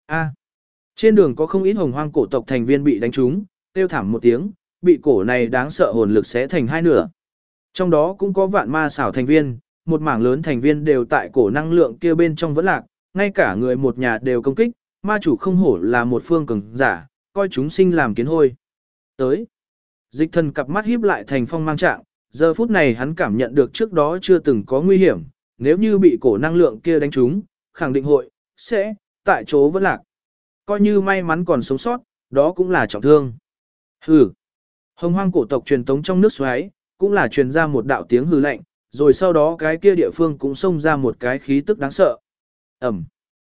A. Trên đường có không ít hồng hoang cổ tộc thành viên bị đánh trúng, kêu thảm một tiếng, bị cổ này đáng sợ hồn lực xé thành hai nửa. Trong đó cũng có vạn ma xảo thành viên, một mảng lớn thành viên đều tại cổ năng lượng kia bên trong vẫn lạc, ngay cả người một nhà đều công kích, ma chủ không hổ là một phương cường giả, coi chúng sinh làm kiến hôi. Tới. Dịch thần cặp mắt híp lại thành phong mang trạng, giờ phút này hắn cảm nhận được trước đó chưa từng có nguy hiểm, nếu như bị cổ năng lượng kia đánh trúng, khẳng định sẽ tại chỗ vẫn lạc. Coi như may mắn còn sống sót, đó cũng là trọng thương. Hừ. Hồng hoang cổ tộc truyền tống trong nước xoáy, cũng là truyền ra một đạo tiếng hừ lạnh, rồi sau đó cái kia địa phương cũng xông ra một cái khí tức đáng sợ. Ẩm.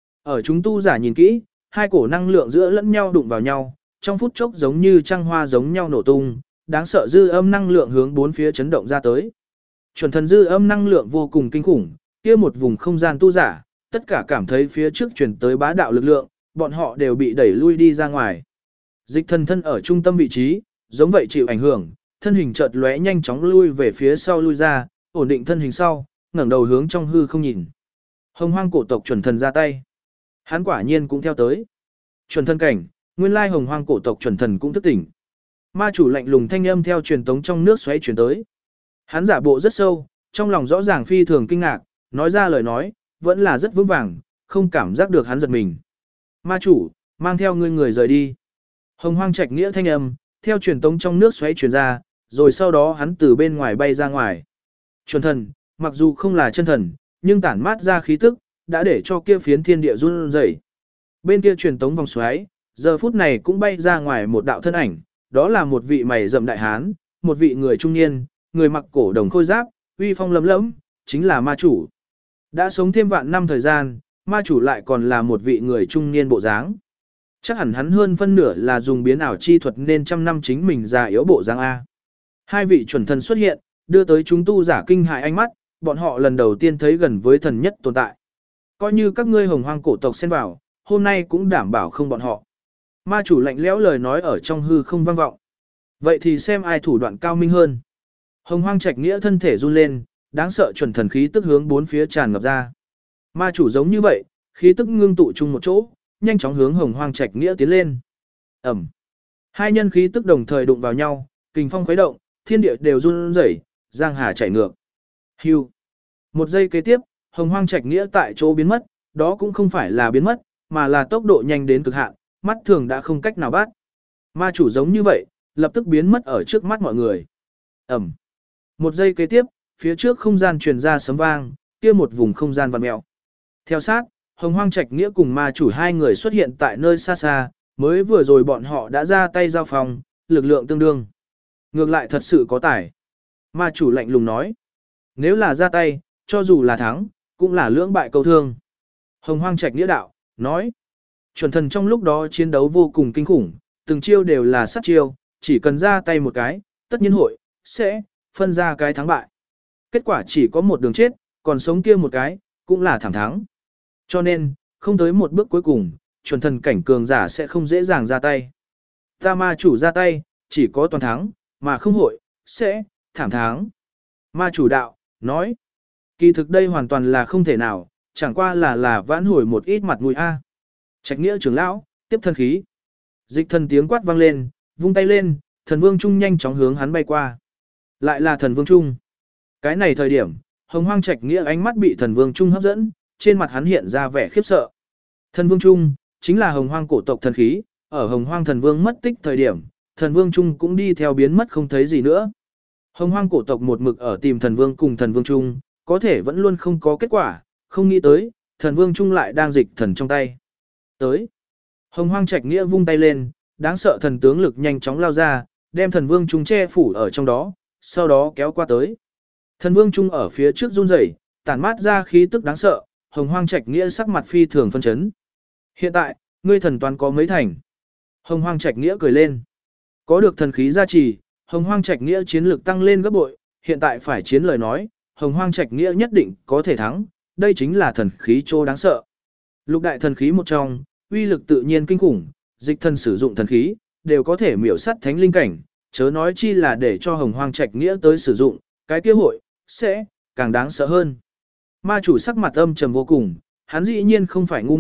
Ở chúng tu giả nhìn kỹ, hai cổ năng lượng giữa lẫn nhau đụng vào nhau, trong phút chốc giống như trăng hoa giống nhau nổ tung, đáng sợ dư âm năng lượng hướng bốn phía chấn động ra tới. Chuẩn thần dư âm năng lượng vô cùng kinh khủng, kia một vùng không gian tu giả, tất cả cảm thấy phía trước truyền tới bá đạo lực lượng, bọn họ đều bị đẩy lui đi ra ngoài. Dịch thần thân ở trung tâm vị trí, giống vậy chịu ảnh hưởng, thân hình chợt lóe nhanh chóng lui về phía sau lui ra, ổn định thân hình sau, ngẩng đầu hướng trong hư không nhìn. Hồng hoang cổ tộc chuẩn thần ra tay. Hắn quả nhiên cũng theo tới. Chuẩn thần cảnh, nguyên lai hồng hoang cổ tộc chuẩn thần cũng thức tỉnh. Ma chủ lạnh lùng thanh âm theo truyền tống trong nước xoáy truyền tới. Hắn giả bộ rất sâu, trong lòng rõ ràng phi thường kinh ngạc, nói ra lời nói, vẫn là rất vững vàng, không cảm giác được hắn giật mình. Ma chủ, mang theo ngươi người rời đi. Hồng hoang trạch nghĩa thanh âm, theo truyền tống trong nước xoáy truyền ra, rồi sau đó hắn từ bên ngoài bay ra ngoài. Chuẩn thần, mặc dù không là chân thần, nhưng tản mát ra khí tức, đã để cho kia phiến thiên địa run rẩy. Bên kia truyền tống vòng xoáy, giờ phút này cũng bay ra ngoài một đạo thân ảnh, đó là một vị mày rậm đại hán, một vị người trung niên, người mặc cổ đồng khôi giáp, uy phong lấm lẫm, chính là ma chủ. Đã sống thêm vạn năm thời gian, ma chủ lại còn là một vị người trung niên bộ dáng. Chắc hẳn hắn hơn phân nửa là dùng biến ảo chi thuật nên trăm năm chính mình già yếu bộ dáng A. Hai vị chuẩn thần xuất hiện, đưa tới chúng tu giả kinh hại ánh mắt, bọn họ lần đầu tiên thấy gần với thần nhất tồn tại. Coi như các ngươi hồng hoang cổ tộc xen vào, hôm nay cũng đảm bảo không bọn họ. Ma chủ lạnh lẽo lời nói ở trong hư không vang vọng. Vậy thì xem ai thủ đoạn cao minh hơn. Hồng hoang trạch nghĩa thân thể run lên, đáng sợ chuẩn thần khí tức hướng bốn phía tràn ngập ra. Ma chủ giống như vậy, khí tức ngưng tụ chung một chỗ, nhanh chóng hướng hồng hoang trạch nghĩa tiến lên. Ẩm. Hai nhân khí tức đồng thời đụng vào nhau, kình phong khuấy động, thiên địa đều run rẩy, giang hà chảy ngược. Hưu. Một giây kế tiếp, hồng hoang trạch nghĩa tại chỗ biến mất, đó cũng không phải là biến mất, mà là tốc độ nhanh đến cực hạn, mắt thường đã không cách nào bắt. Ma chủ giống như vậy, lập tức biến mất ở trước mắt mọi người. Ẩm. Một giây kế tiếp, phía trước không gian truyền ra sấm vang, kia một vùng không gian vặn mèo. Theo sát, hồng hoang trạch nghĩa cùng ma chủ hai người xuất hiện tại nơi xa xa, mới vừa rồi bọn họ đã ra tay giao phòng, lực lượng tương đương. Ngược lại thật sự có tài. Ma chủ lạnh lùng nói. Nếu là ra tay, cho dù là thắng, cũng là lưỡng bại câu thương. Hồng hoang trạch nghĩa đạo, nói. Chuẩn thần trong lúc đó chiến đấu vô cùng kinh khủng, từng chiêu đều là sát chiêu, chỉ cần ra tay một cái, tất nhiên sẽ phân ra cái thắng bại. Kết quả chỉ có một đường chết, còn sống kia một cái, cũng là thảm thắng. Cho nên, không tới một bước cuối cùng, chuẩn thần cảnh cường giả sẽ không dễ dàng ra tay. Ta ma chủ ra tay, chỉ có toàn thắng, mà không sẽ thảm thắng. Ma chủ đạo, nói. Kỳ thực đây hoàn toàn là không thể nào, chẳng qua là vãn hồi một ít mặt mũi a. Trạch nghĩa trưởng lão, tiếp thần khí. Dịch thần tiếng quát vang lên, vung tay lên, thần vương trung nhanh chóng hướng hắn bay qua. Lại là thần vương trung. Cái này thời điểm, hồng hoang trạch nghĩa ánh mắt bị thần vương trung hấp dẫn, trên mặt hắn hiện ra vẻ khiếp sợ. Thần vương trung, chính là hồng hoang cổ tộc thần khí, ở hồng hoang thần vương mất tích thời điểm, thần vương trung cũng đi theo biến mất không thấy gì nữa. Hồng hoang cổ tộc một mực ở tìm thần vương cùng thần vương trung, có thể vẫn luôn không có kết quả, không nghĩ tới, thần vương trung lại đang dịch thần trong tay. Tới. Hồng hoang trạch nghĩa vung tay lên, đáng sợ thần tướng lực nhanh chóng lao ra, đem thần vương trung che phủ ở trong đó, sau đó kéo qua tới. Thần vương trung ở phía trước run rẩy, tản mát ra khí tức đáng sợ, hồng hoang trạch nghĩa sắc mặt phi thường phân chấn. Hiện tại, ngươi thần toán có mấy thành? Hồng hoang trạch nghĩa cười lên. Có được thần khí gia trì, hồng hoang trạch nghĩa chiến lực tăng lên gấp bội, hiện tại phải chiến lời nói, hồng hoang trạch nghĩa nhất định có thể thắng, đây chính là thần khí trô đáng sợ. Lục đại thần khí một trong, uy lực tự nhiên kinh khủng, dịch thần sử dụng thần khí, đều có thể miểu sát thánh linh cảnh, chớ nói chi là để cho hồng hoang trạch nghĩa tới sử dụng, cái kia sẽ càng đáng sợ hơn. Ma chủ sắc mặt âm trầm vô cùng, hắn dĩ nhiên không phải ngu ngốc,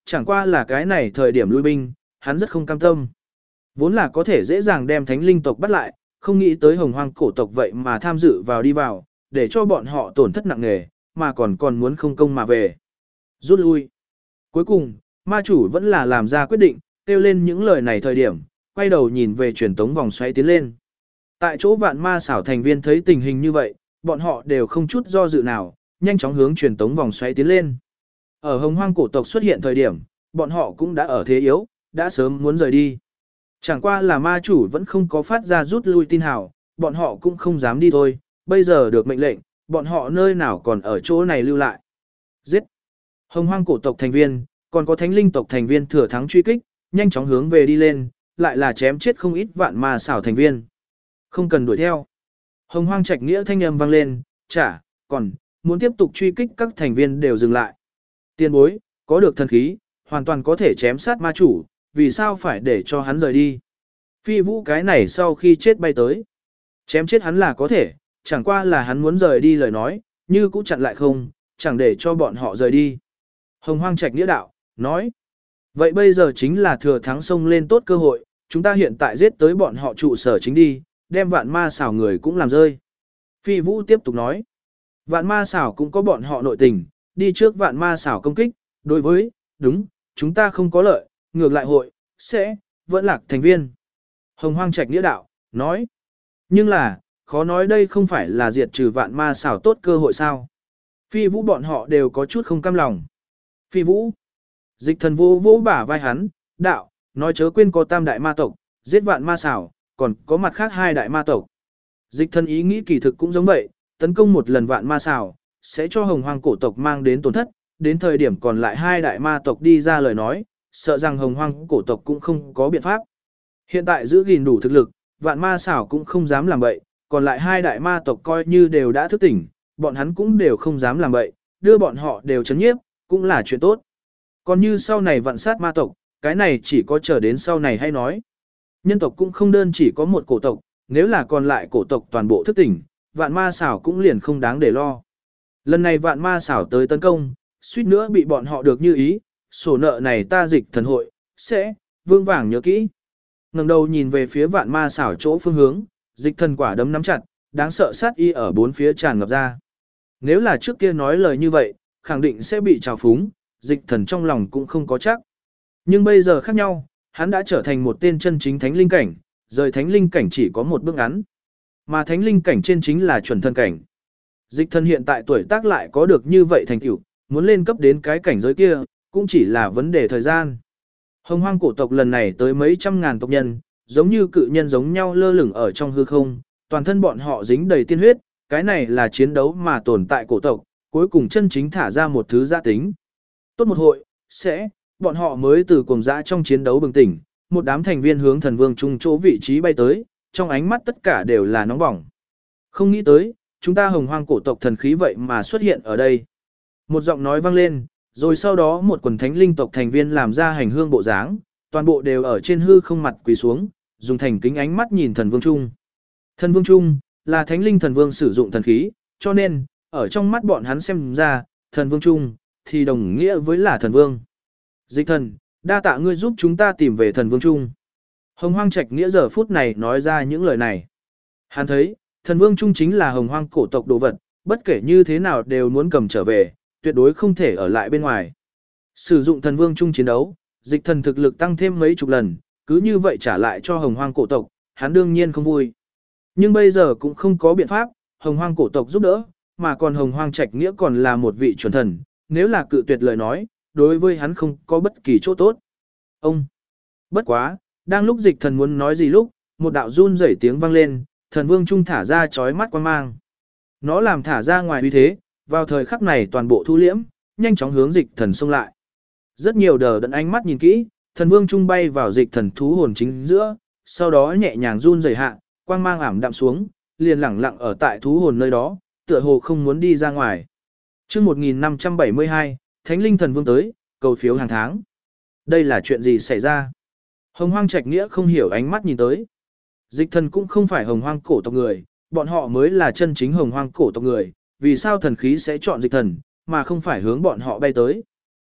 chẳng qua là cái này thời điểm lui binh, hắn rất không cam tâm. Vốn là có thể dễ dàng đem thánh linh tộc bắt lại, không nghĩ tới hồng hoang cổ tộc vậy mà tham dự vào đi vào, để cho bọn họ tổn thất nặng nề, mà còn muốn không công mà về. Rút lui. Cuối cùng, ma chủ vẫn là làm ra quyết định, kêu lên những lời này thời điểm, quay đầu nhìn về truyền tống vòng xoáy tiến lên. Tại chỗ vạn ma xảo thành viên thấy tình hình như vậy, bọn họ đều không chút do dự nào, nhanh chóng hướng truyền tống vòng xoáy tiến lên. Ở hồng hoang cổ tộc xuất hiện thời điểm, bọn họ cũng đã ở thế yếu, đã sớm muốn rời đi. Chẳng qua là ma chủ vẫn không có phát ra rút lui tin hào, bọn họ cũng không dám đi thôi, bây giờ được mệnh lệnh, bọn họ nơi nào còn ở chỗ này lưu lại. Giết! Hồng hoang cổ tộc thành viên, còn có thánh linh tộc thành viên thừa thắng truy kích, nhanh chóng hướng về đi lên, lại là chém chết không ít vạn ma xảo thành viên. Không cần đuổi theo. Hồng hoang trạch nghĩa thanh âm vang lên, còn, muốn tiếp tục truy kích các thành viên đều dừng lại. Tiên bối, có được thần khí, hoàn toàn có thể chém sát ma chủ, vì sao phải để cho hắn rời đi. Phi vũ cái này sau khi chết bay tới. Chém chết hắn là có thể, chẳng qua là hắn muốn rời đi lời nói, như cũng chặn lại không, chẳng để cho bọn họ rời đi. Hồng hoang trạch nghĩa đạo, nói. Vậy bây giờ chính là thừa thắng xông lên tốt cơ hội, chúng ta hiện tại giết tới bọn họ trụ sở chính đi, đem vạn ma xảo người cũng làm rơi. Phi vũ tiếp tục nói. Vạn ma xảo cũng có bọn họ nội tình, đi trước vạn ma xảo công kích, đối với, đúng, chúng ta không có lợi, ngược lại hội, sẽ, vẫn lạc thành viên. Hồng hoang trạch nghĩa đạo, nói. Nhưng là, khó nói đây không phải là diệt trừ vạn ma xảo tốt cơ hội sao. Phi vũ bọn họ đều có chút không cam lòng. Phi vũ. Dịch thần vô vỗ bả vai hắn, đạo, nói chớ quên có tam đại ma tộc, giết vạn ma xảo, còn có mặt khác hai đại ma tộc. Dịch thần ý nghĩ kỳ thực cũng giống vậy, tấn công một lần vạn ma xảo, sẽ cho hồng hoang cổ tộc mang đến tổn thất, đến thời điểm còn lại hai đại ma tộc đi ra lời nói, sợ rằng hồng hoang cổ tộc cũng không có biện pháp. Hiện tại giữ gìn đủ thực lực, vạn ma xảo cũng không dám làm bậy, còn lại hai đại ma tộc coi như đều đã thức tỉnh, bọn hắn cũng đều không dám làm bậy, đưa bọn họ đều chấn nhiếp, cũng là chuyện tốt. Còn như sau này vạn sát ma tộc, cái này chỉ có chờ đến sau này hay nói. Nhân tộc cũng không đơn chỉ có một cổ tộc, nếu là còn lại cổ tộc toàn bộ thức tỉnh, vạn ma xảo cũng liền không đáng để lo. Lần này vạn ma xảo tới tấn công, suýt nữa bị bọn họ được như ý, sổ nợ này ta dịch thần hội, sẽ, vương vàng nhớ kỹ. Ngẩng đầu nhìn về phía vạn ma xảo chỗ phương hướng, dịch thần quả đấm nắm chặt, đáng sợ sát y ở bốn phía tràn ngập ra. Nếu là trước kia nói lời như vậy, khẳng định sẽ bị trào phúng, dịch thần trong lòng cũng không có chắc. Nhưng bây giờ khác nhau, hắn đã trở thành một tên chân chính thánh linh cảnh, rời thánh linh cảnh chỉ có một bước ngắn. Mà thánh linh cảnh trên chính là chuẩn thần cảnh. Dịch thần hiện tại tuổi tác lại có được như vậy thành tựu, muốn lên cấp đến cái cảnh giới kia, cũng chỉ là vấn đề thời gian. Hồng hoang cổ tộc lần này tới mấy trăm ngàn tộc nhân, giống như cự nhân giống nhau lơ lửng ở trong hư không, toàn thân bọn họ dính đầy tiên huyết, cái này là chiến đấu mà tồn tại cổ tộc, cuối cùng chân chính thả ra một thứ giã tính. Tốt một hội, sẽ, bọn họ mới từ cuồng dã trong chiến đấu bừng tỉnh, một đám thành viên hướng thần vương trung chỗ vị trí bay tới, trong ánh mắt tất cả đều là nóng bỏng. Không nghĩ tới, chúng ta hồng hoang cổ tộc thần khí vậy mà xuất hiện ở đây. Một giọng nói vang lên, rồi sau đó một quần thánh linh tộc thành viên làm ra hành hương bộ dáng, toàn bộ đều ở trên hư không mặt quỳ xuống, dùng thành kính ánh mắt nhìn thần vương trung. Thần vương trung là thánh linh thần vương sử dụng thần khí, cho nên, ở trong mắt bọn hắn xem ra, thần vương trung thì đồng nghĩa với là thần vương. Dịch thần, đa tạ ngươi giúp chúng ta tìm về thần vương trung. Hồng hoang trạch nghĩa giờ phút này nói ra những lời này. Hắn thấy, thần vương trung chính là hồng hoang cổ tộc đồ vật, bất kể như thế nào đều muốn cầm trở về, tuyệt đối không thể ở lại bên ngoài. Sử dụng thần vương trung chiến đấu, dịch thần thực lực tăng thêm mấy chục lần, cứ như vậy trả lại cho hồng hoang cổ tộc, hắn đương nhiên không vui. Nhưng bây giờ cũng không có biện pháp, hồng hoang cổ tộc giúp đỡ, mà còn hồng hoang trạch nghĩa còn là một vị chuẩn thần, nếu là cự tuyệt lời nói, đối với hắn không có bất kỳ chỗ tốt. Ông! Bất quá, đang lúc dịch thần muốn nói gì lúc, một đạo run rẩy tiếng vang lên, thần vương trung thả ra chói mắt quang mang. Nó làm thả ra ngoài uy thế, vào thời khắc này toàn bộ thu liễm, nhanh chóng hướng dịch thần xông lại. Rất nhiều đờ đẫn ánh mắt nhìn kỹ, thần vương trung bay vào dịch thần thú hồn chính giữa, sau đó nhẹ nhàng run rẩy hạ, quang mang ảm đạm xuống, liền lẳng lặng ở tại thú hồn nơi đó, tựa hồ không muốn đi ra ngoài. Chương 1572, Thánh linh thần vương tới, cầu phiếu hàng tháng. Đây là chuyện gì xảy ra? Hồng hoang trạch nghĩa không hiểu ánh mắt nhìn tới. Dịch thần cũng không phải hồng hoang cổ tộc người, bọn họ mới là chân chính hồng hoang cổ tộc người, vì sao thần khí sẽ chọn dịch thần, mà không phải hướng bọn họ bay tới.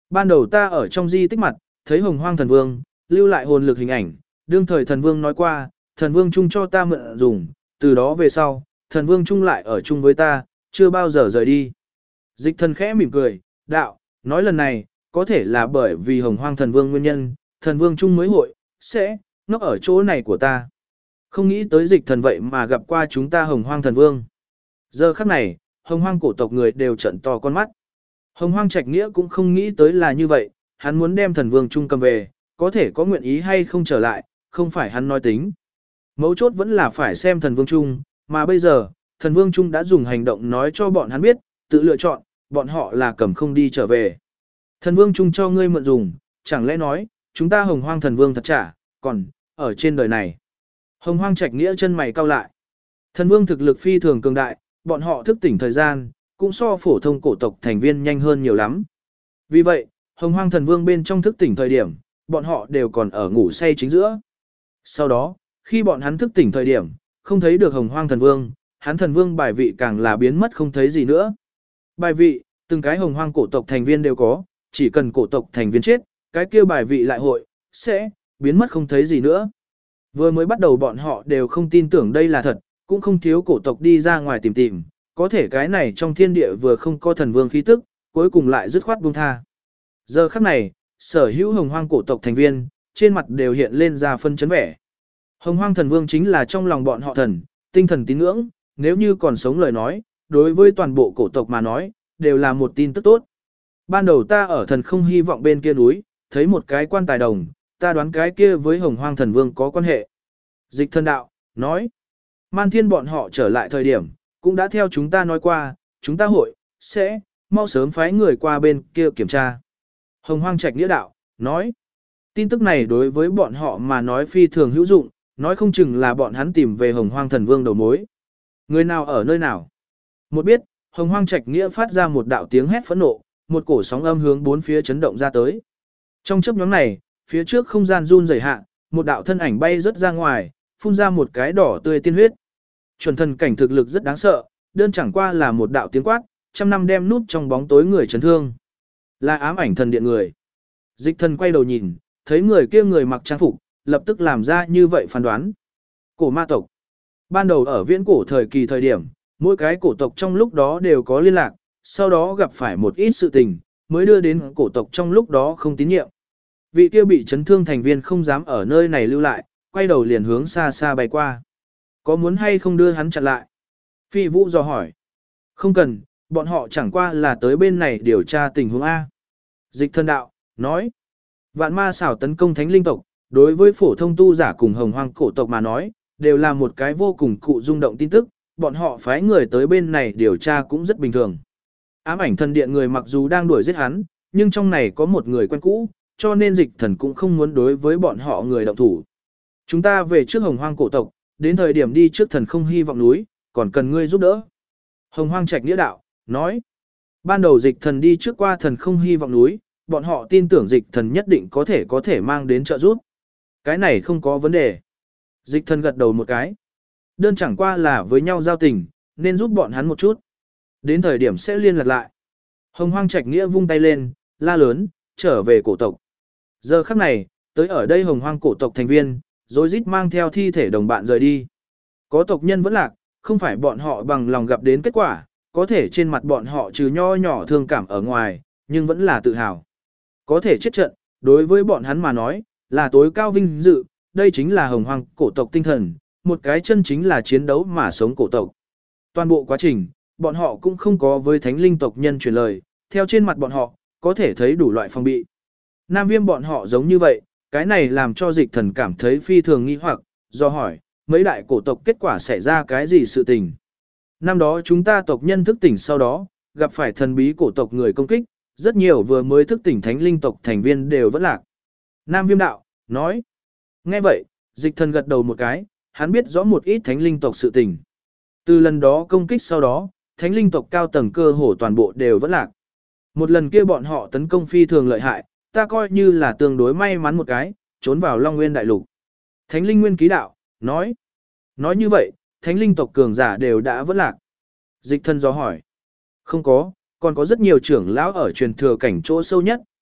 Ban đầu ta ở trong di tích mặt, thấy Hồng Hoang thần vương, lưu lại hồn lực hình ảnh, đương thời thần vương nói qua, thần vương chung cho ta mượn dùng, từ đó về sau, thần vương chung lại ở chung với ta, chưa bao giờ rời đi. Dịch thần khẽ mỉm cười, đạo, nói lần này, có thể là bởi vì Hồng Hoang thần vương nguyên nhân, thần vương chung mới hội, sẽ, ngốc ở chỗ này của ta. Không nghĩ tới dịch thần vậy mà gặp qua chúng ta Hồng Hoang thần vương. Giờ khắc này, Hồng Hoang cổ tộc người đều trợn to con mắt. Hồng Hoang Trạch Nghĩa cũng không nghĩ tới là như vậy, hắn muốn đem thần vương chung cầm về, có thể có nguyện ý hay không trở lại, không phải hắn nói tính. Mấu chốt vẫn là phải xem thần vương chung, mà bây giờ, thần vương chung đã dùng hành động nói cho bọn hắn biết, tự lựa chọn, bọn họ là cầm không đi trở về. Thần vương chung cho ngươi mượn dùng, chẳng lẽ nói, chúng ta Hồng Hoang thần vương thật trả, còn, ở trên đời này. Hồng Hoang Trạch Nghĩa chân mày cau lại. Thần vương thực lực phi thường cường đại, bọn họ thức tỉnh thời gian, cũng so phổ thông cổ tộc thành viên nhanh hơn nhiều lắm. Vì vậy, Hồng Hoang thần vương bên trong thức tỉnh thời điểm, bọn họ đều còn ở ngủ say chính giữa. Sau đó, khi bọn hắn thức tỉnh thời điểm, không thấy được Hồng Hoang thần vương, hắn thần vương bài vị càng là biến mất không thấy gì nữa. Bài vị, từng cái Hồng Hoang cổ tộc thành viên đều có, chỉ cần cổ tộc thành viên chết, cái kia bài vị lại hội, sẽ, biến mất không thấy gì nữa. Vừa mới bắt đầu bọn họ đều không tin tưởng đây là thật, cũng không thiếu cổ tộc đi ra ngoài tìm tìm, có thể cái này trong thiên địa vừa không có thần vương khí tức, cuối cùng lại dứt khoát buông tha. Giờ khắc này, sở hữu Hồng Hoang cổ tộc thành viên, trên mặt đều hiện lên ra phân chấn vẻ. Hồng Hoang thần vương chính là trong lòng bọn họ thần, tinh thần tín ngưỡng, nếu như còn sống lời nói, đối với toàn bộ cổ tộc mà nói, đều là một tin tức tốt. Ban đầu ta ở thần không hy vọng bên kia núi, thấy một cái quan tài đồng, ta đoán cái kia với Hồng Hoang thần vương có quan hệ. Dịch thần đạo, nói, Man Thiên bọn họ trở lại thời điểm, cũng đã theo chúng ta nói qua, chúng ta hội, sẽ, mau sớm phái người qua bên kia kiểm tra. Hồng Hoang Trạch Nghĩa đạo, nói, tin tức này đối với bọn họ mà nói phi thường hữu dụng, nói không chừng là bọn hắn tìm về Hồng Hoang thần vương đầu mối. Người nào ở nơi nào? Một biết, Hồng Hoang Trạch Nghĩa phát ra một đạo tiếng hét phẫn nộ, một cổ sóng âm hướng bốn phía chấn động ra tới. Trong chớp nhoáng này, phía trước không gian run rẩy hạ, một đạo thân ảnh bay rất ra ngoài, phun ra một cái đỏ tươi tiên huyết. Chuẩn thần cảnh thực lực rất đáng sợ, đơn chẳng qua là một đạo tiếng quát, trăm năm đem núp trong bóng tối người chấn thương. Là ám ảnh thần điện người. Dịch thần quay đầu nhìn, thấy người kia người mặc trang phục, lập tức làm ra như vậy phán đoán. Cổ ma tộc. Ban đầu ở viễn cổ thời kỳ thời điểm, mỗi cái cổ tộc trong lúc đó đều có liên lạc, sau đó gặp phải một ít sự tình, mới đưa đến cổ tộc trong lúc đó không tín nhiệm. Vị kia bị chấn thương thành viên không dám ở nơi này lưu lại, quay đầu liền hướng xa xa bay qua. Có muốn hay không đưa hắn chặn lại? Phi Vũ dò hỏi. Không cần, bọn họ chẳng qua là tới bên này điều tra tình huống A. Dịch thần đạo, nói. Vạn ma xảo tấn công thánh linh tộc, đối với phổ thông tu giả cùng Hồng Hoang cổ tộc mà nói, đều là một cái vô cùng cụ rung động tin tức, bọn họ phái người tới bên này điều tra cũng rất bình thường. Ám ảnh thần điện người mặc dù đang đuổi giết hắn, nhưng trong này có một người quen cũ, cho nên dịch thần cũng không muốn đối với bọn họ người động thủ. Chúng ta về trước Hồng Hoang cổ tộc, đến thời điểm đi trước thần không hy vọng núi, còn cần ngươi giúp đỡ. Hồng Hoang Trạch Nghĩa đạo, nói. Ban đầu dịch thần đi trước qua thần không hy vọng núi, bọn họ tin tưởng dịch thần nhất định có thể mang đến trợ giúp. Cái này không có vấn đề. Dịch thần gật đầu một cái. Đơn chẳng qua là với nhau giao tình, nên giúp bọn hắn một chút. Đến thời điểm sẽ liên lạc lại. Hồng Hoang Trạch Nghĩa vung tay lên, la lớn, trở về cổ tộc. Giờ khắc này, tới ở đây Hồng Hoang cổ tộc thành viên, rồi rít mang theo thi thể đồng bạn rời đi. Có tộc nhân vẫn lạc, không phải bọn họ bằng lòng gặp đến kết quả, có thể trên mặt bọn họ trừ nho nhỏ thương cảm ở ngoài, nhưng vẫn là tự hào. Có thể chết trận, đối với bọn hắn mà nói, là tối cao vinh dự, đây chính là Hồng Hoang cổ tộc tinh thần, một cái chân chính là chiến đấu mà sống cổ tộc. Toàn bộ quá trình, bọn họ cũng không có với thánh linh tộc nhân truyền lời, theo trên mặt bọn họ, có thể thấy đủ loại phòng bị. Nam Viêm bọn họ giống như vậy, cái này làm cho dịch thần cảm thấy phi thường nghi hoặc, do hỏi, mấy đại cổ tộc kết quả xảy ra cái gì sự tình. Năm đó chúng ta tộc nhân thức tỉnh sau đó, gặp phải thần bí cổ tộc người công kích, rất nhiều vừa mới thức tỉnh thánh linh tộc thành viên đều vẫn lạc. Nam Viêm đạo, nói. Nghe vậy, dịch thần gật đầu một cái, hắn biết rõ một ít thánh linh tộc sự tình. Từ lần đó công kích sau đó, thánh linh tộc cao tầng cơ hồ toàn bộ đều vẫn lạc. Một lần kia bọn họ tấn công phi thường lợi hại, ta coi như là tương đối may mắn một cái, trốn vào Long Nguyên Đại Lục. Thánh linh nguyên ký đạo, nói. Nói như vậy, thánh linh tộc cường giả đều đã vẫn lạc. Dịch thần do hỏi. Không có, còn có rất nhiều trưởng lão ở truyền thừa cảnh chỗ sâu nhất,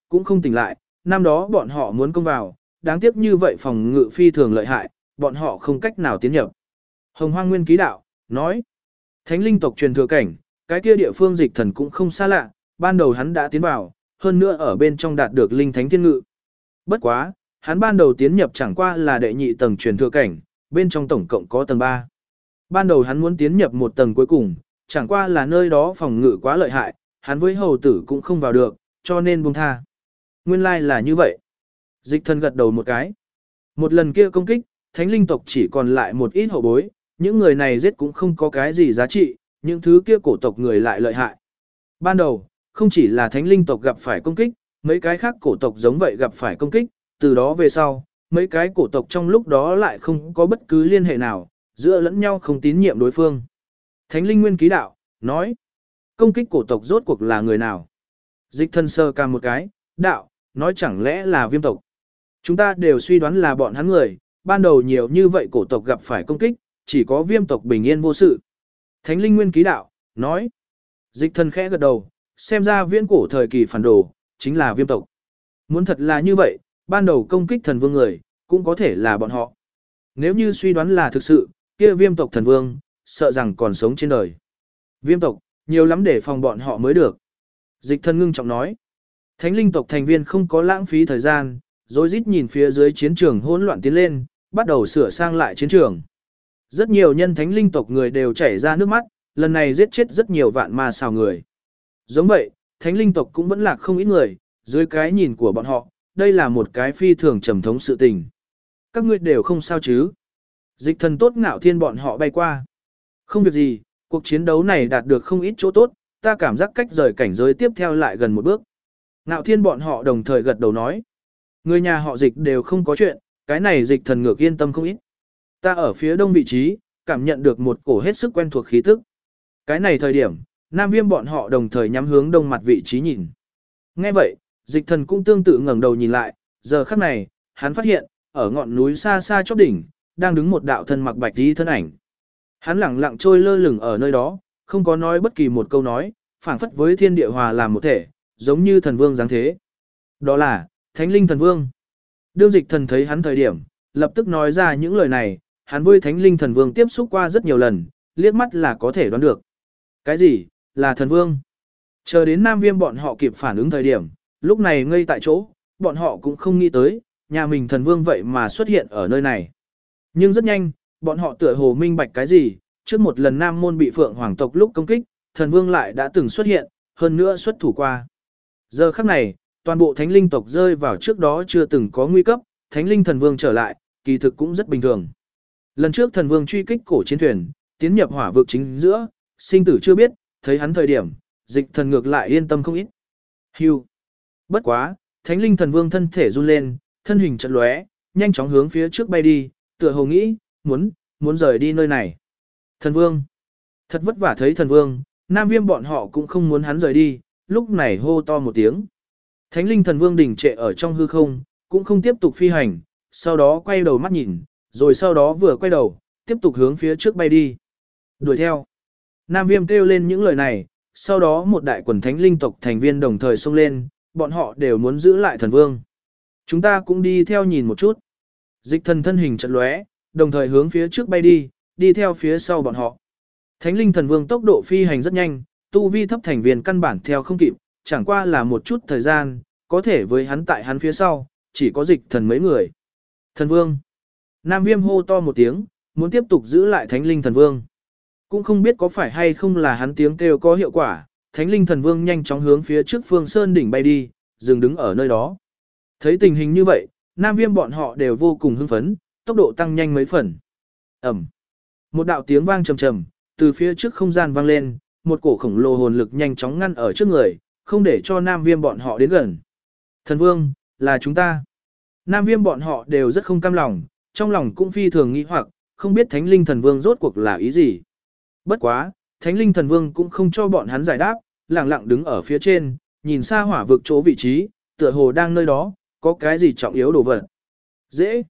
cũng không tỉnh lại, năm đó bọn họ muốn công vào, đáng tiếc như vậy phòng ngự phi thường lợi hại, bọn họ không cách nào tiến nhập. Hồng Hoang Nguyên Ký Đạo, nói, Thánh linh tộc truyền thừa cảnh, cái kia địa phương Dịch Thần cũng không xa lạ, ban đầu hắn đã tiến vào, hơn nữa ở bên trong đạt được linh thánh thiên ngự. Bất quá, hắn ban đầu tiến nhập chẳng qua là đệ nhị tầng truyền thừa cảnh, bên trong tổng cộng có tầng 3. Ban đầu hắn muốn tiến nhập một tầng cuối cùng, chẳng qua là nơi đó phòng ngự quá lợi hại, hắn với hầu tử cũng không vào được, cho nên buông tha. Nguyên lai là như vậy. Dịch Thần gật đầu một cái. Một lần kia công kích, thánh linh tộc chỉ còn lại một ít hậu bối, những người này giết cũng không có cái gì giá trị, những thứ kia cổ tộc người lại lợi hại. Ban đầu, không chỉ là thánh linh tộc gặp phải công kích, mấy cái khác cổ tộc giống vậy gặp phải công kích, từ đó về sau, mấy cái cổ tộc trong lúc đó lại không có bất cứ liên hệ nào, giữa lẫn nhau không tín nhiệm đối phương. Thánh linh Nguyên Ký Đạo, nói, công kích cổ tộc rốt cuộc là người nào? Dịch Thần sơ ca một cái, đạo, nói chẳng lẽ là Viêm tộc. Chúng ta đều suy đoán là bọn hắn người, ban đầu nhiều như vậy cổ tộc gặp phải công kích, chỉ có Viêm tộc bình yên vô sự. Thánh linh Nguyên Ký Đạo, nói, Dịch Thần khẽ gật đầu, xem ra viễn cổ thời kỳ phản đồ, chính là Viêm tộc. Muốn thật là như vậy, ban đầu công kích thần vương người, cũng có thể là bọn họ. Nếu như suy đoán là thực sự, kia Viêm tộc thần vương, sợ rằng còn sống trên đời. Viêm tộc, nhiều lắm để phòng bọn họ mới được. Dịch Thần ngưng trọng nói. Thánh linh tộc thành viên không có lãng phí thời gian, rối rít nhìn phía dưới chiến trường hỗn loạn tiến lên, bắt đầu sửa sang lại chiến trường. Rất nhiều nhân thánh linh tộc người đều chảy ra nước mắt, lần này giết chết rất nhiều vạn ma xào người. Giống vậy, thánh linh tộc cũng vẫn lạc không ít người, dưới cái nhìn của bọn họ, đây là một cái phi thường trầm thống sự tình. Các ngươi đều không sao chứ? Dịch Thần tốt ngạo thiên bọn họ bay qua. Không việc gì, cuộc chiến đấu này đạt được không ít chỗ tốt, ta cảm giác cách rời cảnh giới tiếp theo lại gần một bước. Ngạo thiên bọn họ đồng thời gật đầu nói. Người nhà họ Dịch đều không có chuyện, cái này Dịch Thần ngược yên tâm không ít. Ta ở phía đông vị trí, cảm nhận được một cổ hết sức quen thuộc khí tức. Cái này thời điểm, Nam Viêm bọn họ đồng thời nhắm hướng đông mặt vị trí nhìn. Nghe vậy, Dịch Thần cũng tương tự ngẩng đầu nhìn lại, giờ khắc này, hắn phát hiện, ở ngọn núi xa xa chóp đỉnh, đang đứng một đạo thân mặc bạch y thân ảnh. Hắn lẳng lặng trôi lơ lửng ở nơi đó, không có nói bất kỳ một câu nói, phảng phất với thiên địa hòa làm một thể, giống như thần vương dáng thế. Đó là Thánh linh thần vương. Đương Dịch Thần thấy hắn thời điểm, lập tức nói ra những lời này, hắn với Thánh linh thần vương tiếp xúc qua rất nhiều lần, liếc mắt là có thể đoán được. Cái gì? Là thần vương? Chờ đến Nam Viêm bọn họ kịp phản ứng thời điểm, lúc này ngây tại chỗ, bọn họ cũng không nghĩ tới, nhà mình thần vương vậy mà xuất hiện ở nơi này. Nhưng rất nhanh, bọn họ tựa hồ minh bạch cái gì, trước một lần Nam Môn bị Phượng Hoàng tộc lúc công kích, thần vương lại đã từng xuất hiện, hơn nữa xuất thủ qua. Giờ khắc này, toàn bộ thánh linh tộc rơi vào trước đó chưa từng có nguy cấp, thánh linh thần vương trở lại, kỳ thực cũng rất bình thường. Lần trước thần vương truy kích cổ chiến thuyền, tiến nhập hỏa vực chính giữa, sinh tử chưa biết, thấy hắn thời điểm, Dịch Thần ngược lại yên tâm không ít. Hưu. Bất quá, thánh linh thần vương thân thể run lên, thân hình chợt lóe, nhanh chóng hướng phía trước bay đi, tựa hồ nghĩ, muốn rời đi nơi này. Thần vương. Thật vất vả thấy thần vương, Nam Viêm bọn họ cũng không muốn hắn rời đi, lúc này hô to một tiếng. Thánh linh thần vương đình trệ ở trong hư không, cũng không tiếp tục phi hành, sau đó quay đầu mắt nhìn, rồi sau đó vừa quay đầu, tiếp tục hướng phía trước bay đi. Đuổi theo. Nam Viêm kêu lên những lời này, sau đó một đại quần thánh linh tộc thành viên đồng thời xông lên, bọn họ đều muốn giữ lại thần vương. Chúng ta cũng đi theo nhìn một chút. Dịch Thần thân hình chợt lóe, đồng thời hướng phía trước bay đi, đi theo phía sau bọn họ. Thánh linh thần vương tốc độ phi hành rất nhanh, tu vi thấp thành viên căn bản theo không kịp, chẳng qua là một chút thời gian, có thể với hắn tại hắn phía sau, chỉ có Dịch Thần mấy người. Thần vương. Nam Viêm hô to một tiếng, muốn tiếp tục giữ lại thánh linh thần vương. Cũng không biết có phải hay không là hắn tiếng kêu có hiệu quả, thánh linh thần vương nhanh chóng hướng phía trước phương sơn đỉnh bay đi, dừng đứng ở nơi đó. Thấy tình hình như vậy, Nam Viêm bọn họ đều vô cùng hưng phấn, tốc độ tăng nhanh mấy phần. Ẩm. Một đạo tiếng vang trầm trầm, từ phía trước không gian vang lên, một cổ khổng lồ hồn lực nhanh chóng ngăn ở trước người, không để cho Nam Viêm bọn họ đến gần. Thần vương, là chúng ta. Nam Viêm bọn họ đều rất không cam lòng, trong lòng cũng phi thường nghĩ hoặc, không biết thánh linh thần vương rốt cuộc là ý gì. Bất quá, thánh linh thần vương cũng không cho bọn hắn giải đáp, lặng lặng đứng ở phía trên, nhìn xa hỏa vực chỗ vị trí, tựa hồ đang nơi đó, có cái gì trọng yếu đồ vật. Dễ.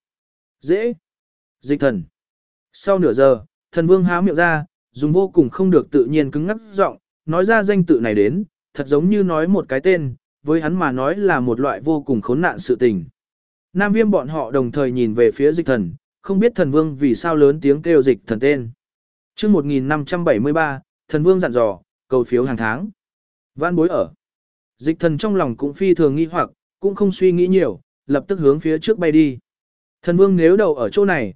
Dịch Thần. Sau nửa giờ, thần vương há miệng ra, dùng vô cùng không được tự nhiên cứng ngắc giọng, nói ra danh tự này đến, thật giống như nói một cái tên, với hắn mà nói là một loại vô cùng khốn nạn sự tình. Nam Viêm bọn họ đồng thời nhìn về phía Dịch Thần, không biết Thần Vương vì sao lớn tiếng kêu Dịch Thần tên. Chương 1573, Thần Vương dặn dò, cầu phiếu hàng tháng. Vãn bối ở. Dịch Thần trong lòng cũng phi thường nghi hoặc, cũng không suy nghĩ nhiều, lập tức hướng phía trước bay đi. Thần Vương nếu đầu ở chỗ này,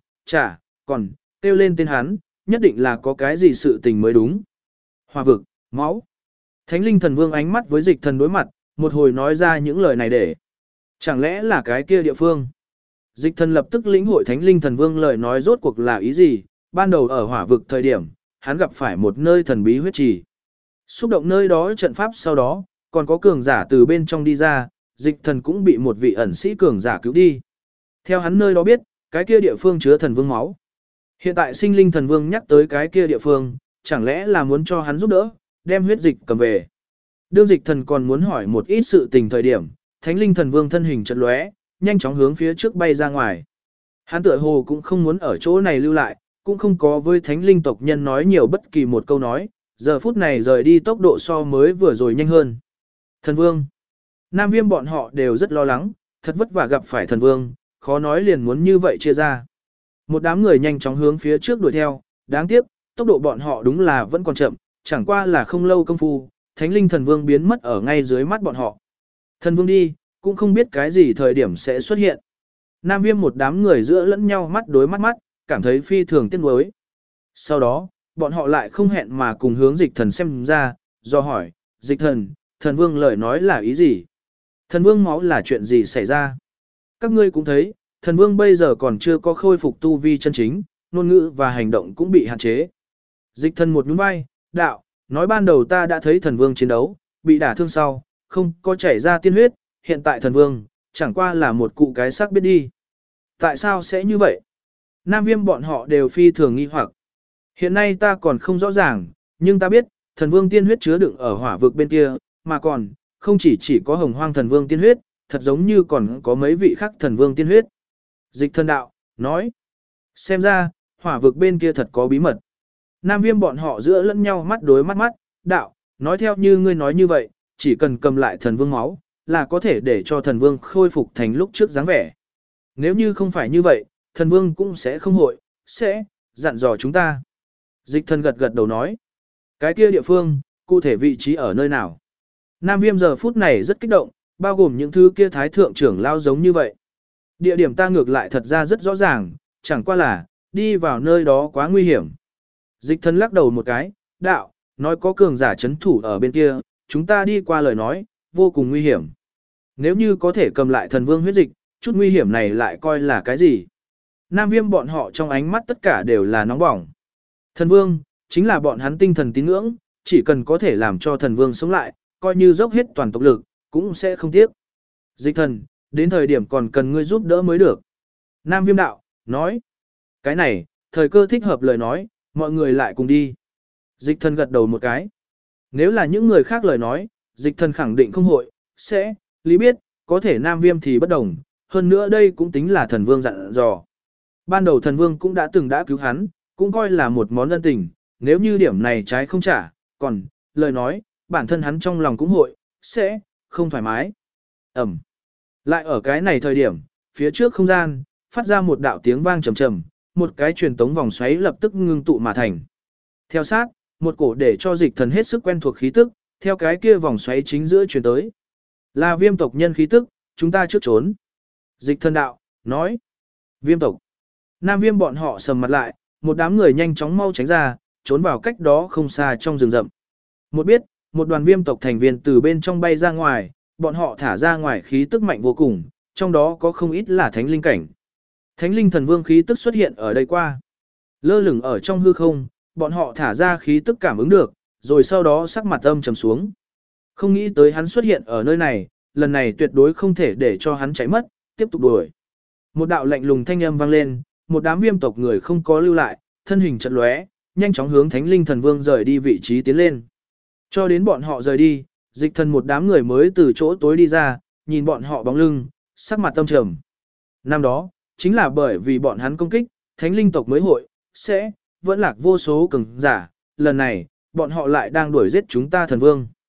còn kêu lên tên hắn, nhất định là có cái gì sự tình mới đúng. Hỏa vực, máu. Thánh linh Thần Vương ánh mắt với Dịch Thần đối mặt, một hồi nói ra những lời này để. Chẳng lẽ là cái kia địa phương? Dịch Thần lập tức lĩnh hội Thánh linh Thần Vương lời nói rốt cuộc là ý gì? Ban đầu ở hỏa vực thời điểm, hắn gặp phải một nơi thần bí huyết trì. Xúc động nơi đó trận pháp sau đó, còn có cường giả từ bên trong đi ra, Dịch Thần cũng bị một vị ẩn sĩ cường giả cứu đi. Theo hắn nơi đó biết, cái kia địa phương chứa thần vương máu. Hiện tại sinh linh thần vương nhắc tới cái kia địa phương, chẳng lẽ là muốn cho hắn giúp đỡ, đem huyết dịch cầm về. Đương Dịch Thần còn muốn hỏi một ít sự tình thời điểm, Thánh linh thần vương thân hình chợt lóe, nhanh chóng hướng phía trước bay ra ngoài. Hắn tựa hồ cũng không muốn ở chỗ này lưu lại, cũng không có với Thánh linh tộc nhân nói nhiều bất kỳ một câu nói, giờ phút này rời đi tốc độ so mới vừa rồi nhanh hơn. Thần vương. Nam Viêm bọn họ đều rất lo lắng, thật vất vả gặp phải thần vương, khó nói liền muốn như vậy chia ra. Một đám người nhanh chóng hướng phía trước đuổi theo, đáng tiếc, tốc độ bọn họ đúng là vẫn còn chậm, chẳng qua là không lâu công phu, Thánh linh thần vương biến mất ở ngay dưới mắt bọn họ. Thần vương đi, cũng không biết cái gì thời điểm sẽ xuất hiện. Nam Viêm một đám người giữa lẫn nhau mắt đối mắt, cảm thấy phi thường tiếc nuối. Sau đó, bọn họ lại không hẹn mà cùng hướng Dịch Thần xem ra, do hỏi, Dịch Thần, thần vương lời nói là ý gì? Thần vương máu là chuyện gì xảy ra? Các ngươi cũng thấy, thần vương bây giờ còn chưa có khôi phục tu vi chân chính, ngôn ngữ và hành động cũng bị hạn chế. Dịch Thần một nhún vai, đạo, nói ban đầu ta đã thấy thần vương chiến đấu, bị đả thương sau, không có chảy ra tiên huyết, hiện tại thần vương, chẳng qua là một cụ cái xác biết đi. Tại sao sẽ như vậy? Nam Viêm bọn họ đều phi thường nghi hoặc. Hiện nay ta còn không rõ ràng, nhưng ta biết, thần vương tiên huyết chứa đựng ở hỏa vực bên kia, mà còn, không chỉ có hồng hoang thần vương tiên huyết, thật giống như còn có mấy vị khác thần vương tiên huyết. Dịch Thần đạo, nói. Xem ra, hỏa vực bên kia thật có bí mật. Nam Viêm bọn họ giữa lẫn nhau mắt đối mắt, đạo, nói theo như ngươi nói như vậy, chỉ cần cầm lại thần vương máu, là có thể để cho thần vương khôi phục thành lúc trước dáng vẻ. Nếu như không phải như vậy, thần vương cũng sẽ không hội, sẽ dặn dò chúng ta. Dịch Thần gật đầu nói. Cái kia địa phương, cụ thể vị trí ở nơi nào? Nam Viêm giờ phút này rất kích động, bao gồm những thứ kia thái thượng trưởng lao giống như vậy. Địa điểm ta ngược lại thật ra rất rõ ràng, chẳng qua là, đi vào nơi đó quá nguy hiểm. Dịch Thần lắc đầu một cái, đạo, nói có cường giả chấn thủ ở bên kia, chúng ta đi qua lời nói, vô cùng nguy hiểm. Nếu như có thể cầm lại thần vương huyết dịch, chút nguy hiểm này lại coi là cái gì? Nam Viêm bọn họ trong ánh mắt tất cả đều là nóng bỏng. Thần vương, chính là bọn hắn tinh thần tín ngưỡng, chỉ cần có thể làm cho thần vương sống lại, coi như dốc hết toàn tộc lực, cũng sẽ không tiếc. Dịch Thần, đến thời điểm còn cần ngươi giúp đỡ mới được. Nam Viêm đạo, nói. Cái này, thời cơ thích hợp lời nói, mọi người lại cùng đi. Dịch Thần gật đầu một cái. Nếu là những người khác lời nói, Dịch Thần khẳng định không hội, sẽ, lý biết, có thể Nam Viêm thì bất đồng, hơn nữa đây cũng tính là thần vương dặn dò. Ban đầu thần vương cũng đã cứu hắn, cũng coi là một món ân tình, nếu như điểm này trái không trả, còn, lời nói, bản thân hắn trong lòng cũng hội, sẽ, không thoải mái. Ẩm. Lại ở cái này thời điểm, phía trước không gian, phát ra một đạo tiếng vang trầm trầm, một cái truyền tống vòng xoáy lập tức ngưng tụ mà thành. Theo sát, một cổ để cho Dịch Thần hết sức quen thuộc khí tức, theo cái kia vòng xoáy chính giữa truyền tới. Là Viêm tộc nhân khí tức, chúng ta trước trốn. Dịch Thần đạo, nói. Viêm tộc. Nam Viêm bọn họ sầm mặt lại, một đám người nhanh chóng mau tránh ra, trốn vào cách đó không xa trong rừng rậm. Một biết, một đoàn Viêm tộc thành viên từ bên trong bay ra ngoài, bọn họ thả ra ngoài khí tức mạnh vô cùng, trong đó có không ít là thánh linh cảnh. Thánh linh thần vương khí tức xuất hiện ở đây qua. Lơ lửng ở trong hư không, bọn họ thả ra khí tức cảm ứng được, rồi sau đó sắc mặt âm trầm xuống. Không nghĩ tới hắn xuất hiện ở nơi này, lần này tuyệt đối không thể để cho hắn chạy mất, tiếp tục đuổi. Một đạo lạnh lùng thanh âm vang lên, một đám Viêm tộc người không có lưu lại, thân hình chợt lóe, nhanh chóng hướng Thánh linh thần vương rời đi vị trí tiến lên. Cho đến bọn họ rời đi, Dịch Thần một đám người mới từ chỗ tối đi ra, nhìn bọn họ bóng lưng, sắc mặt âm trầm. Năm đó, chính là bởi vì bọn hắn công kích, Thánh linh tộc mới hội, sẽ, vẫn lạc vô số cường giả, lần này, bọn họ lại đang đuổi giết chúng ta thần vương.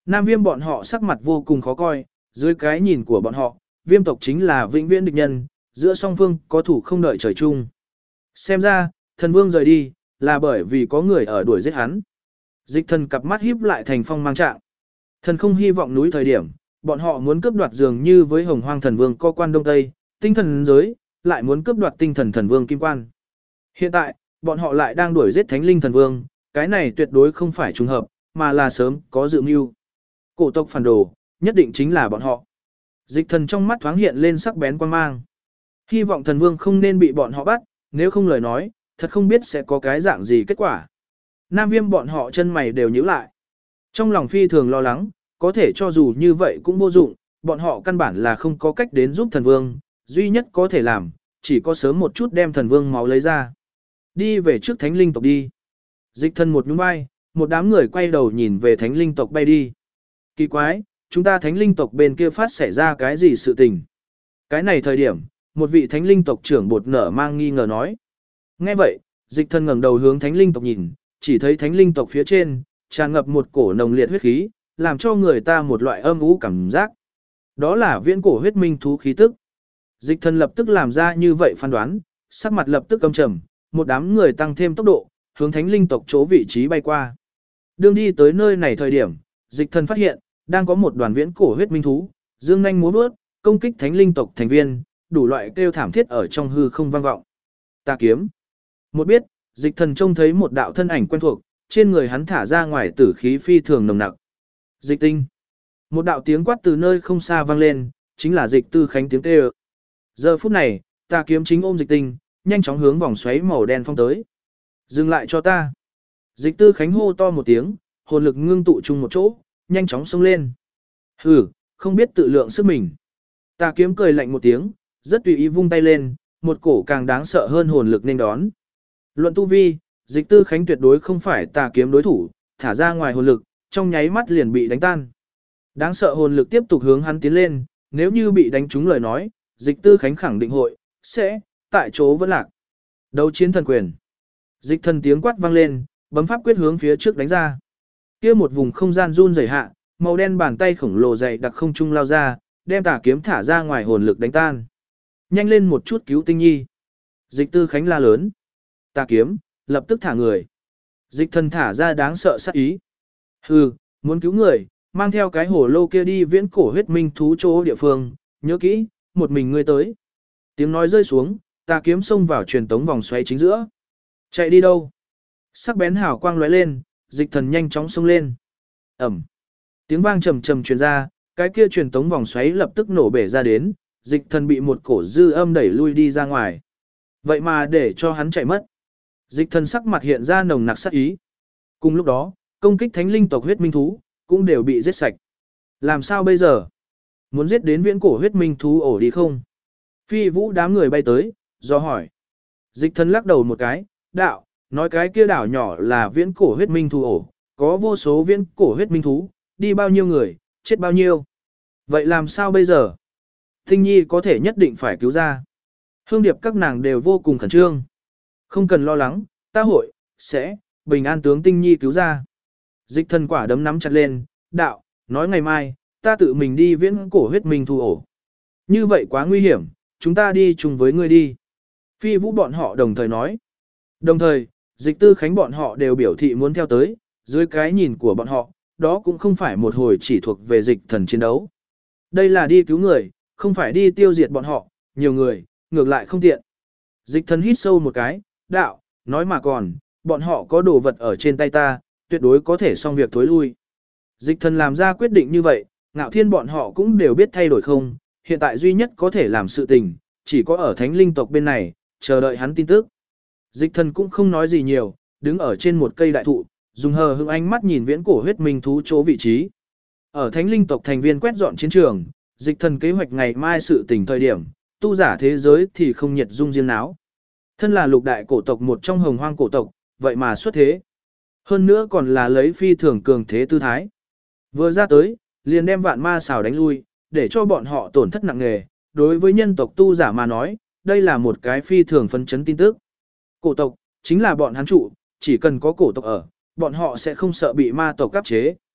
Nam Viêm bọn họ sắc mặt vô cùng khó coi, dưới cái nhìn của bọn họ, Viêm tộc chính là vĩnh viễn địch nhân, giữa song phương có thủ không đợi trời chung. Xem ra, thần vương rời đi, là bởi vì có người ở đuổi giết hắn. Dịch thần cặp mắt híp lại thành phong mang trạng. Thần không hy vọng núi thời điểm, bọn họ muốn cướp đoạt dường như với Hồng Hoang thần vương co quan đông tây, tinh thần giới, lại muốn cướp đoạt tinh thần thần vương kim quan. Hiện tại, bọn họ lại đang đuổi giết thánh linh thần vương, cái này tuyệt đối không phải trùng hợp, mà là sớm có dự mưu. Cổ tộc phản đồ, nhất định chính là bọn họ. Dịch thần trong mắt thoáng hiện lên sắc bén quan mang. Hy vọng thần vương không nên bị bọn họ bắt, nếu không lời nói, thật không biết sẽ có cái dạng gì kết quả. Nam Viêm bọn họ chân mày đều nhíu lại. Trong lòng phi thường lo lắng, có thể cho dù như vậy cũng vô dụng, bọn họ căn bản là không có cách đến giúp thần vương, duy nhất có thể làm, chỉ có sớm một chút đem thần vương máu lấy ra. Đi về trước thánh linh tộc đi. Dịch thần một nhún vai, một đám người quay đầu nhìn về thánh linh tộc bay đi. Kỳ quái, chúng ta thánh linh tộc bên kia phát xảy ra cái gì sự tình. Cái này thời điểm, một vị thánh linh tộc trưởng bột nở mang nghi ngờ nói. Nghe vậy, dịch thần ngẩng đầu hướng thánh linh tộc nhìn, chỉ thấy thánh linh tộc phía trên, tràn ngập một cổ nồng liệt huyết khí, làm cho người ta một loại âm u cảm giác. Đó là viễn cổ huyết minh thú khí tức. Dịch thần lập tức làm ra như vậy phán đoán, sắc mặt lập tức âm trầm, một đám người tăng thêm tốc độ, hướng thánh linh tộc chỗ vị trí bay qua. Đương đi tới nơi này thời điểm, dịch thần phát hiện, đang có một đoàn viễn cổ huyết minh thú, dương nhanh múa vớt, công kích thánh linh tộc thành viên, đủ loại kêu thảm thiết ở trong hư không vang vọng. Tà kiếm. Một biết, dịch thần trông thấy một đạo thân ảnh quen thuộc, trên người hắn thả ra ngoài tử khí phi thường nồng nặc. Dịch tinh. Một đạo tiếng quát từ nơi không xa vang lên, chính là dịch tư khánh tiếng kêu. Giờ phút này, tà kiếm chính ôm dịch tinh, nhanh chóng hướng vòng xoáy màu đen phong tới. Dừng lại cho ta. Dịch tư khánh hô to một tiếng, hồn lực ngưng tụ chung một chỗ, nhanh chóng xông lên. Hừ, không biết tự lượng sức mình. Tà kiếm cười lạnh một tiếng, rất tùy ý vung tay lên, một cổ càng đáng sợ hơn hồn lực nên đón. Luận tu vi, dịch tư khánh tuyệt đối không phải tà kiếm đối thủ, thả ra ngoài hồn lực, trong nháy mắt liền bị đánh tan. Đáng sợ hồn lực tiếp tục hướng hắn tiến lên, nếu như bị đánh trúng lời nói, dịch tư khánh khẳng định sẽ tại chỗ vẫn lạc. Đấu chiến thần quyền. Dịch thần tiếng quát vang lên, bấm pháp quyết hướng phía trước đánh ra. Kia một vùng không gian run rẩy hạ, màu đen bàn tay khổng lồ dày đặc không trung lao ra, đem tà kiếm thả ra ngoài hồn lực đánh tan. Nhanh lên một chút cứu tinh nhi. Dịch tư khánh la lớn. Tà kiếm, lập tức thả người. Dịch thần thả ra đáng sợ sát ý. Hừ, muốn cứu người, mang theo cái hổ lô kia đi viễn cổ huyết minh thú chỗ địa phương, nhớ kỹ, một mình ngươi tới. Tiếng nói rơi xuống, tà kiếm xông vào truyền tống vòng xoáy chính giữa. Chạy đi đâu? Sắc bén hào quang lóe lên, dịch thần nhanh chóng xông lên. Ẩm. Tiếng vang trầm trầm truyền ra, cái kia truyền tống vòng xoáy lập tức nổ bể ra đến, dịch thần bị một cổ dư âm đẩy lui đi ra ngoài. Vậy mà để cho hắn chạy mất. Dịch thần sắc mặt hiện ra nồng nặc sát ý. Cùng lúc đó, công kích thánh linh tộc huyết minh thú, cũng đều bị giết sạch. Làm sao bây giờ? Muốn giết đến viễn cổ huyết minh thú ổ đi không? Phi vũ đám người bay tới, do hỏi. Dịch thần lắc đầu một cái, đạo, nói cái kia đảo nhỏ là viễn cổ huyết minh thú ổ, có vô số viễn cổ huyết minh thú, đi bao nhiêu người, chết bao nhiêu. Vậy làm sao bây giờ? Tinh nhi có thể nhất định phải cứu ra. Hương điệp các nàng đều vô cùng khẩn trương. Không cần lo lắng, ta sẽ bình an tướng tinh nhi cứu ra. Dịch thần quả đấm nắm chặt lên, đạo, nói ngày mai, ta tự mình đi viễn cổ huyết minh thú ổ. Như vậy quá nguy hiểm, chúng ta đi chung với ngươi đi. Phi vũ bọn họ đồng thời nói. Đồng thời, dịch tư khánh bọn họ đều biểu thị muốn theo tới, dưới cái nhìn của bọn họ, đó cũng không phải một hồi chỉ thuộc về dịch thần chiến đấu. Đây là đi cứu người, không phải đi tiêu diệt bọn họ, nhiều người, ngược lại không tiện. Dịch thần hít sâu một cái, đạo, nói mà còn, bọn họ có đồ vật ở trên tay ta, tuyệt đối có thể xong việc thối lui. Dịch thần làm ra quyết định như vậy, ngạo thiên bọn họ cũng đều biết thay đổi không, hiện tại duy nhất có thể làm sự tình, chỉ có ở thánh linh tộc bên này, chờ đợi hắn tin tức. Dịch thần cũng không nói gì nhiều, đứng ở trên một cây đại thụ, dùng hờ hững ánh mắt nhìn viễn cổ huyết minh thú chỗ vị trí. Ở thánh linh tộc thành viên quét dọn chiến trường, dịch thần kế hoạch ngày mai sự tình thời điểm, tu giả thế giới thì không nhiệt dung riêng náo. Thân là lục đại cổ tộc một trong hồng hoang cổ tộc, vậy mà xuất thế. Hơn nữa còn là lấy phi thường cường thế tư thái. Vừa ra tới, liền đem vạn ma xào đánh lui, để cho bọn họ tổn thất nặng nề. Đối với nhân tộc tu giả mà nói, đây là một cái phi thường phấn chấn tin tức. Cổ tộc, chính là bọn hắn trụ, chỉ cần có cổ tộc ở, bọn họ sẽ không sợ bị ma tộc áp chế.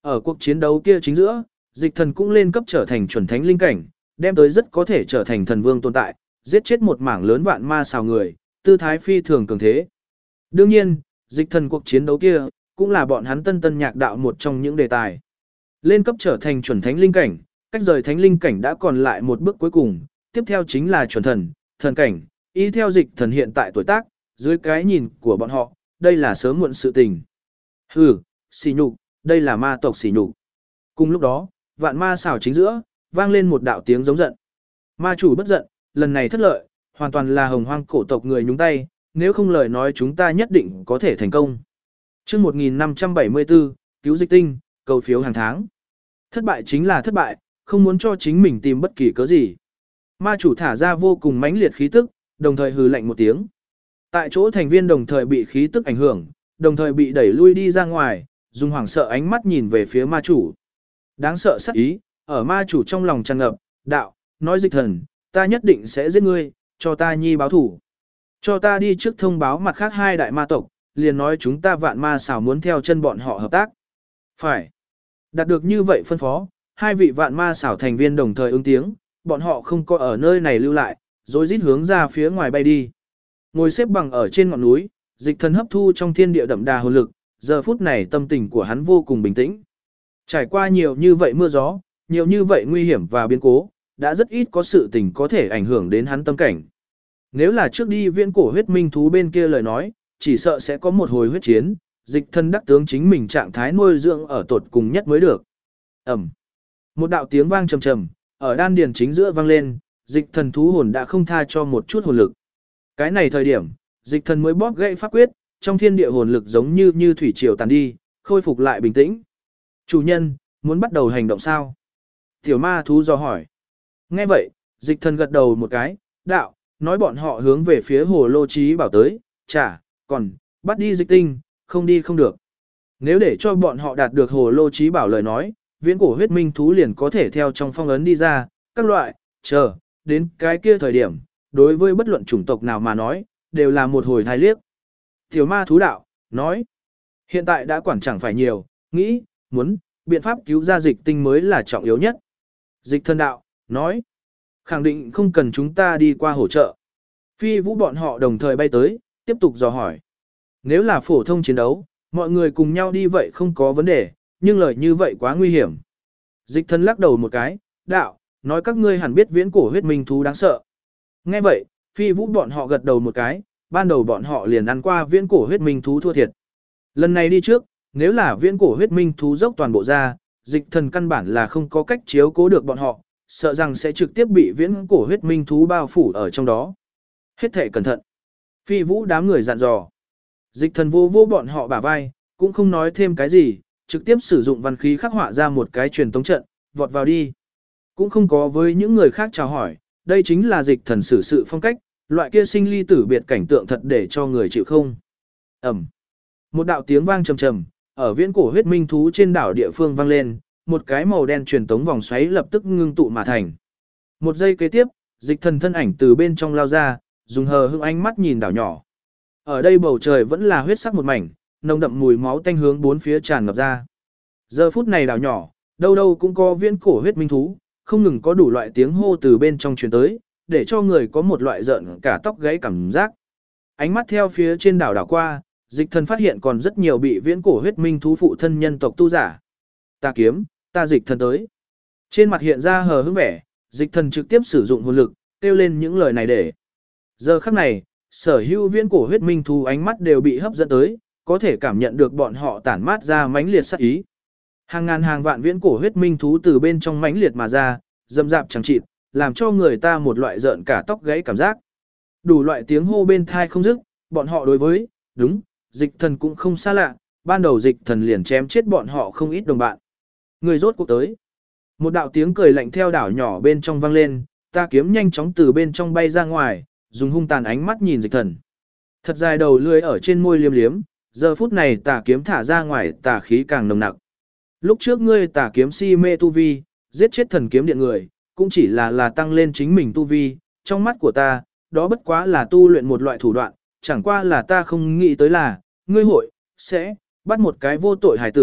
Ở cuộc chiến đấu kia chính giữa, dịch thần cũng lên cấp trở thành chuẩn thánh linh cảnh, đem tới rất có thể trở thành thần vương tồn tại, giết chết một mảng lớn vạn ma xào người, tư thái phi thường cường thế. Đương nhiên, dịch thần cuộc chiến đấu kia, cũng là bọn hắn tân tân nhạc đạo một trong những đề tài. Lên cấp trở thành chuẩn thánh linh cảnh, cách rời thánh linh cảnh đã còn lại một bước cuối cùng, tiếp theo chính là chuẩn thần, thần cảnh, y theo dịch thần hiện tại tuổi tác, dưới cái nhìn của bọn họ, đây là sớm muộn sự tình. Hừ, xỉ nhục, đây là ma tộc xỉ nhục. Cùng lúc đó, vạn ma xảo chính giữa, vang lên một đạo tiếng giống giận. Ma chủ bất giận, lần này thất lợi, hoàn toàn là hồng hoang cổ tộc người nhúng tay, nếu không lời nói chúng ta nhất định có thể thành công. Chương 1574, cứu dịch tinh, cầu phiếu hàng tháng. Thất bại chính là thất bại, không muốn cho chính mình tìm bất kỳ cớ gì. Ma chủ thả ra vô cùng mãnh liệt khí tức, đồng thời hừ lạnh một tiếng. Tại chỗ thành viên đồng thời bị khí tức ảnh hưởng, đồng thời bị đẩy lui đi ra ngoài, dùng hoảng sợ ánh mắt nhìn về phía ma chủ. Đáng sợ sắc ý, ở ma chủ trong lòng tràn ngập, đạo, nói dịch thần, ta nhất định sẽ giết ngươi, cho ta nhi báo thủ. Cho ta đi trước thông báo mặt khác hai đại ma tộc, liền nói chúng ta vạn ma xảo muốn theo chân bọn họ hợp tác. Phải. Đạt được như vậy phân phó, hai vị vạn ma xảo thành viên đồng thời ứng tiếng, bọn họ không có ở nơi này lưu lại, rồi rít hướng ra phía ngoài bay đi. Ngồi xếp bằng ở trên ngọn núi, dịch thần hấp thu trong thiên địa đậm đà hồn lực, giờ phút này tâm tình của hắn vô cùng bình tĩnh. Trải qua nhiều như vậy mưa gió, nhiều như vậy nguy hiểm và biến cố, đã rất ít có sự tình có thể ảnh hưởng đến hắn tâm cảnh. Nếu là trước đi viễn cổ huyết minh thú bên kia lời nói, chỉ sợ sẽ có một hồi huyết chiến, dịch thần đắc tướng chính mình trạng thái nuôi dưỡng ở tột cùng nhất mới được. Ẩm. Một đạo tiếng vang trầm trầm, ở đan điền chính giữa vang lên, dịch thần thú hồn đã không tha cho một chút hồn lực. Cái này thời điểm, dịch thần mới bóp gãy pháp quyết, trong thiên địa hồn lực giống như thủy triều tàn đi, khôi phục lại bình tĩnh. Chủ nhân, muốn bắt đầu hành động sao? Tiểu ma thú do hỏi. Nghe vậy, dịch thần gật đầu một cái, đạo, nói bọn họ hướng về phía hồ lô trí bảo tới, còn, bắt đi dịch tinh, không đi không được. Nếu để cho bọn họ đạt được hồ lô trí bảo lời nói, viễn cổ huyết minh thú liền có thể theo trong phong ấn đi ra, các loại, đến cái kia thời điểm, đối với bất luận chủng tộc nào mà nói, đều là một hồi thai liếc. Tiểu ma thú đạo, nói, hiện tại đã quản chẳng phải nhiều, nghĩ, muốn, biện pháp cứu ra dịch tinh mới là trọng yếu nhất. Dịch thần đạo, nói, khẳng định không cần chúng ta đi qua hỗ trợ. Phi vũ bọn họ đồng thời bay tới, tiếp tục dò hỏi. Nếu là phổ thông chiến đấu, mọi người cùng nhau đi vậy không có vấn đề, nhưng lời như vậy quá nguy hiểm. Dịch thần lắc đầu một cái, đạo, nói các ngươi hẳn biết viễn cổ huyết minh thú đáng sợ. Nghe vậy, phi vũ bọn họ gật đầu một cái, ban đầu bọn họ liền ăn qua viễn cổ huyết minh thú thua thiệt. Lần này đi trước, nếu là viễn cổ huyết minh thú dốc toàn bộ ra, dịch thần căn bản là không có cách chiếu cố được bọn họ, sợ rằng sẽ trực tiếp bị viễn cổ huyết minh thú bao phủ ở trong đó. Hết thể cẩn thận. Phi vũ đám người dặn dò. Dịch thần vô vô bọn họ bả vai, cũng không nói thêm cái gì, trực tiếp sử dụng văn khí khắc họa ra một cái truyền tống trận, vọt vào đi. Cũng không có với những người khác chào hỏi, đây chính là dịch thần xử sự phong cách, loại kia sinh ly tử biệt cảnh tượng thật để cho người chịu không. Ẩm. Một đạo tiếng vang trầm trầm, ở viễn cổ huyết minh thú trên đảo địa phương vang lên, một cái màu đen truyền tống vòng xoáy lập tức ngưng tụ mà thành. Một giây kế tiếp, dịch thần thân ảnh từ bên trong lao ra, dùng hờ hững ánh mắt nhìn đảo nhỏ. Ở đây bầu trời vẫn là huyết sắc một mảnh, nồng đậm mùi máu tanh hướng bốn phía tràn ngập ra. Giờ phút này đảo nhỏ, đâu đâu cũng có viễn cổ huyết minh thú, không ngừng có đủ loại tiếng hô từ bên trong truyền tới, để cho người có một loại rợn cả tóc gáy cảm giác. Ánh mắt theo phía trên đảo đảo qua, dịch thần phát hiện còn rất nhiều bị viễn cổ huyết minh thú phụ thân nhân tộc tu giả. Ta kiếm, ta dịch thần tới. Trên mặt hiện ra hờ hững vẻ, dịch thần trực tiếp sử dụng hồn lực, kêu lên những lời này để. Giờ khắc này, sở hữu viễn cổ huyết minh thú ánh mắt đều bị hấp dẫn tới, có thể cảm nhận được bọn họ tản mát ra mãnh liệt sát ý. Hàng ngàn hàng vạn viễn cổ huyết minh thú từ bên trong mãnh liệt mà ra, dầm dạp chẳng chịt, làm cho người ta một loại rợn cả tóc gáy cảm giác. Đủ loại tiếng hô bên thai không dứt, bọn họ đối với, đúng, dịch thần cũng không xa lạ, ban đầu dịch thần liền chém chết bọn họ không ít đồng bạn. Người rốt cuộc tới. Một đạo tiếng cười lạnh theo đảo nhỏ bên trong vang lên, ta kiếm nhanh chóng từ bên trong bay ra ngoài, dùng hung tàn ánh mắt nhìn dịch thần. Thật dài đầu lưỡi ở trên môi liếm liếm, giờ phút này tà kiếm thả ra ngoài tà khí càng nồng nặc. Lúc trước ngươi tà kiếm si mê tu vi, giết chết thần kiếm điện người, cũng chỉ là tăng lên chính mình tu vi, trong mắt của ta, đó bất quá là tu luyện một loại thủ đoạn, chẳng qua là ta không nghĩ tới là, ngươi sẽ bắt một cái vô tội hải tử,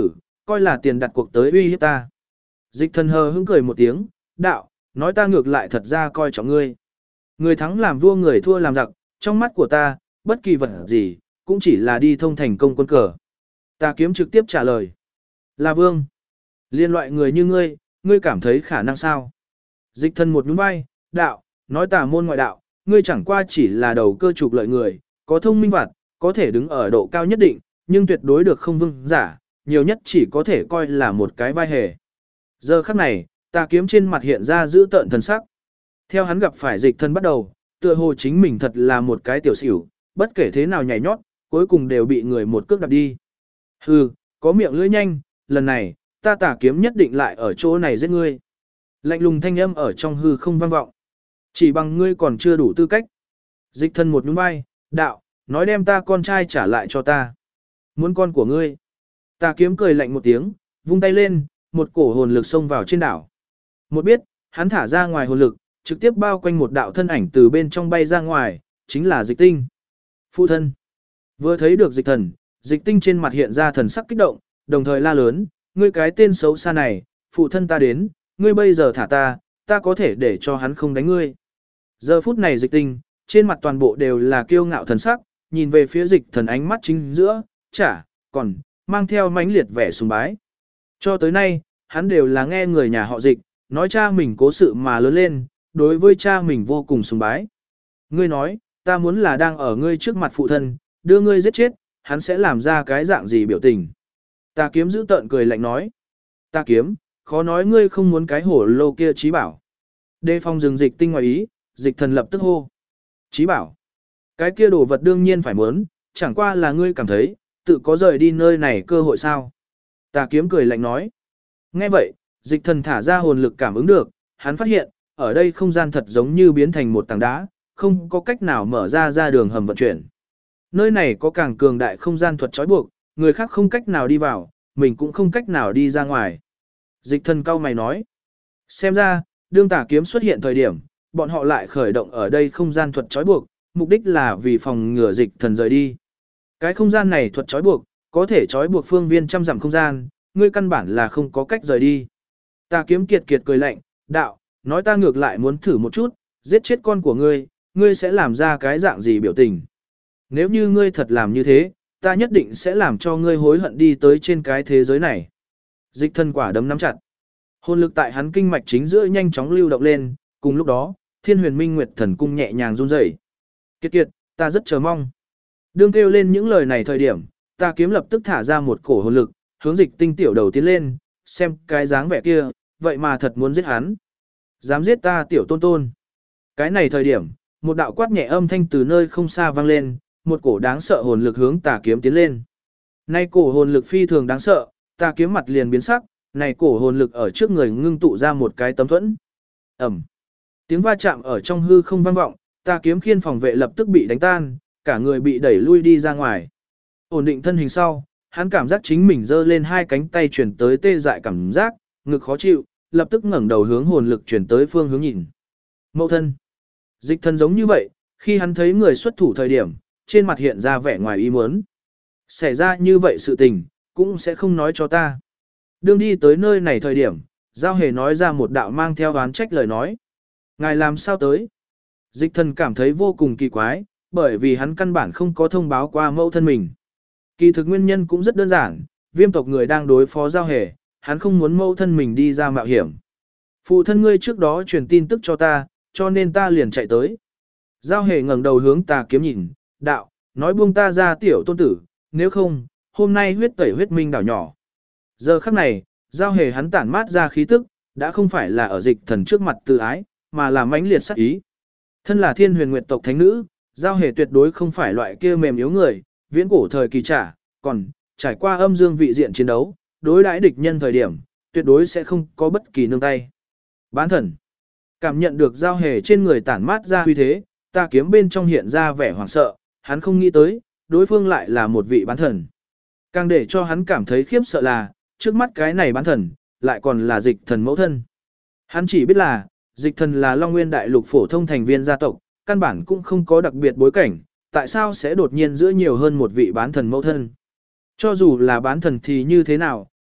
coi là tiền đặt cuộc tới uy hiếp ta. Dịch thần hờ hững cười một tiếng, đạo, nói ta ngược lại thật ra coi trọng ngươi. Người thắng làm vua người thua làm giặc, trong mắt của ta, bất kỳ vật gì, cũng chỉ là đi thông thành công quân cờ. Tà kiếm trực tiếp trả lời. Là vương. Liên loại người như ngươi cảm thấy khả năng sao? Dịch thần một nhún vai, đạo, nói tà môn ngoại đạo, ngươi chẳng qua chỉ là đầu cơ trục lợi người, có thông minh vặt, có thể đứng ở độ cao nhất định, nhưng tuyệt đối được không vương giả, nhiều nhất chỉ có thể coi là một cái vai hề. Giờ khắc này, tà kiếm trên mặt hiện ra giữ tợn thần sắc. Theo hắn gặp phải dịch thần bắt đầu, tựa hồ chính mình thật là một cái tiểu xỉu, bất kể thế nào nhảy nhót, cuối cùng đều bị người một cước đạp đi. Hừ, có miệng lưỡi nhanh, lần này, ta tà kiếm nhất định lại ở chỗ này giết ngươi. Lạnh lùng thanh âm ở trong hư không vang vọng. Chỉ bằng ngươi còn chưa đủ tư cách. Dịch thần một nhún vai, đạo, nói đem ta con trai trả lại cho ta. Muốn con của ngươi. Tà kiếm cười lạnh một tiếng, vung tay lên, một cổ hồn lực xông vào trên đảo. Một biết, hắn thả ra ngoài hồn lực, trực tiếp bao quanh một đạo thân ảnh từ bên trong bay ra ngoài, chính là dịch tinh. Phụ thân. Vừa thấy được dịch thần, dịch tinh trên mặt hiện ra thần sắc kích động, đồng thời la lớn, ngươi cái tên xấu xa này, phụ thân ta đến, ngươi bây giờ thả ta có thể để cho hắn không đánh ngươi. Giờ phút này dịch tinh, trên mặt toàn bộ đều là kiêu ngạo thần sắc, nhìn về phía dịch thần ánh mắt chính giữa, còn mang theo mãnh liệt vẻ sùng bái. Cho tới nay, hắn đều là nghe người nhà họ dịch, nói cha mình cố sự mà lớn lên, đối với cha mình vô cùng sùng bái. Ngươi nói, ta muốn là đang ở ngươi trước mặt phụ thân, đưa ngươi giết chết, hắn sẽ làm ra cái dạng gì biểu tình. Tà kiếm giữ tợn cười lạnh nói. Tà kiếm, khó nói ngươi không muốn cái hổ lô kia trí bảo. Đề phòng rừng dịch tinh ngoài ý, dịch thần lập tức hô. Trí bảo. Cái kia đồ vật đương nhiên phải muốn, chẳng qua là ngươi cảm thấy, tự có rời đi nơi này cơ hội sao. Tà kiếm cười lạnh nói. Nghe vậy, dịch thần thả ra hồn lực cảm ứng được, hắn phát hiện, ở đây không gian thật giống như biến thành một tảng đá, không có cách nào mở ra đường hầm vận chuyển. Nơi này có càng cường đại không gian thuật trói buộc, người khác không cách nào đi vào, mình cũng không cách nào đi ra ngoài. Dịch thần cao mày nói. Xem ra, đương tà kiếm xuất hiện thời điểm, bọn họ lại khởi động ở đây không gian thuật trói buộc, mục đích là vì phòng ngừa dịch thần rời đi. Cái không gian này thuật trói buộc, có thể trói buộc phương viên trăm dặm không gian, ngươi căn bản là không có cách rời đi. Tà kiếm kiệt cười lạnh, đạo, nói ta ngược lại muốn thử một chút, giết chết con của ngươi sẽ làm ra cái dạng gì biểu tình. Nếu như ngươi thật làm như thế, ta nhất định sẽ làm cho ngươi hối hận đi tới trên cái thế giới này. Dịch thần quả đấm nắm chặt. Hồn lực tại hắn kinh mạch chính giữa nhanh chóng lưu động lên, cùng lúc đó, Thiên Huyền Minh Nguyệt Thần cung nhẹ nhàng run rẩy. Kiệt, ta rất chờ mong. Đương kêu lên những lời này thời điểm, Tà kiếm lập tức thả ra một cổ hồn lực, hướng dịch tinh tiểu đầu tiến lên, xem cái dáng vẻ kia, vậy mà thật muốn giết hắn. Dám giết ta tiểu tôn tôn. Cái này thời điểm, một đạo quát nhẹ âm thanh từ nơi không xa vang lên, một cổ đáng sợ hồn lực hướng Tà kiếm tiến lên. Nay cổ hồn lực phi thường đáng sợ, Tà kiếm mặt liền biến sắc, này cổ hồn lực ở trước người ngưng tụ ra một cái tấm thuẫn. Ầm. Tiếng va chạm ở trong hư không vang vọng, Tà kiếm khiên phòng vệ lập tức bị đánh tan, cả người bị đẩy lui đi ra ngoài. Ổn định thân hình sau, hắn cảm giác chính mình giơ lên hai cánh tay chuyển tới tê dại cảm giác, ngực khó chịu, lập tức ngẩng đầu hướng hồn lực chuyển tới phương hướng nhìn. Mậu thân. Dịch thân giống như vậy, khi hắn thấy người xuất thủ thời điểm, trên mặt hiện ra vẻ ngoài ý muốn. Xảy ra như vậy sự tình, cũng sẽ không nói cho ta. Đương đi tới nơi này thời điểm, Giao Hề nói ra một đạo mang theo oán trách lời nói. Ngài làm sao tới? Dịch thần cảm thấy vô cùng kỳ quái, bởi vì hắn căn bản không có thông báo qua mẫu thân mình. Kỳ thực nguyên nhân cũng rất đơn giản, Viêm tộc người đang đối phó Giao Hề, hắn không muốn mẫu thân mình đi ra mạo hiểm. Phụ thân ngươi trước đó truyền tin tức cho ta, cho nên ta liền chạy tới. Giao Hề ngẩng đầu hướng Tà kiếm nhìn, đạo, nói buông ta ra tiểu tôn tử, nếu không, hôm nay huyết tẩy huyết minh đảo nhỏ. Giờ khắc này, Giao Hề hắn tản mát ra khí tức, đã không phải là ở dịch thần trước mặt từ ái, mà là mãnh liệt sát ý. Thân là Thiên Huyền Nguyệt tộc thánh nữ, Giao Hề tuyệt đối không phải loại kia mềm yếu người, viễn cổ thời kỳ còn trải qua âm dương vị diện chiến đấu, đối đãi địch nhân thời điểm, tuyệt đối sẽ không có bất kỳ nương tay. Bán thần. Cảm nhận được Giao Hề trên người tản mát ra uy thế, Tà kiếm bên trong hiện ra vẻ hoảng sợ, hắn không nghĩ tới, đối phương lại là một vị bán thần. Càng để cho hắn cảm thấy khiếp sợ là, trước mắt cái này bán thần, lại còn là dịch thần mẫu thân. Hắn chỉ biết là, dịch thần là Long Nguyên Đại Lục phổ thông thành viên gia tộc, căn bản cũng không có đặc biệt bối cảnh, tại sao sẽ đột nhiên giữa nhiều hơn một vị bán thần mẫu thân. Cho dù là bán thần thì như thế nào,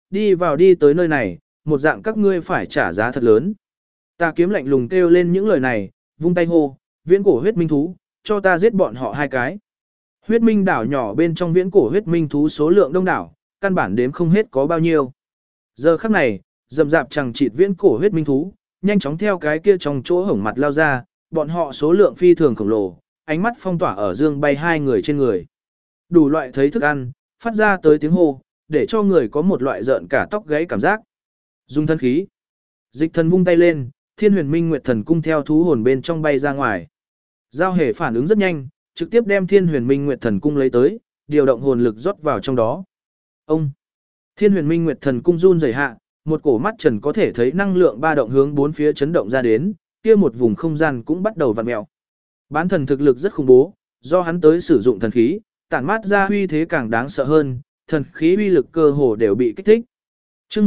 đi tới nơi này, một dạng các ngươi phải trả giá thật lớn. Tà kiếm lạnh lùng kêu lên những lời này, vung tay hô, viễn cổ huyết minh thú, cho ta giết bọn họ hai cái. Huyết minh đảo nhỏ bên trong viễn cổ huyết minh thú số lượng đông đảo, căn bản đếm không hết có bao nhiêu. Giờ khắc này, rầm rạp chẳng chịt viễn cổ huyết minh thú, nhanh chóng theo cái kia trong chỗ hổng mặt lao ra, bọn họ số lượng phi thường khổng lồ, ánh mắt phong tỏa ở dương bay hai người trên người. Đủ loại thấy thức ăn, phát ra tới tiếng hô, để cho người có một loại rợn cả tóc gáy cảm giác. Dùng thân khí. Dịch thần vung tay lên, Thiên Huyền Minh Nguyệt Thần cung theo thú hồn bên trong bay ra ngoài. Giao Hề phản ứng rất nhanh, trực tiếp đem Thiên Huyền Minh Nguyệt Thần cung lấy tới, điều động hồn lực rót vào trong đó. Ông. Thiên Huyền Minh Nguyệt Thần cung run rẩy hạ, một cổ mắt trần có thể thấy năng lượng ba động hướng bốn phía chấn động ra đến, kia một vùng không gian cũng bắt đầu vặn mèo. Bán thần thực lực rất khủng bố, do hắn tới sử dụng thần khí, tản mát ra uy thế càng đáng sợ hơn, thần khí uy lực cơ hồ đều bị kích thích. Chương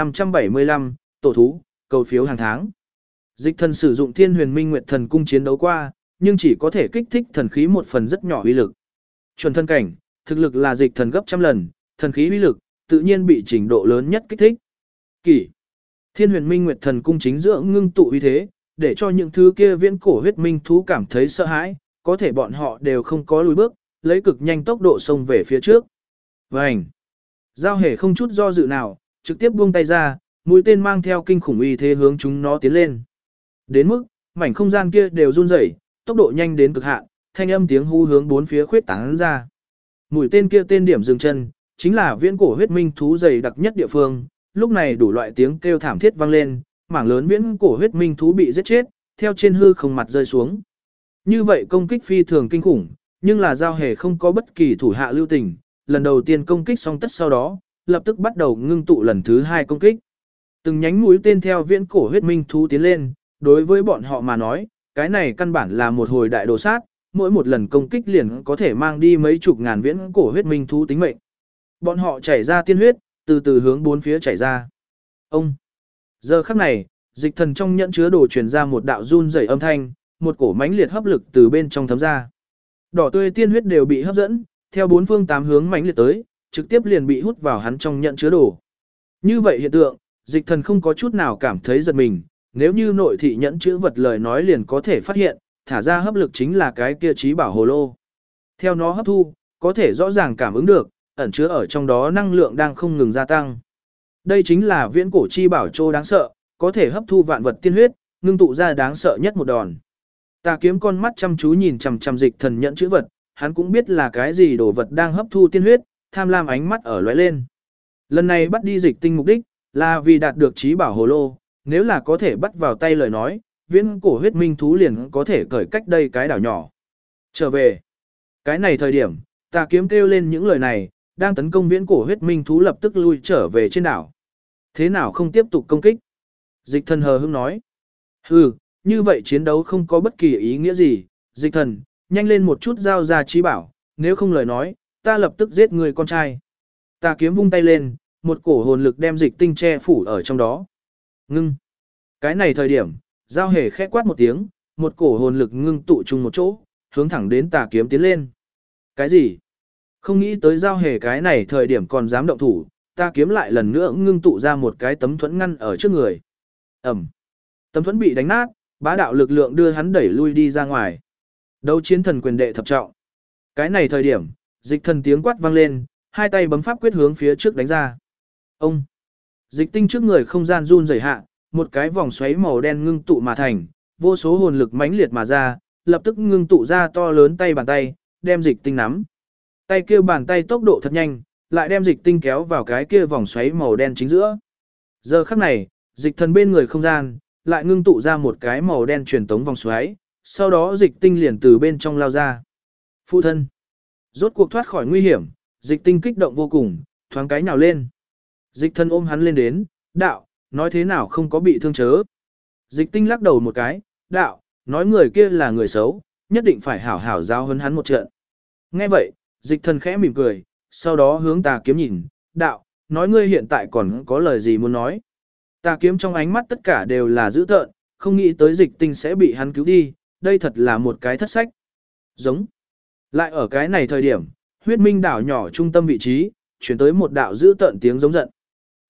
1575, tổ thú, cầu phiếu hàng tháng. Dịch thần sử dụng Thiên Huyền Minh Nguyệt Thần cung chiến đấu qua, nhưng chỉ có thể kích thích thần khí một phần rất nhỏ uy lực. Chuẩn thân cảnh, thực lực là dịch thần gấp trăm lần, thần khí uy lực tự nhiên bị trình độ lớn nhất kích thích. Kỷ. Thiên Huyền Minh Nguyệt Thần cung chính giữa ngưng tụ uy thế, để cho những thứ kia viễn cổ huyết minh thú cảm thấy sợ hãi, có thể bọn họ đều không có lùi bước, lấy cực nhanh tốc độ xông về phía trước. Vành. Giao Hề không chút do dự nào, trực tiếp buông tay ra, mũi tên mang theo kinh khủng uy thế hướng chúng nó tiến lên. Đến mức, mảnh không gian kia đều run rẩy, tốc độ nhanh đến cực hạn, thanh âm tiếng hú hướng bốn phía khuyết tán ra. Mũi tên kia tên điểm dừng chân, chính là viễn cổ huyết minh thú dày đặc nhất địa phương, lúc này đủ loại tiếng kêu thảm thiết vang lên, mảng lớn viễn cổ huyết minh thú bị giết chết, theo trên hư không mặt rơi xuống. Như vậy công kích phi thường kinh khủng, nhưng là Giao Hề không có bất kỳ thủ hạ lưu tình, lần đầu tiên công kích xong tất sau đó, lập tức bắt đầu ngưng tụ lần thứ hai công kích. Từng nhánh mũi tên theo viễn cổ huyết minh thú tiến lên, đối với bọn họ mà nói, cái này căn bản là một hồi đại đồ sát, mỗi một lần công kích liền có thể mang đi mấy chục ngàn viễn cổ huyết minh thú tính mệnh. Bọn họ chảy ra tiên huyết, từ từ hướng bốn phía chảy ra. Ông. Giờ khắc này, dịch thần trong nhẫn chứa đồ truyền ra một đạo run rẩy âm thanh, một cổ mãnh liệt hấp lực từ bên trong thấm ra. Đỏ tươi tiên huyết đều bị hấp dẫn, theo bốn phương tám hướng mãnh liệt tới, trực tiếp liền bị hút vào hắn trong nhẫn chứa đồ. Như vậy hiện tượng, dịch thần không có chút nào cảm thấy giật mình, nếu như nội thị nhẫn chữ vật lời nói liền có thể phát hiện, thả ra hấp lực chính là cái kia trí bảo hồ lô. Theo nó hấp thu, có thể rõ ràng cảm ứng được, ẩn chứa ở trong đó năng lượng đang không ngừng gia tăng. Đây chính là viễn cổ chi bảo trô đáng sợ, có thể hấp thu vạn vật tiên huyết, ngưng tụ ra đáng sợ nhất một đòn. Tà kiếm con mắt chăm chú nhìn chằm chằm dịch thần nhẫn chữ vật, hắn cũng biết là cái gì đồ vật đang hấp thu tiên huyết, tham lam ánh mắt ở lóe lên. Lần này bắt đi dịch tinh mục đích, là vì đạt được trí bảo hồ lô, nếu là có thể bắt vào tay lời nói, viễn cổ huyết minh thú liền có thể cởi cách đây cái đảo nhỏ. Trở về. Cái này thời điểm, tà kiếm kêu lên những lời này, đang tấn công viễn cổ huyết minh thú lập tức lui trở về trên đảo. Thế nào không tiếp tục công kích? Dịch thần hờ hững nói. Hừ, như vậy chiến đấu không có bất kỳ ý nghĩa gì, dịch thần, nhanh lên một chút giao ra trí bảo, nếu không lời nói, ta lập tức giết người con trai. Tà kiếm vung tay lên, một cổ hồn lực đem dịch tinh che phủ ở trong đó. Ngưng. Cái này thời điểm, Giao Hề khẽ quát một tiếng, một cổ hồn lực ngưng tụ chung một chỗ, hướng thẳng đến tà kiếm tiến lên. Cái gì? Không nghĩ tới Giao Hề cái này thời điểm còn dám động thủ, tà kiếm lại lần nữa ngưng tụ ra một cái tấm thuẫn ngăn ở trước người. Ẩm. Tấm thuẫn bị đánh nát, bá đạo lực lượng đưa hắn đẩy lui đi ra ngoài. Đấu chiến thần quyền đệ thập trọng. Cái này thời điểm, dịch thần tiếng quát vang lên, hai tay bấm pháp quyết hướng phía trước đánh ra. Ông. Dịch tinh trước người không gian run rẩy hạ, một cái vòng xoáy màu đen ngưng tụ mà thành, vô số hồn lực mãnh liệt mà ra, lập tức ngưng tụ ra to lớn tay bàn tay, đem dịch tinh nắm. Tay kia bàn tay tốc độ thật nhanh, lại đem dịch tinh kéo vào cái kia vòng xoáy màu đen chính giữa. Giờ khắc này, dịch thần bên người không gian, lại ngưng tụ ra một cái màu đen truyền tống vòng xoáy, sau đó dịch tinh liền từ bên trong lao ra. Phụ thân. Rốt cuộc thoát khỏi nguy hiểm, dịch tinh kích động vô cùng, thoáng cái nhào lên. Dịch thần ôm hắn lên đến, đạo, nói thế nào không có bị thương chớ. Dịch tinh lắc đầu một cái, đạo, nói người kia là người xấu, nhất định phải hảo hảo giáo huấn hắn một trận. Nghe vậy, dịch thần khẽ mỉm cười, sau đó hướng tà kiếm nhìn, đạo, nói ngươi hiện tại còn có lời gì muốn nói. Tà kiếm trong ánh mắt tất cả đều là dữ tợn, không nghĩ tới dịch tinh sẽ bị hắn cứu đi, đây thật là một cái thất sách. Giống. Lại ở cái này thời điểm, huyết minh đảo nhỏ trung tâm vị trí, chuyển tới một đạo dữ tợn tiếng giống giận.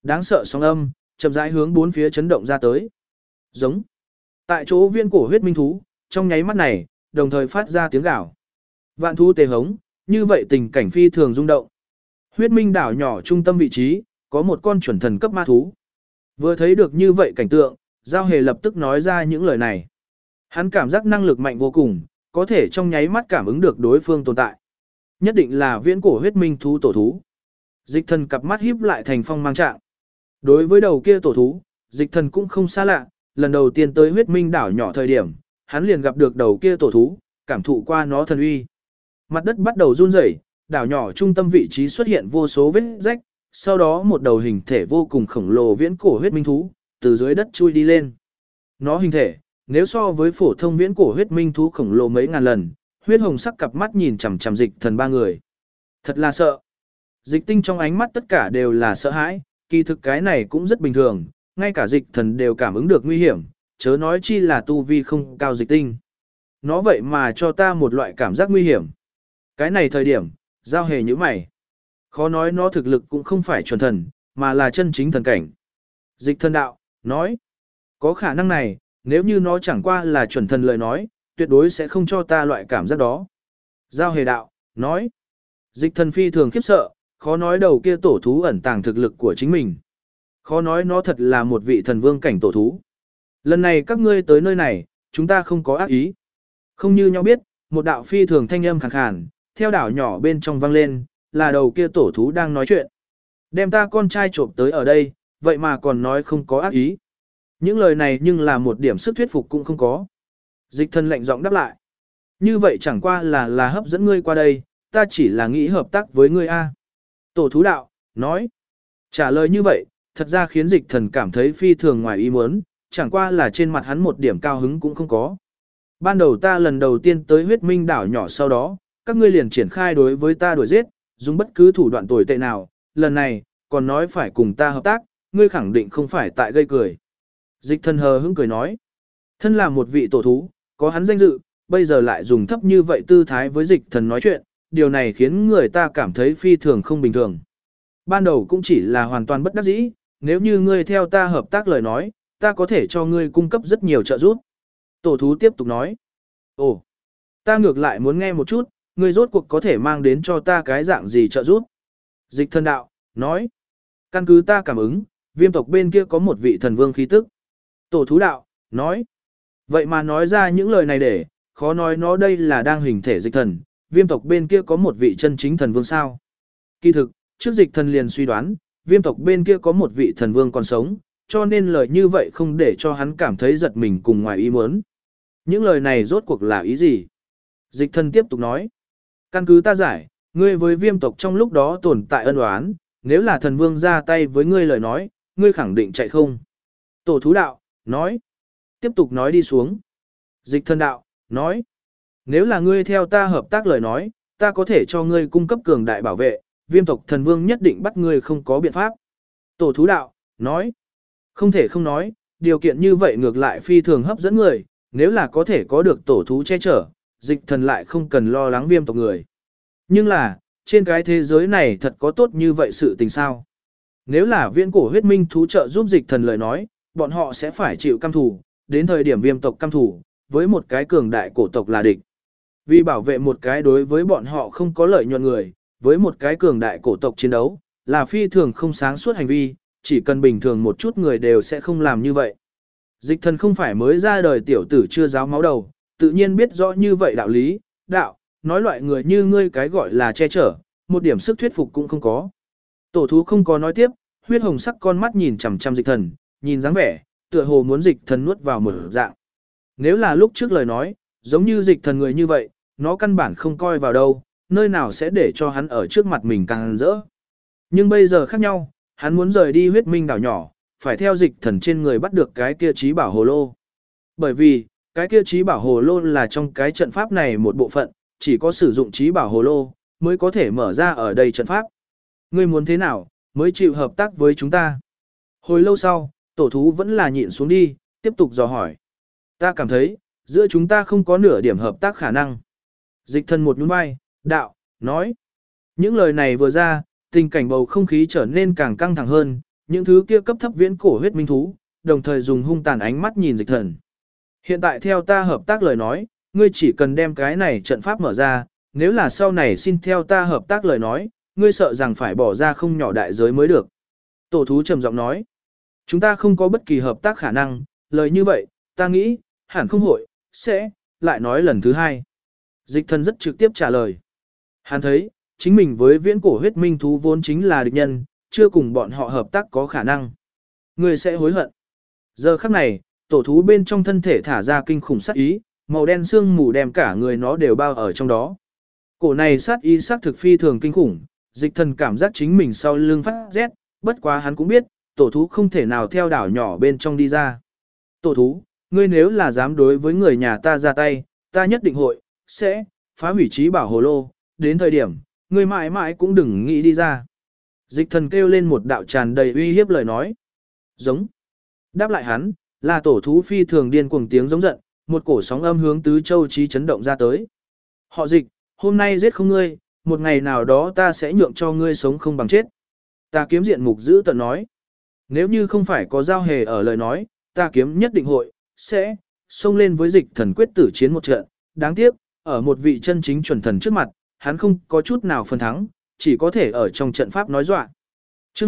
Đáng sợ sóng âm, chậm rãi hướng bốn phía chấn động ra tới. Giống. Tại chỗ viên cổ huyết minh thú, trong nháy mắt này, đồng thời phát ra tiếng gào. Vạn thú tề hống, như vậy tình cảnh phi thường rung động. Huyết minh đảo nhỏ trung tâm vị trí, có một con chuẩn thần cấp ma thú. Vừa thấy được như vậy cảnh tượng, Giao Hề lập tức nói ra những lời này. Hắn cảm giác năng lực mạnh vô cùng, có thể trong nháy mắt cảm ứng được đối phương tồn tại. Nhất định là viễn cổ huyết minh thú tổ thú. Dịch thần cặp mắt híp lại thành phong mang trạng. Đối với đầu kia tổ thú, dịch thần cũng không xa lạ, lần đầu tiên tới huyết minh đảo nhỏ thời điểm, hắn liền gặp được đầu kia tổ thú, cảm thụ qua nó thần uy. Mặt đất bắt đầu run rẩy, đảo nhỏ trung tâm vị trí xuất hiện vô số vết rách, sau đó một đầu hình thể vô cùng khổng lồ viễn cổ huyết minh thú, từ dưới đất chui đi lên. Nó hình thể, nếu so với phổ thông viễn cổ huyết minh thú khổng lồ mấy ngàn lần, huyết hồng sắc cặp mắt nhìn chằm chằm dịch thần ba người. Thật là sợ. Dịch tinh trong ánh mắt tất cả đều là sợ hãi, kỳ thực cái này cũng rất bình thường, ngay cả dịch thần đều cảm ứng được nguy hiểm, chớ nói chi là tu vi không cao dịch tinh. Nó vậy mà cho ta một loại cảm giác nguy hiểm. Cái này thời điểm, Giao Hề như mày. Khó nói nó thực lực cũng không phải chuẩn thần, mà là chân chính thần cảnh. Dịch thần đạo, nói. Có khả năng này, nếu như nó chẳng qua là chuẩn thần lời nói, tuyệt đối sẽ không cho ta loại cảm giác đó. Giao Hề đạo, nói. Dịch thần phi thường khiếp sợ, khó nói đầu kia tổ thú ẩn tàng thực lực của chính mình. Khó nói nó thật là một vị thần vương cảnh tổ thú. Lần này các ngươi tới nơi này, chúng ta không có ác ý. Không như nhau biết, một đạo phi thường thanh âm khàn khàn, theo đảo nhỏ bên trong vang lên, là đầu kia tổ thú đang nói chuyện. Đem ta con trai trộm tới ở đây, vậy mà còn nói không có ác ý. Những lời này nhưng là một điểm sức thuyết phục cũng không có. Dịch thần lạnh giọng đáp lại. Như vậy chẳng qua là hấp dẫn ngươi qua đây, ta chỉ là nghĩ hợp tác với ngươi a. Tổ thú đạo, nói. Trả lời như vậy, thật ra khiến dịch thần cảm thấy phi thường ngoài ý muốn, chẳng qua là trên mặt hắn một điểm cao hứng cũng không có. Ban đầu ta lần đầu tiên tới huyết minh đảo nhỏ sau đó, các ngươi liền triển khai đối với ta đuổi giết, dùng bất cứ thủ đoạn tồi tệ nào, lần này, còn nói phải cùng ta hợp tác, ngươi khẳng định không phải tại gây cười. Dịch thần hờ hững cười nói, thân là một vị tổ thú, có hắn danh dự, bây giờ lại dùng thấp như vậy tư thái với dịch thần nói chuyện, điều này khiến người ta cảm thấy phi thường không bình thường. Ban đầu cũng chỉ là hoàn toàn bất đắc dĩ, nếu như ngươi theo ta hợp tác lời nói, ta có thể cho ngươi cung cấp rất nhiều trợ giúp. Tổ thú tiếp tục nói, ồ, ta ngược lại muốn nghe một chút, ngươi rốt cuộc có thể mang đến cho ta cái dạng gì trợ giúp. Dịch thần đạo, nói, căn cứ ta cảm ứng, viêm tộc bên kia có một vị thần vương khí tức. Tổ thú đạo, nói, vậy mà nói ra những lời này để, khó nói nó đây là đang hình thể dịch thần, viêm tộc bên kia có một vị chân chính thần vương sao. Kỳ thực, trước dịch thần liền suy đoán, viêm tộc bên kia có một vị thần vương còn sống, cho nên lời như vậy không để cho hắn cảm thấy giật mình cùng ngoài ý muốn. Những lời này rốt cuộc là ý gì? Dịch thần tiếp tục nói, căn cứ ta giải, ngươi với viêm tộc trong lúc đó tồn tại ân oán, nếu là thần vương ra tay với ngươi lời nói, ngươi khẳng định chạy không. Tổ thú đạo, nói, tiếp tục nói đi xuống. Dịch thần đạo, nói, nếu là ngươi theo ta hợp tác lời nói, ta có thể cho ngươi cung cấp cường đại bảo vệ, viêm tộc thần vương nhất định bắt ngươi không có biện pháp. Tổ thú đạo, nói, không thể không nói, điều kiện như vậy ngược lại phi thường hấp dẫn người, nếu là có thể có được tổ thú che chở, dịch thần lại không cần lo lắng viêm tộc người. Nhưng là, trên cái thế giới này thật có tốt như vậy sự tình sao? Nếu là viễn cổ huyết minh thú trợ giúp dịch thần lời nói, bọn họ sẽ phải chịu căm thù, đến thời điểm viêm tộc căm thù, với một cái cường đại cổ tộc là địch. Vì bảo vệ một cái đối với bọn họ không có lợi nhuận người, với một cái cường đại cổ tộc chiến đấu, là phi thường không sáng suốt hành vi, chỉ cần bình thường một chút người đều sẽ không làm như vậy. Dịch thần không phải mới ra đời tiểu tử chưa giáo máu đầu, tự nhiên biết rõ như vậy đạo lý, đạo, nói loại người như ngươi cái gọi là che chở, một điểm sức thuyết phục cũng không có. Tổ thú không có nói tiếp, huyết hồng sắc con mắt nhìn chằm chằm dịch thần, nhìn dáng vẻ, tựa hồ muốn dịch thần nuốt vào một dạng. Nếu là lúc trước lời nói, giống như dịch thần người như vậy, nó căn bản không coi vào đâu, nơi nào sẽ để cho hắn ở trước mặt mình càng rỡ. Nhưng bây giờ khác nhau, hắn muốn rời đi huyết minh đảo nhỏ, phải theo dịch thần trên người bắt được cái kia trí bảo hồ lô. Bởi vì, cái kia trí bảo hồ lô là trong cái trận pháp này một bộ phận, chỉ có sử dụng trí bảo hồ lô, mới có thể mở ra ở đây trận pháp. Ngươi muốn thế nào, mới chịu hợp tác với chúng ta? Hồi lâu sau, tổ thú vẫn là nhịn xuống đi, tiếp tục dò hỏi. Ta cảm thấy, giữa chúng ta không có nửa điểm hợp tác khả năng. Dịch thần một nhún vai, đạo, nói. Những lời này vừa ra, tình cảnh bầu không khí trở nên càng căng thẳng hơn, những thứ kia cấp thấp viễn cổ huyết minh thú, đồng thời dùng hung tàn ánh mắt nhìn Dịch Thần. Hiện tại theo ta hợp tác lời nói, ngươi chỉ cần đem cái này trận pháp mở ra, nếu là sau này xin theo ta hợp tác lời nói, ngươi sợ rằng phải bỏ ra không nhỏ đại giới mới được. Tổ thú trầm giọng nói, chúng ta không có bất kỳ hợp tác khả năng, lời như vậy, ta nghĩ, hẳn không hội, sẽ, lại nói lần thứ hai. Dịch Thần rất trực tiếp trả lời. Hắn thấy, chính mình với viễn cổ huyết minh thú vốn chính là địch nhân, chưa cùng bọn họ hợp tác có khả năng. Ngươi sẽ hối hận. Giờ khắc này, tổ thú bên trong thân thể thả ra kinh khủng sát ý, màu đen xương mù đem cả người nó đều bao ở trong đó. Cổ này sát ý xác thực phi thường kinh khủng, Dịch Thần cảm giác chính mình sau lưng phát rét, bất quá hắn cũng biết, tổ thú không thể nào theo đảo nhỏ bên trong đi ra. Tổ thú, ngươi nếu là dám đối với người nhà ta ra tay, ta nhất định hội, sẽ, phá hủy trí bảo hồ lô, đến thời điểm, ngươi mãi mãi cũng đừng nghĩ đi ra. Dịch Thần kêu lên một đạo tràn đầy uy hiếp lời nói. Giống. Đáp lại hắn, là tổ thú phi thường điên cuồng tiếng giống giận, một cổ sóng âm hướng tứ châu trí chấn động ra tới. Họ Dịch, hôm nay giết không ngươi, một ngày nào đó ta sẽ nhượng cho ngươi sống không bằng chết. Ta kiếm diện mục giữ tận nói. Nếu như không phải có giao hề ở lời nói, ta kiếm nhất định hội, sẽ, xông lên với Dịch Thần quyết tử chiến một trận. Đáng tiếc, ở một vị chân chính chuẩn thần trước mặt, hắn không có chút nào phần thắng, chỉ có thể ở trong trận pháp nói dọa. Chương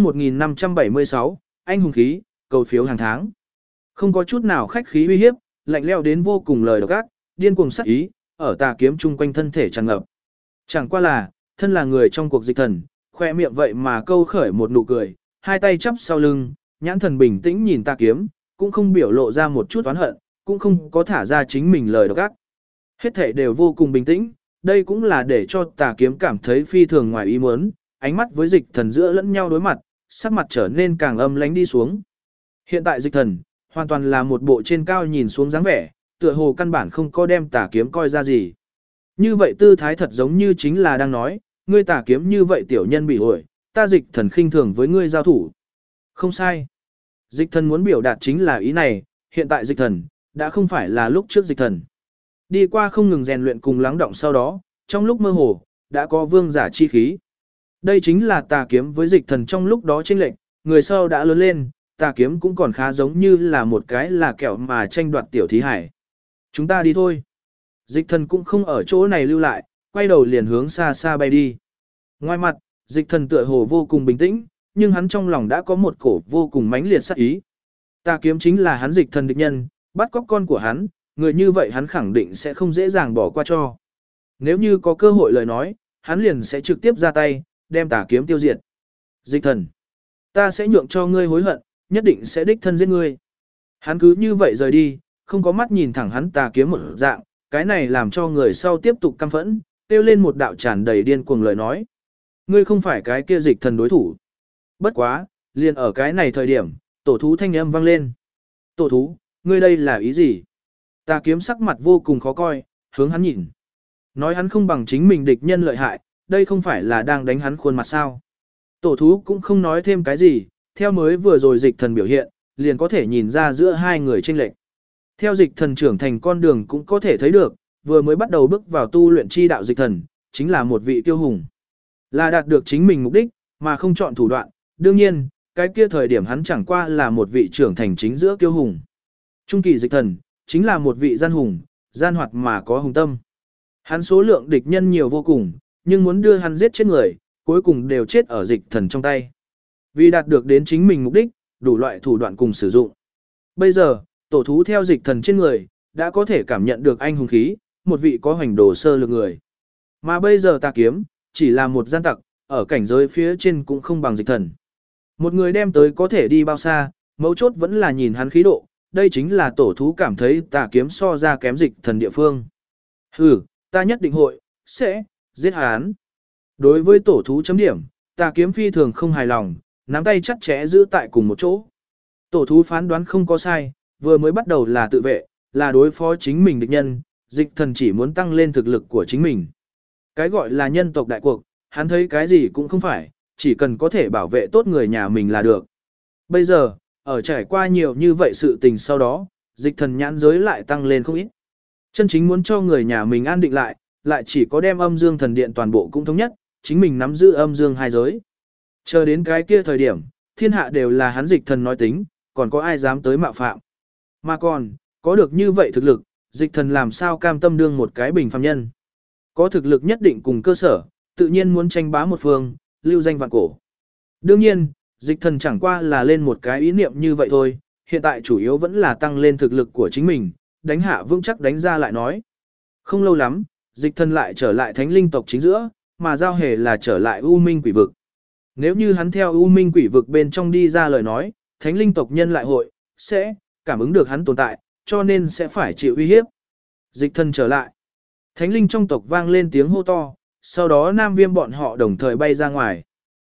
1576, anh hùng khí, cầu phiếu hàng tháng. Không có chút nào khách khí uy hiếp, lạnh lẽo đến vô cùng lời độc ác, điên cuồng sát ý, ở tà kiếm chung quanh thân thể tràn ngập. Chẳng qua là, thân là người trong cuộc Dịch Thần, khoe miệng vậy mà câu khởi một nụ cười, hai tay chắp sau lưng, nhãn thần bình tĩnh nhìn tà kiếm, cũng không biểu lộ ra một chút oán hận, cũng không có thả ra chính mình lời độc ác. Hết thảy đều vô cùng bình tĩnh, đây cũng là để cho tà kiếm cảm thấy phi thường ngoài ý muốn, ánh mắt với Dịch Thần giữa lẫn nhau đối mặt, sắc mặt trở nên càng âm lãnh đi xuống. Hiện tại Dịch Thần, hoàn toàn là một bộ trên cao nhìn xuống dáng vẻ, tựa hồ căn bản không có đem tà kiếm coi ra gì. Như vậy tư thái thật giống như chính là đang nói, ngươi tà kiếm như vậy tiểu nhân bị ổi, ta Dịch Thần khinh thường với ngươi giao thủ. Không sai. Dịch Thần muốn biểu đạt chính là ý này, hiện tại Dịch Thần, đã không phải là lúc trước Dịch Thần. Đi qua không ngừng rèn luyện cùng lắng động sau đó, trong lúc mơ hồ, đã có vương giả chi khí. Đây chính là tà kiếm với Dịch Thần trong lúc đó chênh lệch, người sau đã lớn lên, tà kiếm cũng còn khá giống như là một cái là kẹo mà tranh đoạt tiểu thí hải. Chúng ta đi thôi. Dịch Thần cũng không ở chỗ này lưu lại, quay đầu liền hướng xa xa bay đi. Ngoài mặt, Dịch Thần tựa hồ vô cùng bình tĩnh, nhưng hắn trong lòng đã có một cổ vô cùng mãnh liệt sát ý. Tà kiếm chính là hắn Dịch Thần địch nhân, bắt cóc con của hắn, người như vậy hắn khẳng định sẽ không dễ dàng bỏ qua cho. Nếu như có cơ hội lời nói, hắn liền sẽ trực tiếp ra tay, đem tà kiếm tiêu diệt. Dịch Thần, ta sẽ nhượng cho ngươi hối hận, nhất định sẽ đích thân giết ngươi. Hắn cứ như vậy rời đi, không có mắt nhìn thẳng hắn tà kiếm một dạng, cái này làm cho người sau tiếp tục căm phẫn, kêu lên một đạo tràn đầy điên cuồng lời nói. Ngươi không phải cái kia Dịch Thần đối thủ. Bất quá, liền ở cái này thời điểm, tổ thú thanh âm vang lên. Tổ thú, ngươi đây là ý gì? Tà kiếm sắc mặt vô cùng khó coi, hướng hắn nhìn. Nói hắn không bằng chính mình địch nhân lợi hại, đây không phải là đang đánh hắn khuôn mặt sao. Tổ thú cũng không nói thêm cái gì, theo mới vừa rồi Dịch Thần biểu hiện, liền có thể nhìn ra giữa hai người chênh lệch. Theo Dịch Thần trưởng thành con đường cũng có thể thấy được, vừa mới bắt đầu bước vào tu luyện chi đạo Dịch Thần, chính là một vị tiêu hùng. Là đạt được chính mình mục đích, mà không chọn thủ đoạn, đương nhiên, cái kia thời điểm hắn chẳng qua là một vị trưởng thành chính giữa tiêu hùng. Trung kỳ Dịch Thần, chính là một vị gian hùng, gian hoạt mà có hùng tâm. Hắn số lượng địch nhân nhiều vô cùng, nhưng muốn đưa hắn giết chết người, cuối cùng đều chết ở Dịch Thần trong tay. Vì đạt được đến chính mình mục đích, đủ loại thủ đoạn cùng sử dụng. Bây giờ, tổ thú theo Dịch Thần trên người, đã có thể cảm nhận được anh hùng khí, một vị có hoành đồ sơ lược người. Mà bây giờ tà kiếm, chỉ là một gian tặc, ở cảnh giới phía trên cũng không bằng Dịch Thần. Một người đem tới có thể đi bao xa, mấu chốt vẫn là nhìn hắn khí độ, đây chính là tổ thú cảm thấy tà kiếm so ra kém Dịch Thần địa phương. Hừ, ta nhất định hội, sẽ, giết hắn. Đối với tổ thú chấm điểm, tà kiếm phi thường không hài lòng, nắm tay chặt chẽ giữ tại cùng một chỗ. Tổ thú phán đoán không có sai, vừa mới bắt đầu là tự vệ, là đối phó chính mình địch nhân, Dịch Thần chỉ muốn tăng lên thực lực của chính mình. Cái gọi là nhân tộc đại cuộc, hắn thấy cái gì cũng không phải, chỉ cần có thể bảo vệ tốt người nhà mình là được. Bây giờ, ở trải qua nhiều như vậy sự tình sau đó, Dịch Thần nhãn giới lại tăng lên không ít. Chân chính muốn cho người nhà mình an định lại, lại chỉ có đem âm dương thần điện toàn bộ cũng thống nhất, chính mình nắm giữ âm dương hai giới. Chờ đến cái kia thời điểm, thiên hạ đều là hắn dịch thần nói tính, còn có ai dám tới mạo phạm. Mà còn, có được như vậy thực lực, dịch thần làm sao cam tâm đương một cái bình phàm nhân. Có thực lực nhất định cùng cơ sở, tự nhiên muốn tranh bá một phương, lưu danh vạn cổ. Đương nhiên, dịch thần chẳng qua là lên một cái ý niệm như vậy thôi, hiện tại chủ yếu vẫn là tăng lên thực lực của chính mình, đánh hạ vững chắc đánh ra lại nói. Không lâu lắm, dịch thần lại trở lại thánh linh tộc chính giữa, mà giao hề là trở lại U Minh quỷ vực. Nếu như hắn theo U Minh quỷ vực bên trong đi ra lời nói, thánh linh tộc nhân lại hội, sẽ cảm ứng được hắn tồn tại, cho nên sẽ phải chịu uy hiếp. Dịch thần trở lại. Thánh linh trong tộc vang lên tiếng hô to, sau đó Nam Viêm bọn họ đồng thời bay ra ngoài.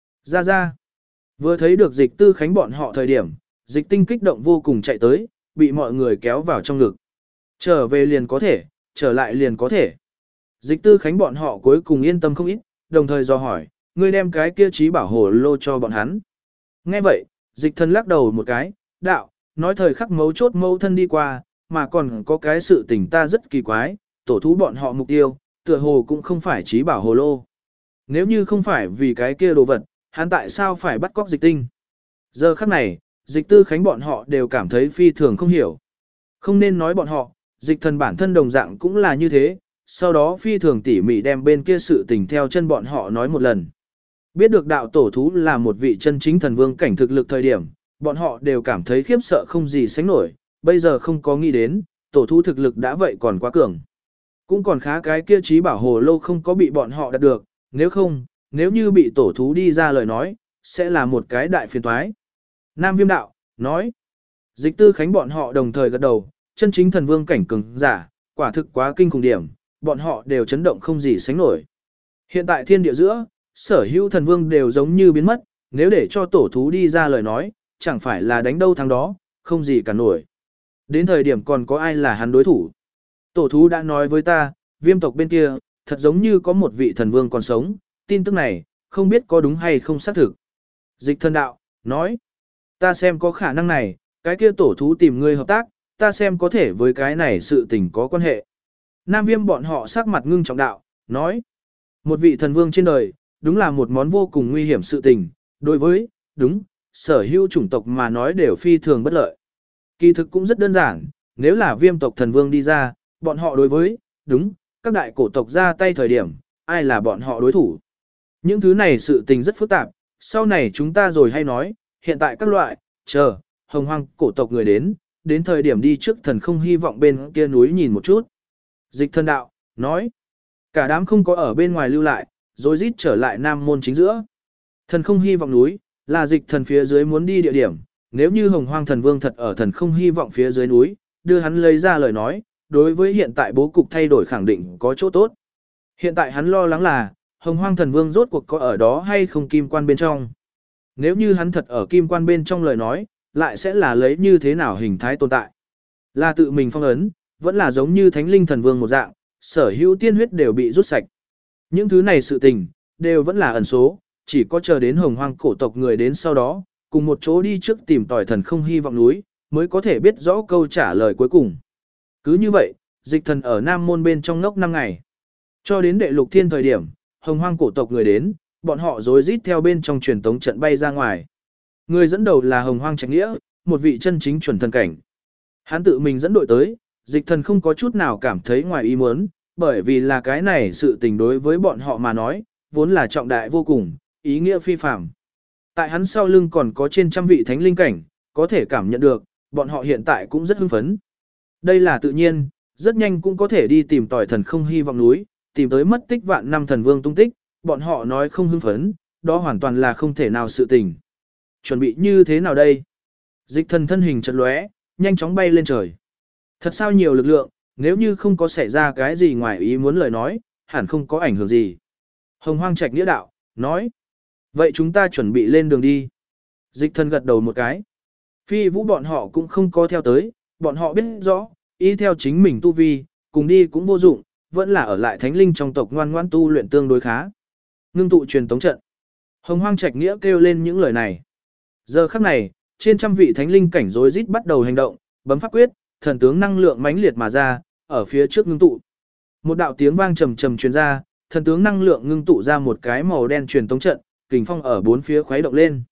Ra. Vừa thấy được dịch tư khánh bọn họ thời điểm, dịch tinh kích động vô cùng chạy tới, bị mọi người kéo vào trong ngực. Trở về liền có thể, trở lại liền có thể. Dịch tư khánh bọn họ cuối cùng yên tâm không ít, đồng thời dò hỏi, ngươi đem cái kia trí bảo hồ lô cho bọn hắn. Nghe vậy, dịch thần lắc đầu một cái, đạo, nói thời khắc mấu chốt mâu thân đi qua, mà còn có cái sự tình ta rất kỳ quái, tổ thú bọn họ mục tiêu, tựa hồ cũng không phải trí bảo hồ lô. Nếu như không phải vì cái kia đồ vật, hắn tại sao phải bắt cóc dịch tinh? Giờ khắc này, dịch tư khánh bọn họ đều cảm thấy phi thường không hiểu. Không nên nói bọn họ, dịch thần bản thân đồng dạng cũng là như thế, sau đó phi thường tỉ mỉ đem bên kia sự tình theo chân bọn họ nói một lần. Biết được đạo tổ thú là một vị chân chính thần vương cảnh thực lực thời điểm, bọn họ đều cảm thấy khiếp sợ không gì sánh nổi, bây giờ không có nghĩ đến, tổ thú thực lực đã vậy còn quá cường. Cũng còn khá cái kia trí bảo hồ lô không có bị bọn họ đạt được, nếu không, nếu như bị tổ thú đi ra lời nói, sẽ là một cái đại phiền toái. Nam Viêm đạo, nói, dịch tư khánh bọn họ đồng thời gật đầu, chân chính thần vương cảnh cường giả, quả thực quá kinh khủng điểm, bọn họ đều chấn động không gì sánh nổi. Hiện tại thiên địa giữa, sở hữu thần vương đều giống như biến mất, nếu để cho tổ thú đi ra lời nói, chẳng phải là đánh đâu thắng đó, không gì cả nổi. Đến thời điểm còn có ai là hắn đối thủ. Tổ thú đã nói với ta, Viêm tộc bên kia, thật giống như có một vị thần vương còn sống, tin tức này, không biết có đúng hay không xác thực. Dịch thần đạo, nói, ta xem có khả năng này, cái kia tổ thú tìm ngươi hợp tác, ta xem có thể với cái này sự tình có quan hệ. Nam Viêm bọn họ sắc mặt ngưng trọng đạo, nói, một vị thần vương trên đời, đúng là một món vô cùng nguy hiểm sự tình, đối với, đúng, sở hữu chủng tộc mà nói đều phi thường bất lợi. Kỳ thực cũng rất đơn giản, nếu là Viêm tộc thần vương đi ra, bọn họ đối với, đúng, các đại cổ tộc ra tay thời điểm, ai là bọn họ đối thủ. Những thứ này sự tình rất phức tạp, sau này chúng ta rồi hay nói, hiện tại các loại, chờ, hồng hoang cổ tộc người đến thời điểm đi trước thần không hy vọng bên kia núi nhìn một chút. Dịch thần đạo, nói, cả đám không có ở bên ngoài lưu lại, rồi rít trở lại nam môn chính giữa. Thần không hy vọng núi, là dịch thần phía dưới muốn đi địa điểm, nếu như hồng hoang thần vương thật ở thần không hy vọng phía dưới núi, đưa hắn lấy ra lời nói, đối với hiện tại bố cục thay đổi khẳng định có chỗ tốt. Hiện tại hắn lo lắng là, hồng hoang thần vương rốt cuộc có ở đó hay không kim quan bên trong. Nếu như hắn thật ở kim quan bên trong lời nói, lại sẽ là lấy như thế nào hình thái tồn tại. Là tự mình phong ấn, vẫn là giống như thánh linh thần vương một dạng, sở hữu tiên huyết đều bị rút sạch. Những thứ này sự tình, đều vẫn là ẩn số, chỉ có chờ đến hồng hoang cổ tộc người đến sau đó, cùng một chỗ đi trước tìm tòi thần không hy vọng núi, mới có thể biết rõ câu trả lời cuối cùng. Cứ như vậy, dịch thần ở Nam Môn bên trong ngốc 5 ngày. Cho đến đệ lục thiên thời điểm, hồng hoang cổ tộc người đến, bọn họ rối rít theo bên trong truyền tống trận bay ra ngoài. Người dẫn đầu là hồng hoang trạch nghĩa, một vị chân chính chuẩn thần cảnh. Hắn tự mình dẫn đội tới, dịch thần không có chút nào cảm thấy ngoài ý muốn, bởi vì là cái này sự tình đối với bọn họ mà nói, vốn là trọng đại vô cùng, ý nghĩa phi phàm. Tại hắn sau lưng còn có trên trăm vị thánh linh cảnh, có thể cảm nhận được, bọn họ hiện tại cũng rất hưng phấn. Đây là tự nhiên, rất nhanh cũng có thể đi tìm tòi thần không hy vọng núi, tìm tới mất tích vạn năm thần vương tung tích, bọn họ nói không hưng phấn, đó hoàn toàn là không thể nào sự tình. Chuẩn bị như thế nào đây? Dịch thần thân hình chợt lóe, nhanh chóng bay lên trời. Thật sao nhiều lực lượng, nếu như không có xảy ra cái gì ngoài ý muốn lời nói, hẳn không có ảnh hưởng gì. Hồng Hoang Trạch Nghĩa đạo, nói. Vậy chúng ta chuẩn bị lên đường đi. Dịch thần gật đầu một cái. Phi vũ bọn họ cũng không có theo tới, bọn họ biết rõ, y theo chính mình tu vi, cùng đi cũng vô dụng, vẫn là ở lại thánh linh trong tộc ngoan ngoãn tu luyện tương đối khá. Ngưng tụ truyền tống trận. Hồng Hoang Trạch Nghĩa kêu lên những lời này. Giờ khắc này, trên trăm vị thánh linh cảnh rối rít bắt đầu hành động, bấm pháp quyết, thần tướng năng lượng mãnh liệt mà ra, ở phía trước ngưng tụ. Một đạo tiếng vang trầm trầm truyền ra, thần tướng năng lượng ngưng tụ ra một cái màu đen truyền tống trận, kình phong ở bốn phía khuấy động lên.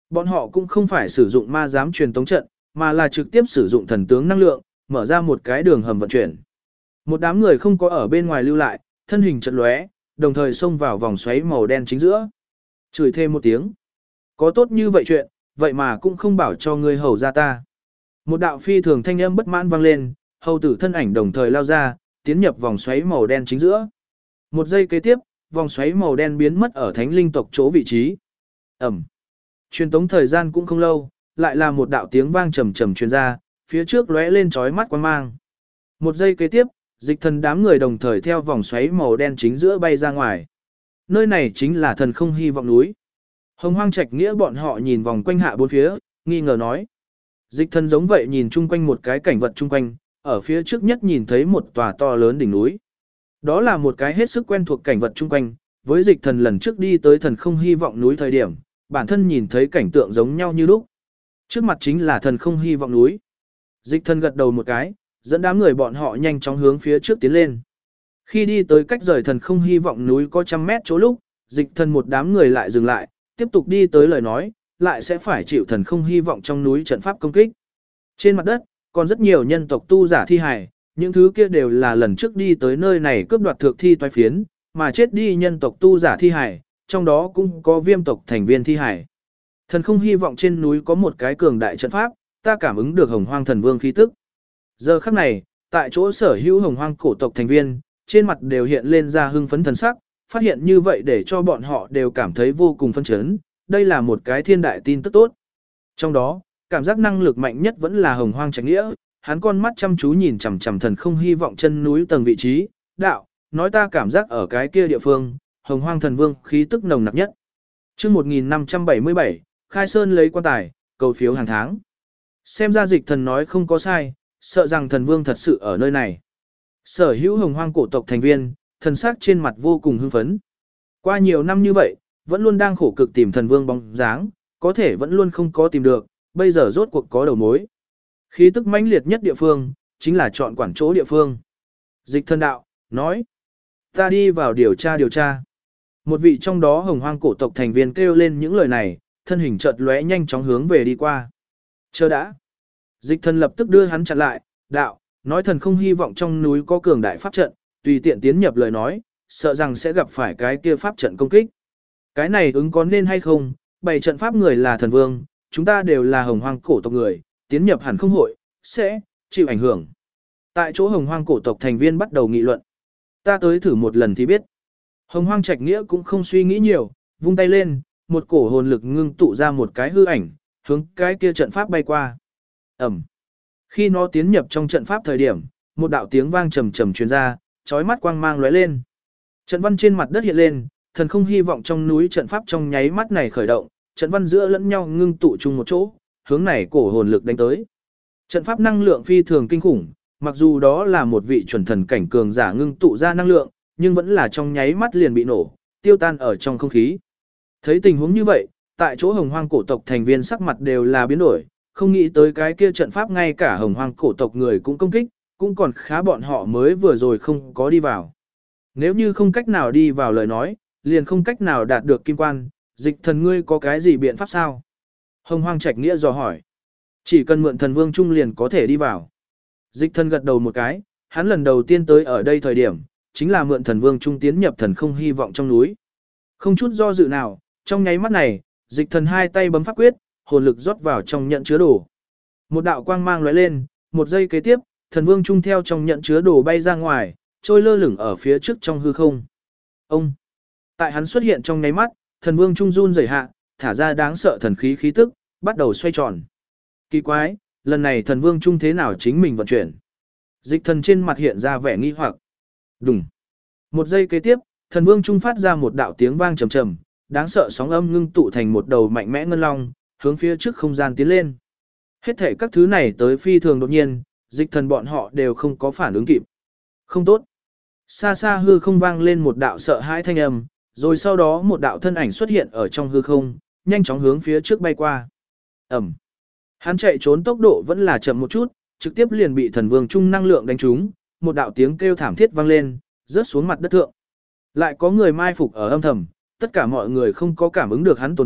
Bọn họ cũng không phải sử dụng ma giám truyền tống trận, mà là trực tiếp sử dụng thần tướng năng lượng, mở ra một cái đường hầm vận chuyển. Một đám người không có ở bên ngoài lưu lại, thân hình chợt lóe, đồng thời xông vào vòng xoáy màu đen chính giữa. Chửi thêm một tiếng. Có tốt như vậy chuyện, vậy mà cũng không bảo cho ngươi hầu ra ta. Một đạo phi thường thanh âm bất mãn vang lên, hầu tử thân ảnh đồng thời lao ra, tiến nhập vòng xoáy màu đen chính giữa. Một giây kế tiếp, vòng xoáy màu đen biến mất ở thánh linh tộc chỗ vị trí. Ẩm. Truyền tống thời gian cũng không lâu, lại là một đạo tiếng vang trầm trầm truyền ra, phía trước lóe lên chói mắt quang mang. Một giây kế tiếp, dịch thần đám người đồng thời theo vòng xoáy màu đen chính giữa bay ra ngoài. Nơi này chính là thần không hy vọng núi. Hồng Hoang Trạch Nghĩa bọn họ nhìn vòng quanh hạ bốn phía, nghi ngờ nói. Dịch thần giống vậy nhìn chung quanh một cái cảnh vật chung quanh, ở phía trước nhất nhìn thấy một tòa to lớn đỉnh núi. Đó là một cái hết sức quen thuộc cảnh vật chung quanh, với dịch thần lần trước đi tới thần không hy vọng núi thời điểm, bản thân nhìn thấy cảnh tượng giống nhau như lúc. Trước mặt chính là thần không hy vọng núi. Dịch thần gật đầu một cái, dẫn đám người bọn họ nhanh chóng hướng phía trước tiến lên. Khi đi tới cách rời thần không hy vọng núi có trăm mét chỗ lúc, dịch thần một đám người lại dừng lại, tiếp tục đi tới lời nói, lại sẽ phải chịu thần không hy vọng trong núi trận pháp công kích. Trên mặt đất, còn rất nhiều nhân tộc tu giả thi hài, những thứ kia đều là lần trước đi tới nơi này cướp đoạt thượng thi toái phiến, mà chết đi nhân tộc tu giả thi hài, trong đó cũng có viêm tộc thành viên thi hài. Thần không hy vọng trên núi có một cái cường đại trận pháp, ta cảm ứng được hồng hoang thần vương khí tức. Giờ khắc này, tại chỗ sở hữu hồng hoang cổ tộc thành viên, trên mặt đều hiện lên ra hưng phấn thần sắc, phát hiện như vậy để cho bọn họ đều cảm thấy vô cùng phấn chấn, đây là một cái thiên đại tin tức tốt. Trong đó, cảm giác năng lực mạnh nhất vẫn là hồng hoang Trạch Nghĩa, hắn con mắt chăm chú nhìn chằm chằm thần không hy vọng chân núi tầng vị trí, đạo, nói ta cảm giác ở cái kia địa phương, hồng hoang thần vương khí tức nồng nặc nhất. Chương 1577, Khai Sơn lấy quan tài, cầu phiếu hàng tháng. Xem ra dịch thần nói không có sai, sợ rằng thần vương thật sự ở nơi này. Sở hữu hồng hoang cổ tộc thành viên, thần sắc trên mặt vô cùng hưng phấn. Qua nhiều năm như vậy, vẫn luôn đang khổ cực tìm thần vương bóng dáng, có thể vẫn luôn không có tìm được, bây giờ rốt cuộc có đầu mối. Khí tức mãnh liệt nhất địa phương, chính là chọn quản chỗ địa phương. Dịch thần đạo, nói, ta đi vào điều tra. Một vị trong đó hồng hoang cổ tộc thành viên kêu lên những lời này, thân hình chợt lóe nhanh chóng hướng về đi qua. Chờ đã. Dịch thần lập tức đưa hắn chặn lại, đạo, nói thần không hy vọng trong núi có cường đại pháp trận, tùy tiện tiến nhập lời nói, sợ rằng sẽ gặp phải cái kia pháp trận công kích. Cái này ứng có nên hay không, bày trận pháp người là thần vương, chúng ta đều là hồng hoang cổ tộc người, tiến nhập hẳn không hội, sẽ chịu ảnh hưởng. Tại chỗ hồng hoang cổ tộc thành viên bắt đầu nghị luận. Ta tới thử một lần thì biết. Hồng hoang Trạch Nghĩa cũng không suy nghĩ nhiều, vung tay lên, một cổ hồn lực ngưng tụ ra một cái hư ảnh, hướng cái kia trận pháp bay qua. Ẩm. Khi nó tiến nhập trong trận pháp thời điểm, một đạo tiếng vang trầm trầm truyền ra, chói mắt quang mang lóe lên. Trận văn trên mặt đất hiện lên, thần không hy vọng trong núi trận pháp trong nháy mắt này khởi động, trận văn giữa lẫn nhau ngưng tụ chung một chỗ, hướng này cổ hồn lực đánh tới. Trận pháp năng lượng phi thường kinh khủng, mặc dù đó là một vị chuẩn thần cảnh cường giả ngưng tụ ra năng lượng, nhưng vẫn là trong nháy mắt liền bị nổ, tiêu tan ở trong không khí. Thấy tình huống như vậy, tại chỗ hồng hoang cổ tộc thành viên sắc mặt đều là biến đổi, không nghĩ tới cái kia trận pháp ngay cả hồng hoang cổ tộc người cũng công kích, cũng còn khá bọn họ mới vừa rồi không có đi vào. Nếu như không cách nào đi vào lời nói, liền không cách nào đạt được kim quan, dịch thần ngươi có cái gì biện pháp sao? Hồng hoang Trạch Nghĩa dò hỏi. Chỉ cần mượn thần vương trung liền có thể đi vào. Dịch thần gật đầu một cái, hắn lần đầu tiên tới ở đây thời điểm, chính là mượn thần vương trung tiến nhập thần không hy vọng trong núi. Không chút do dự nào, trong nháy mắt này, dịch thần hai tay bấm pháp quyết, hồn lực rót vào trong nhận chứa đồ. Một đạo quang mang lóe lên, một giây kế tiếp, thần vương trung theo trong nhận chứa đồ bay ra ngoài, trôi lơ lửng ở phía trước trong hư không. Ông! Tại hắn xuất hiện trong nháy mắt, thần vương trung run rẩy hạ, thả ra đáng sợ thần khí khí tức, bắt đầu xoay tròn. Kỳ quái, lần này thần vương trung thế nào chính mình vận chuyển? Dịch thần trên mặt hiện ra vẻ nghi hoặc. Đùng! Một giây kế tiếp, thần vương trung phát ra một đạo tiếng vang trầm trầm, đáng sợ sóng âm ngưng tụ thành một đầu mạnh mẽ ngân long, hướng phía trước không gian tiến lên. Hết thể các thứ này tới phi thường đột nhiên, dịch thần bọn họ đều không có phản ứng kịp. Không tốt. Xa xa hư không vang lên một đạo sợ hãi thanh âm, rồi sau đó một đạo thân ảnh xuất hiện ở trong hư không, nhanh chóng hướng phía trước bay qua. Ẩm. Hắn chạy trốn tốc độ vẫn là chậm một chút, trực tiếp liền bị thần vương trung năng lượng đánh trúng, một đạo tiếng kêu thảm thiết vang lên, rớt xuống mặt đất thượng. Lại có người mai phục ở âm thầm, tất cả mọi người không có cảm ứng được hắn tồn tại,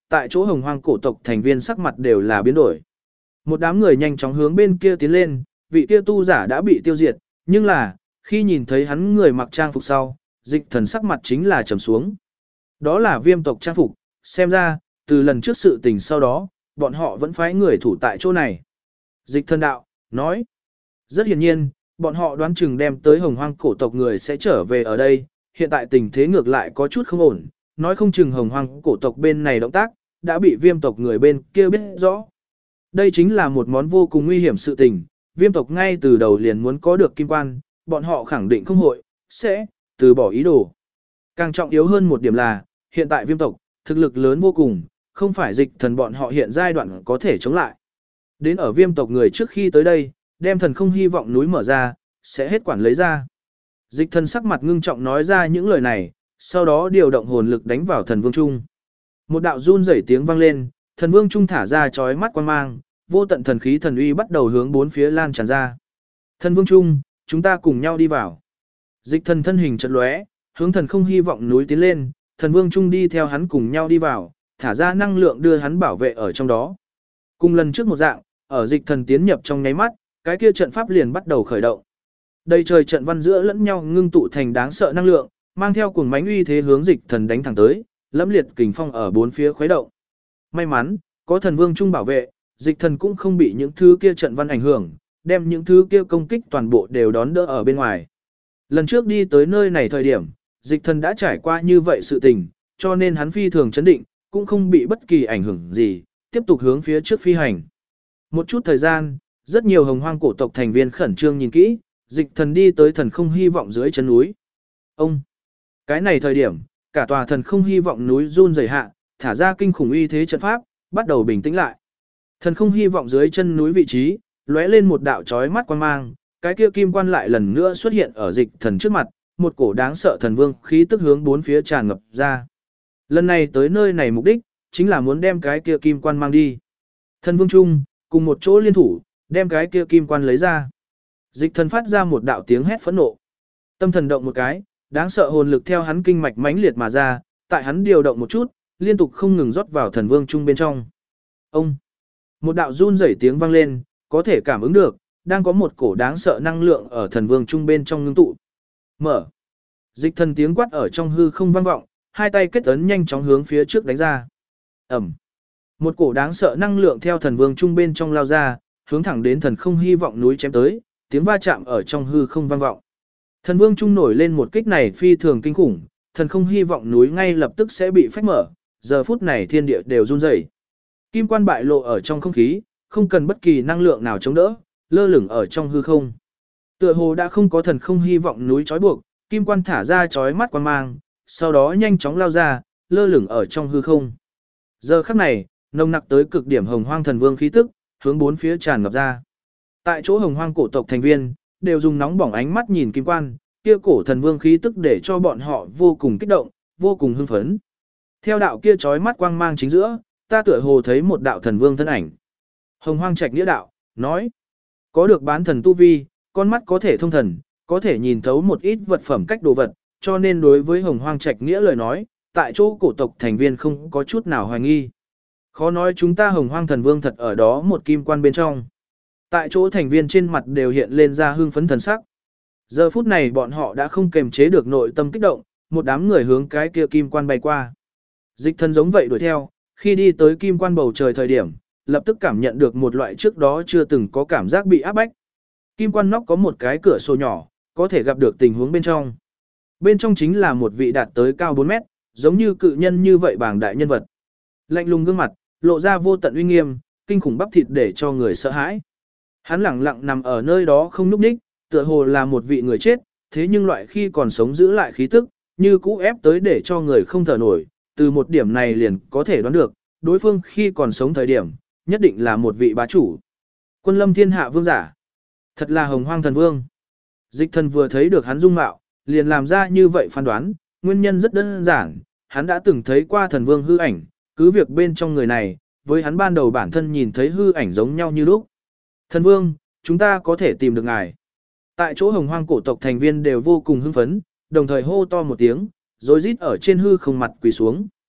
tại chỗ hồng hoang cổ tộc thành viên sắc mặt đều là biến đổi. Một đám người nhanh chóng hướng bên kia tiến lên, vị kia tu giả đã bị tiêu diệt, nhưng là, khi nhìn thấy hắn người mặc trang phục sau, Dịch Thần sắc mặt chính là trầm xuống. Đó là viêm tộc trang phục, xem ra, từ lần trước sự tình sau đó, bọn họ vẫn phái người thủ tại chỗ này. Dịch Thần đạo, nói, rất hiển nhiên, bọn họ đoán chừng đem tới hồng hoang cổ tộc người sẽ trở về ở đây, hiện tại tình thế ngược lại có chút không ổn, nói không chừng hồng hoang cổ tộc bên này động tác, đã bị viêm tộc người bên kia biết rõ. Đây chính là một món vô cùng nguy hiểm sự tình, viêm tộc ngay từ đầu liền muốn có được kim quan, bọn họ khẳng định không hội, sẽ, từ bỏ ý đồ. Càng trọng yếu hơn một điểm là, hiện tại viêm tộc, thực lực lớn vô cùng, không phải Dịch Thần bọn họ hiện giai đoạn có thể chống lại. Đến ở viêm tộc người trước khi tới đây, đem thần không hy vọng núi mở ra, sẽ hết quản lấy ra. Dịch Thần sắc mặt ngưng trọng nói ra những lời này, sau đó điều động hồn lực đánh vào thần vương trung. Một đạo run rẩy tiếng vang lên, thần vương trung thả ra chói mắt quang mang, vô tận thần khí thần uy bắt đầu hướng bốn phía lan tràn ra. Thần vương trung, chúng ta cùng nhau đi vào. Dịch Thần thân hình chợt lóe, hướng thần không hy vọng núi tiến lên, thần vương trung đi theo hắn cùng nhau đi vào, thả ra năng lượng đưa hắn bảo vệ ở trong đó. Cùng lần trước một dạng, ở Dịch Thần tiến nhập trong nháy mắt, cái kia trận pháp liền bắt đầu khởi động. Đầy trời trận văn giữa lẫn nhau ngưng tụ thành đáng sợ năng lượng, mang theo cuồng mãnh uy thế hướng Dịch Thần đánh thẳng tới, lẫm liệt kình phong ở bốn phía khuấy động. May mắn, có thần vương trung bảo vệ, Dịch Thần cũng không bị những thứ kia trận văn ảnh hưởng, đem những thứ kia công kích toàn bộ đều đón đỡ ở bên ngoài. Lần trước đi tới nơi này thời điểm, Dịch Thần đã trải qua như vậy sự tình, cho nên hắn phi thường chấn định, cũng không bị bất kỳ ảnh hưởng gì, tiếp tục hướng phía trước phi hành. Một chút thời gian, rất nhiều hồng hoang cổ tộc thành viên khẩn trương nhìn kỹ, Dịch Thần đi tới thần không hy vọng dưới chân núi. Ông! Cái này thời điểm, cả tòa thần không hy vọng núi run rẩy hạ, thả ra kinh khủng uy thế trận pháp, bắt đầu bình tĩnh lại. Thần không hy vọng dưới chân núi vị trí, lóe lên một đạo chói mắt quang mang, cái kia kim quan lại lần nữa xuất hiện ở Dịch Thần trước mặt, một cổ đáng sợ thần vương khí tức hướng bốn phía tràn ngập ra. Lần này tới nơi này mục đích, chính là muốn đem cái kia kim quan mang đi. Thần vương chung, cùng một chỗ liên thủ, đem cái kia kim quan lấy ra. Dịch Thần phát ra một đạo tiếng hét phẫn nộ. Tâm thần động một cái, đáng sợ hồn lực theo hắn kinh mạch mãnh liệt mà ra, tại hắn điều động một chút, liên tục không ngừng rót vào thần vương trung bên trong. Ông! Một đạo run rẩy tiếng vang lên, có thể cảm ứng được, đang có một cổ đáng sợ năng lượng ở thần vương trung bên trong ngưng tụ. Mở! Dịch Thần tiếng quát ở trong hư không vang vọng, hai tay kết ấn nhanh chóng hướng phía trước đánh ra. Ẩm! Một cổ đáng sợ năng lượng theo thần vương trung bên trong lao ra, hướng thẳng đến thần không hy vọng núi chém tới, tiếng va chạm ở trong hư không vang vọng. Thần vương trung nổi lên một kích này phi thường kinh khủng, thần không hy vọng núi ngay lập tức sẽ bị phách mở, giờ phút này thiên địa đều run rẩy. Kim quan bại lộ ở trong không khí, không cần bất kỳ năng lượng nào chống đỡ, lơ lửng ở trong hư không. Tựa hồ đã không có thần không hy vọng núi trói buộc, kim quan thả ra chói mắt quang mang, sau đó nhanh chóng lao ra, lơ lửng ở trong hư không. Giờ khắc này, nồng nặc tới cực điểm hồng hoang thần vương khí tức, hướng bốn phía tràn ngập ra. Tại chỗ hồng hoang cổ tộc thành viên, đều dùng nóng bỏng ánh mắt nhìn kim quan, kia cổ thần vương khí tức để cho bọn họ vô cùng kích động, vô cùng hưng phấn. Theo đạo kia chói mắt quang mang chính giữa, ta tựa hồ thấy một đạo thần vương thân ảnh. Hồng hoang trạch nghĩa đạo, nói, có được bán thần tu vi, con mắt có thể thông thần, có thể nhìn thấu một ít vật phẩm cách đồ vật, cho nên đối với hồng hoang trạch nghĩa lời nói, tại chỗ cổ tộc thành viên không có chút nào hoài nghi. Khó nói chúng ta hồng hoang thần vương thật ở đó một kim quan bên trong. Tại chỗ thành viên trên mặt đều hiện lên ra hưng phấn thần sắc. Giờ phút này bọn họ đã không kềm chế được nội tâm kích động, một đám người hướng cái kia kim quan bay qua. Dịch Thần giống vậy đuổi theo, khi đi tới kim quan bầu trời thời điểm, lập tức cảm nhận được một loại trước đó chưa từng có cảm giác bị áp bách. Kim quan nóc có một cái cửa sổ nhỏ, có thể gặp được tình huống bên trong. Bên trong chính là một vị đạt tới cao 4 mét, giống như cự nhân như vậy bảng đại nhân vật. Lạnh lùng gương mặt, lộ ra vô tận uy nghiêm, kinh khủng bắp thịt để cho người sợ hãi. Hắn lẳng lặng nằm ở nơi đó không nhúc nhích, tựa hồ là một vị người chết, thế nhưng loại khi còn sống giữ lại khí tức, như cũ ép tới để cho người không thở nổi, từ một điểm này liền có thể đoán được, đối phương khi còn sống thời điểm, nhất định là một vị bá chủ. Quân lâm thiên hạ vương giả. Thật là hồng hoang thần vương. Dịch Thần vừa thấy được hắn dung mạo, liền làm ra như vậy phán đoán, nguyên nhân rất đơn giản, hắn đã từng thấy qua thần vương hư ảnh, cứ việc bên trong người này, với hắn ban đầu bản thân nhìn thấy hư ảnh giống nhau như lúc. Thần vương, chúng ta có thể tìm được ngài. Tại chỗ hồng hoang cổ tộc thành viên đều vô cùng hưng phấn, đồng thời hô to một tiếng, rồi rít ở trên hư không mặt quỳ xuống.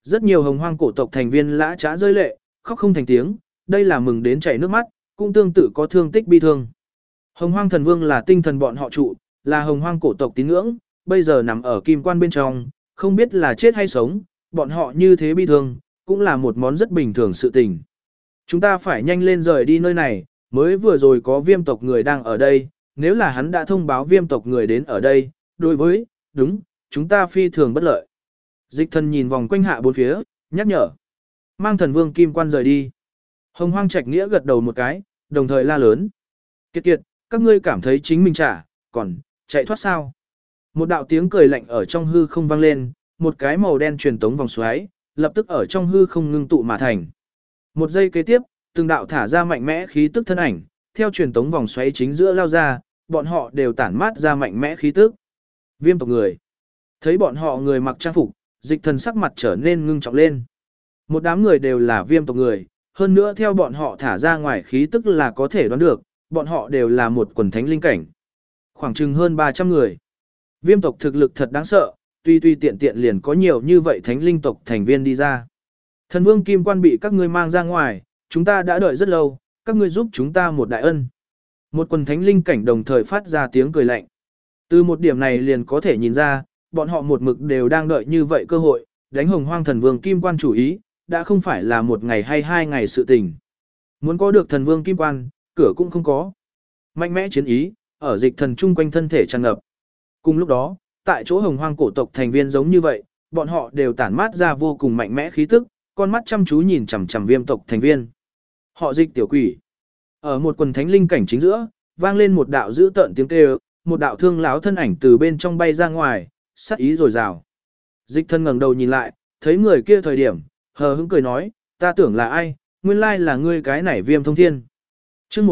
Rất nhiều hồng hoang cổ tộc thành viên lã chã rơi lệ, khóc không thành tiếng, đây là mừng đến chảy nước mắt, cũng tương tự có thương tích bi thương. Hồng hoang thần vương là tinh thần bọn họ trụ, là hồng hoang cổ tộc tín ngưỡng, bây giờ nằm ở kim quan bên trong, không biết là chết hay sống, bọn họ như thế bi thương, cũng là một món rất bình thường sự tình. Chúng ta phải nhanh lên rời đi nơi này, mới vừa rồi có viêm tộc người đang ở đây, nếu là hắn đã thông báo viêm tộc người đến ở đây, đối với, đúng, chúng ta phi thường bất lợi. Dịch thần nhìn vòng quanh hạ bốn phía, nhắc nhở. Mang thần vương kim quan rời đi. Hồng hoang trạch nghĩa gật đầu một cái, đồng thời la lớn. Kiệt kiệt, các ngươi cảm thấy chính mình trả, còn, chạy thoát sao? Một đạo tiếng cười lạnh ở trong hư không vang lên, một cái màu đen truyền tống vòng xoáy, lập tức ở trong hư không ngưng tụ mà thành. Một giây kế tiếp, từng đạo thả ra mạnh mẽ khí tức thân ảnh, theo truyền tống vòng xoáy chính giữa lao ra, bọn họ đều tản mát ra mạnh mẽ khí tức. Viêm tộc người. Thấy bọn họ người mặc trang phục, dịch thần sắc mặt trở nên ngưng trọng lên. Một đám người đều là viêm tộc người, hơn nữa theo bọn họ thả ra ngoài khí tức là có thể đoán được, bọn họ đều là một quần thánh linh cảnh. Khoảng chừng hơn 300 người. Viêm tộc thực lực thật đáng sợ, tuy tiện tiện liền có nhiều như vậy thánh linh tộc thành viên đi ra. Thần vương kim quan bị các ngươi mang ra ngoài, chúng ta đã đợi rất lâu, các ngươi giúp chúng ta một đại ân. Một quần thánh linh cảnh đồng thời phát ra tiếng cười lạnh. Từ một điểm này liền có thể nhìn ra, bọn họ một mực đều đang đợi như vậy cơ hội, đánh hồng hoang thần vương kim quan chủ ý, đã không phải là một ngày hay 2 ngày sự tình. Muốn có được thần vương kim quan, cửa cũng không có. Mạnh mẽ chiến ý, ở dịch thần chung quanh thân thể tràn ngập. Cùng lúc đó, tại chỗ hồng hoang cổ tộc thành viên giống như vậy, bọn họ đều tản mát ra vô cùng mạnh mẽ khí tức, con mắt chăm chú nhìn chằm chằm viêm tộc thành viên. Họ dịch tiểu quỷ. Ở một quần thánh linh cảnh chính giữa, vang lên một đạo dữ tợn tiếng kêu, một đạo thương láo thân ảnh từ bên trong bay ra ngoài, sát ý rồi rào. Dịch thân ngẩng đầu nhìn lại, thấy người kia thời điểm, hờ hững cười nói, ta tưởng là ai, nguyên lai là ngươi cái này viêm thông thiên. Chương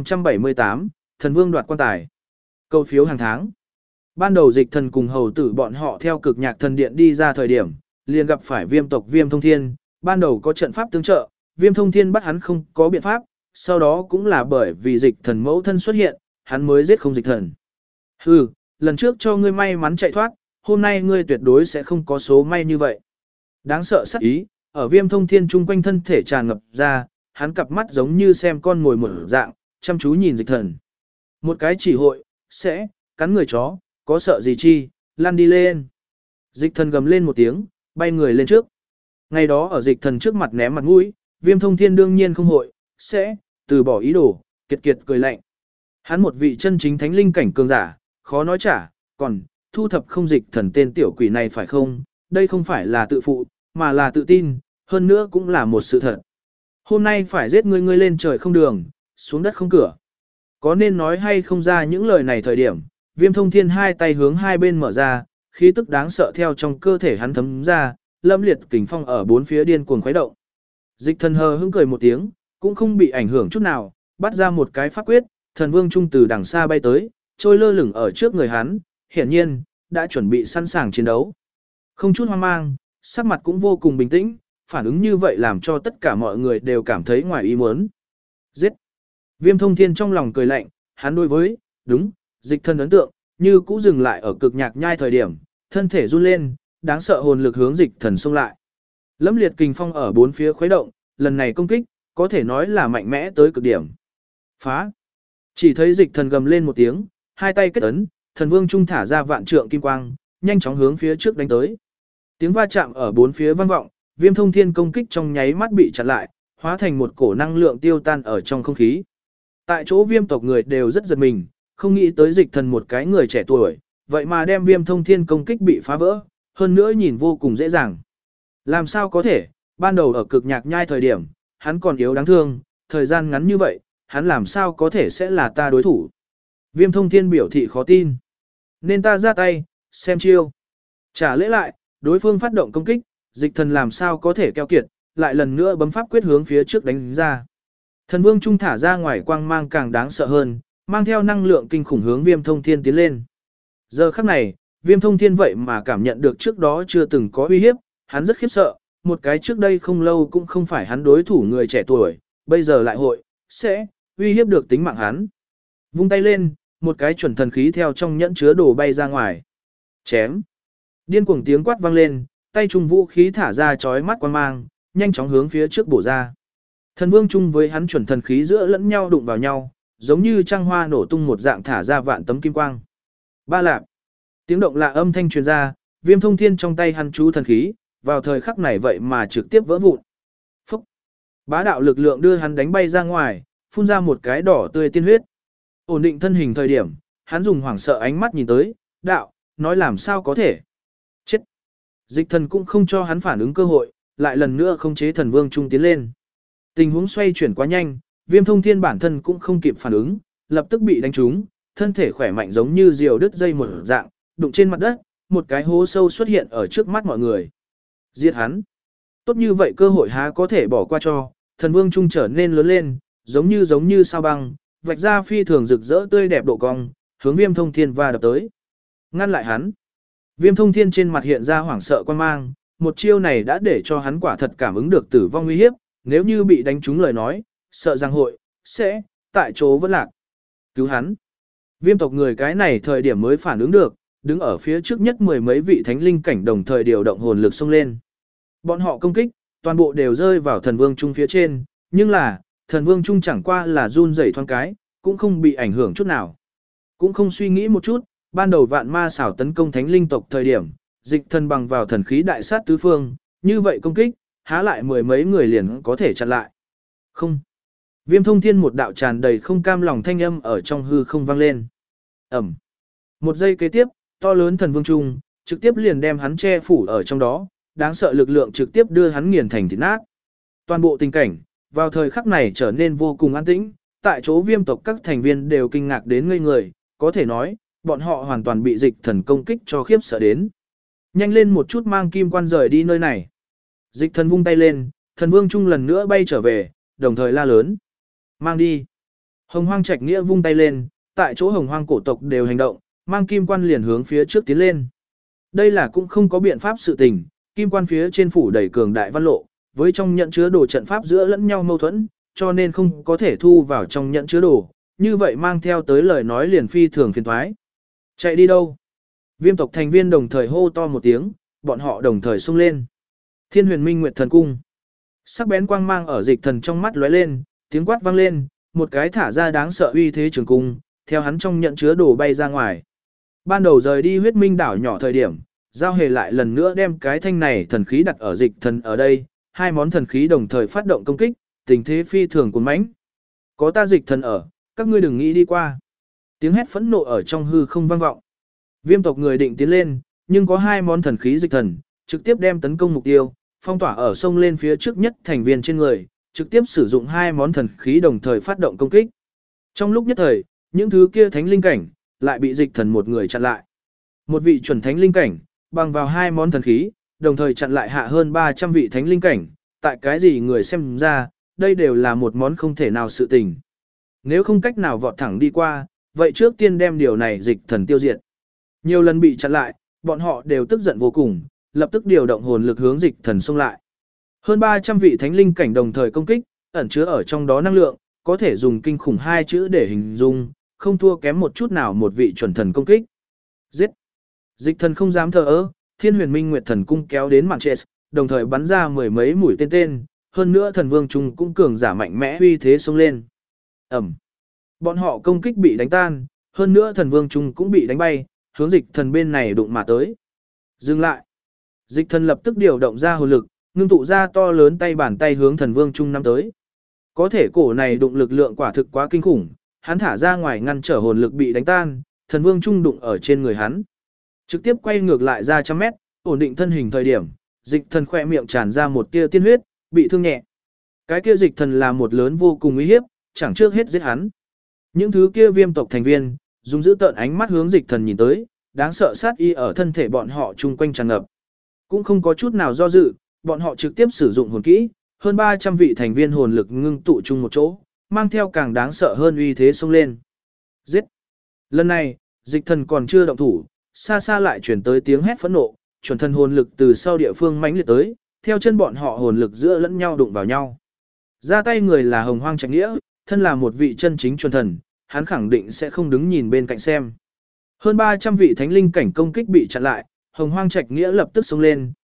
1578, thần vương đoạt quan tài. Câu phiếu hàng tháng. Ban đầu dịch thần cùng hầu tử bọn họ theo cực nhạc thần điện đi ra thời điểm, liền gặp phải viêm tộc viêm thông thiên, ban đầu có trận pháp tương trợ, viêm thông thiên bắt hắn không có biện pháp, sau đó cũng là bởi vì dịch thần mẫu thân xuất hiện, hắn mới giết không dịch thần. Hừ, lần trước cho ngươi may mắn chạy thoát, hôm nay ngươi tuyệt đối sẽ không có số may như vậy. Đáng sợ sát ý, ở viêm thông thiên chung quanh thân thể tràn ngập ra, hắn cặp mắt giống như xem con ngồi một dạng, chăm chú nhìn dịch thần. Một cái chỉ hội, sẽ, cắn người chó, có sợ gì chi, lăn đi lên. Dịch thần gầm lên một tiếng, bay người lên trước. Ngày đó ở dịch thần trước mặt ném mặt mũi, viêm thông thiên đương nhiên không hội, sẽ, từ bỏ ý đồ, kiệt kiệt cười lạnh. Hắn một vị chân chính thánh linh cảnh cường giả, khó nói trả, còn, thu thập không dịch thần tên tiểu quỷ này phải không, đây không phải là tự phụ, mà là tự tin, hơn nữa cũng là một sự thật. Hôm nay phải giết ngươi, ngươi lên trời không đường, xuống đất không cửa. Có nên nói hay không ra những lời này thời điểm, viêm thông thiên hai tay hướng hai bên mở ra, khí tức đáng sợ theo trong cơ thể hắn thấm ra, lâm liệt kình phong ở bốn phía điên cuồng khuấy động. Dịch thần hờ hững cười một tiếng, cũng không bị ảnh hưởng chút nào, bắt ra một cái pháp quyết, thần vương trung từ đằng xa bay tới, trôi lơ lửng ở trước người hắn, hiển nhiên, đã chuẩn bị sẵn sàng chiến đấu. Không chút hoang mang, sắc mặt cũng vô cùng bình tĩnh, phản ứng như vậy làm cho tất cả mọi người đều cảm thấy ngoài ý muốn. Giết! Viêm thông thiên trong lòng cười lạnh, hắn đối với, đúng, dịch thần ấn tượng, như cũ dừng lại ở cực nhạc nhai thời điểm, thân thể run lên, đáng sợ hồn lực hướng dịch thần xông lại. Lẫm liệt kình phong ở bốn phía khuấy động, lần này công kích, có thể nói là mạnh mẽ tới cực điểm. Phá! Chỉ thấy dịch thần gầm lên một tiếng, hai tay kết ấn, thần vương trung thả ra vạn trượng kim quang, nhanh chóng hướng phía trước đánh tới. Tiếng va chạm ở bốn phía vang vọng, viêm thông thiên công kích trong nháy mắt bị chặn lại, hóa thành một cổ năng lượng tiêu tan ở trong không khí. Tại chỗ viêm tộc người đều rất giật mình, không nghĩ tới dịch thần một cái người trẻ tuổi, vậy mà đem viêm thông thiên công kích bị phá vỡ, hơn nữa nhìn vô cùng dễ dàng. Làm sao có thể, ban đầu ở cực nhạc nhai thời điểm, hắn còn yếu đáng thương, thời gian ngắn như vậy, hắn làm sao có thể sẽ là ta đối thủ. Viêm thông thiên biểu thị khó tin. Nên ta ra tay, xem chiêu. Trả lễ lại, đối phương phát động công kích, dịch thần làm sao có thể keo kiệt, lại lần nữa bấm pháp quyết hướng phía trước đánh ra. Thần vương trung thả ra ngoài quang mang càng đáng sợ hơn, mang theo năng lượng kinh khủng hướng viêm thông thiên tiến lên. Giờ khắc này, viêm thông thiên vậy mà cảm nhận được trước đó chưa từng có uy hiếp, hắn rất khiếp sợ, một cái trước đây không lâu cũng không phải hắn đối thủ người trẻ tuổi, bây giờ lại hội, sẽ, uy hiếp được tính mạng hắn. Vung tay lên, một cái chuẩn thần khí theo trong nhẫn chứa đồ bay ra ngoài. Chém. Điên cuồng tiếng quát vang lên, tay trung vũ khí thả ra chói mắt quang mang, nhanh chóng hướng phía trước bổ ra. Thần vương chung với hắn chuẩn thần khí giữa lẫn nhau đụng vào nhau, giống như trăng hoa nổ tung một dạng thả ra vạn tấm kim quang. Ba lạp. Tiếng động lạ âm thanh truyền ra, Viêm Thông Thiên trong tay hắn chú thần khí, vào thời khắc này vậy mà trực tiếp vỡ vụn. Phúc. Bá đạo lực lượng đưa hắn đánh bay ra ngoài, phun ra một cái đỏ tươi tiên huyết. Ổn định thân hình thời điểm, hắn dùng hoảng sợ ánh mắt nhìn tới, đạo, nói làm sao có thể. Chết. Dịch thần cũng không cho hắn phản ứng cơ hội, lại lần nữa không chế thần vương trung tiến lên. Tình huống xoay chuyển quá nhanh, Viêm Thông Thiên bản thân cũng không kịp phản ứng, lập tức bị đánh trúng, thân thể khỏe mạnh giống như diều đứt dây một dạng, đụng trên mặt đất, một cái hố sâu xuất hiện ở trước mắt mọi người. Giết hắn. Tốt như vậy cơ hội há có thể bỏ qua cho, thần vương trung trở nên lớn lên, giống như sao băng, vạch ra phi thường rực rỡ tươi đẹp độ cong, hướng Viêm Thông Thiên va đập tới. Ngăn lại hắn. Viêm Thông Thiên trên mặt hiện ra hoảng sợ quan mang, một chiêu này đã để cho hắn quả thật cảm ứng được tử vong nguy hiếp, nếu như bị đánh trúng lời nói, sợ rằng sẽ tại chỗ vẫn lạc. Cứu hắn. Viêm tộc người cái này thời điểm mới phản ứng được, đứng ở phía trước nhất mười mấy vị thánh linh cảnh đồng thời điều động hồn lực xông lên. Bọn họ công kích, toàn bộ đều rơi vào thần vương trung phía trên, nhưng là, thần vương trung chẳng qua là run rẩy thoáng cái, cũng không bị ảnh hưởng chút nào. Cũng không suy nghĩ một chút, ban đầu vạn ma xảo tấn công thánh linh tộc thời điểm, dịch thần bằng vào thần khí đại sát tứ phương, như vậy công kích, há lại mười mấy người liền có thể chặn lại. Không. Viêm Thông Thiên một đạo tràn đầy không cam lòng thanh âm ở trong hư không vang lên. Ẩm. Một giây kế tiếp, to lớn thần vương trung, trực tiếp liền đem hắn che phủ ở trong đó, đáng sợ lực lượng trực tiếp đưa hắn nghiền thành thịt nát. Toàn bộ tình cảnh, vào thời khắc này trở nên vô cùng an tĩnh, tại chỗ viêm tộc các thành viên đều kinh ngạc đến ngây người, có thể nói, bọn họ hoàn toàn bị dịch thần công kích cho khiếp sợ đến. Nhanh lên một chút mang kim quan rời đi nơi này. Dịch thần vung tay lên, thần vương trung lần nữa bay trở về, đồng thời la lớn. Mang đi. Hồng Hoang Trạch Nghĩa vung tay lên, tại chỗ Hồng Hoang cổ tộc đều hành động, mang kim quan liền hướng phía trước tiến lên. Đây là cũng không có biện pháp sự tình, kim quan phía trên phủ đầy cường đại văn lộ, với trong nhận chứa đồ trận pháp giữa lẫn nhau mâu thuẫn, cho nên không có thể thu vào trong nhận chứa đồ, như vậy mang theo tới lời nói liền phi thường phiền thoái. Chạy đi đâu? Viêm tộc thành viên đồng thời hô to một tiếng, bọn họ đồng thời xông lên. Thiên Huyền Minh Nguyệt Thần Cung. Sắc bén quang mang ở dịch thần trong mắt lóe lên, tiếng quát vang lên, một cái thả ra đáng sợ uy thế trường cung, theo hắn trong nhận chứa đồ bay ra ngoài. Ban đầu rời đi huyết minh đảo nhỏ thời điểm, giao hề lại lần nữa đem cái thanh này thần khí đặt ở dịch thần ở đây, hai món thần khí đồng thời phát động công kích, tình thế phi thường cuốn mãnh. Có ta dịch thần ở, các ngươi đừng nghĩ đi qua. Tiếng hét phẫn nộ ở trong hư không vang vọng. Viêm tộc người định tiến lên, nhưng có hai món thần khí dịch thần, trực tiếp đem tấn công mục tiêu, phong tỏa ở sông lên phía trước nhất thành viên trên người, trực tiếp sử dụng hai món thần khí đồng thời phát động công kích. Trong lúc nhất thời, những thứ kia thánh linh cảnh lại bị dịch thần một người chặn lại. Một vị chuẩn thánh linh cảnh, bằng vào hai món thần khí, đồng thời chặn lại hạ hơn 300 vị thánh linh cảnh, tại cái gì người xem ra, đây đều là một món không thể nào sự tình. Nếu không cách nào vọt thẳng đi qua, vậy trước tiên đem điều này dịch thần tiêu diệt. Nhiều lần bị chặn lại, bọn họ đều tức giận vô cùng, lập tức điều động hồn lực hướng dịch thần xông lại. Hơn 300 vị thánh linh cảnh đồng thời công kích, ẩn chứa ở trong đó năng lượng, có thể dùng kinh khủng hai chữ để hình dung, không thua kém một chút nào một vị chuẩn thần công kích. Giết! Dịch thần không dám thờ ơ, Thiên Huyền Minh Nguyệt Thần Cung kéo đến màn chết, đồng thời bắn ra mười mấy mũi tên, hơn nữa thần vương trung cũng cường giả mạnh mẽ uy thế xông lên. Ẩm! Bọn họ công kích bị đánh tan, hơn nữa thần vương trung cũng bị đánh bay, hướng dịch thần bên này đụng mà tới. Dừng lại! Dịch thần lập tức điều động ra hồn lực, ngưng tụ ra to lớn tay bàn tay hướng thần vương trung năm tới. Có thể cổ này đụng lực lượng quả thực quá kinh khủng, hắn thả ra ngoài ngăn trở hồn lực bị đánh tan, thần vương trung đụng ở trên người hắn. Trực tiếp quay ngược lại ra trăm mét, ổn định thân hình thời điểm, dịch thần khỏe miệng tràn ra một tia tiên huyết, bị thương nhẹ. Cái kia dịch thần là một lớn vô cùng uy hiếp, chẳng trước hết giết hắn. Những thứ kia viêm tộc thành viên, dùng giữ tợn ánh mắt hướng dịch thần nhìn tới, đáng sợ sát y ở thân thể bọn họ chung quanh tràn ngập. Cũng không có chút nào do dự, bọn họ trực tiếp sử dụng hồn kỹ, hơn 300 vị thành viên hồn lực ngưng tụ chung một chỗ, mang theo càng đáng sợ hơn uy thế xông lên. Giết! Lần này, dịch thần còn chưa động thủ, xa xa lại chuyển tới tiếng hét phẫn nộ, chuẩn thần hồn lực từ sau địa phương mãnh liệt tới, theo chân bọn họ hồn lực giữa lẫn nhau đụng vào nhau. Ra tay người là Hồng Hoang Trạch Nghĩa, thân là một vị chân chính chuẩn thần, hắn khẳng định sẽ không đứng nhìn bên cạnh xem. Hơn 300 vị thánh linh cảnh công kích bị chặn lại, Hồng Hoang Trạch Nghĩa lập tức xông lên,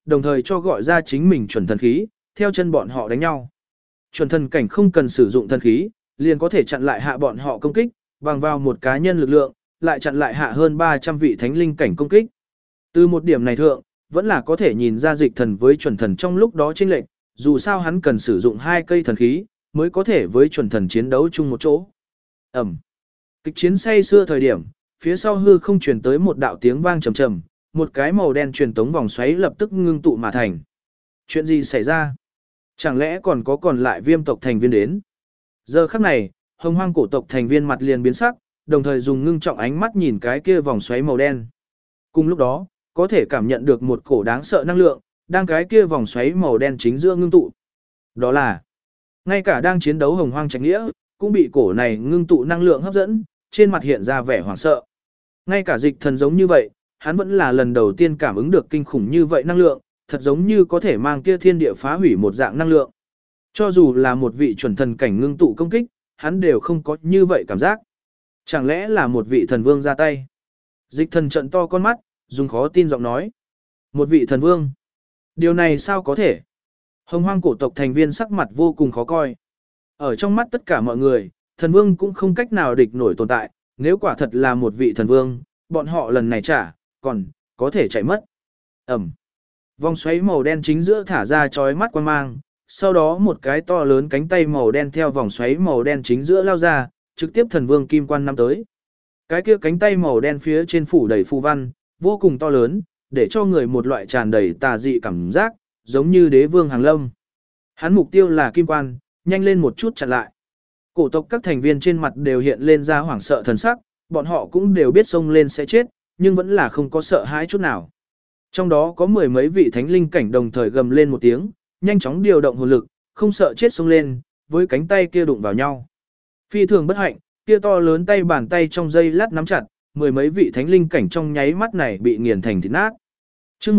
đồng thời cho gọi ra chính mình chuẩn thần khí, theo chân bọn họ đánh nhau. Chuẩn thần cảnh không cần sử dụng thần khí, liền có thể chặn lại hạ bọn họ công kích, bằng vào một cá nhân lực lượng, lại chặn lại hạ hơn 300 vị thánh linh cảnh công kích. Từ một điểm này thượng, vẫn là có thể nhìn ra dịch thần với chuẩn thần trong lúc đó chênh lệch, dù sao hắn cần sử dụng 2 cây thần khí, mới có thể với chuẩn thần chiến đấu chung một chỗ. Ẩm. Kịch chiến say xưa thời điểm, phía sau hư không truyền tới một đạo tiếng vang trầm trầm, một cái màu đen truyền tống vòng xoáy lập tức ngưng tụ mà thành. Chuyện gì xảy ra? Chẳng lẽ còn lại viêm tộc thành viên đến? Giờ khắc này, hồng hoang cổ tộc thành viên mặt liền biến sắc, đồng thời dùng ngưng trọng ánh mắt nhìn cái kia vòng xoáy màu đen. Cùng lúc đó, có thể cảm nhận được một cổ đáng sợ năng lượng, đang cái kia vòng xoáy màu đen chính giữa ngưng tụ. Đó là, ngay cả đang chiến đấu hồng hoang trạch nghĩa, cũng bị cổ này ngưng tụ năng lượng hấp dẫn, trên mặt hiện ra vẻ hoảng sợ. Ngay cả dịch thần giống như vậy, hắn vẫn là lần đầu tiên cảm ứng được kinh khủng như vậy năng lượng, thật giống như có thể mang kia thiên địa phá hủy một dạng năng lượng. Cho dù là một vị chuẩn thần cảnh ngưng tụ công kích, hắn đều không có như vậy cảm giác. Chẳng lẽ là một vị thần vương ra tay? Dịch thần trận to con mắt, dùng khó tin giọng nói. Một vị thần vương? Điều này sao có thể? Hồng hoang cổ tộc thành viên sắc mặt vô cùng khó coi. Ở trong mắt tất cả mọi người, thần vương cũng không cách nào địch nổi tồn tại, nếu quả thật là một vị thần vương, bọn họ lần này còn có thể chạy mất. Ẩm. Vòng xoáy màu đen chính giữa thả ra chói mắt quang mang, sau đó một cái to lớn cánh tay màu đen theo vòng xoáy màu đen chính giữa lao ra, trực tiếp thần vương kim quan năm tới. Cái kia cánh tay màu đen phía trên phủ đầy phù văn, vô cùng to lớn, để cho người một loại tràn đầy tà dị cảm giác, giống như đế vương hàng lâm. Hắn mục tiêu là kim quan, nhanh lên một chút chặn lại. Cổ tộc các thành viên trên mặt đều hiện lên ra hoảng sợ thần sắc, bọn họ cũng đều biết xông lên sẽ chết, nhưng vẫn là không có sợ hãi chút nào. Trong đó có 10 mấy vị thánh linh cảnh đồng thời gầm lên một tiếng, nhanh chóng điều động hồn lực, không sợ chết xông lên, với cánh tay kia đụng vào nhau. Phi thường bất hạnh, kia to lớn tay bàn tay trong dây lát nắm chặt, 10 mấy vị thánh linh cảnh trong nháy mắt này bị nghiền thành thịt nát. Chương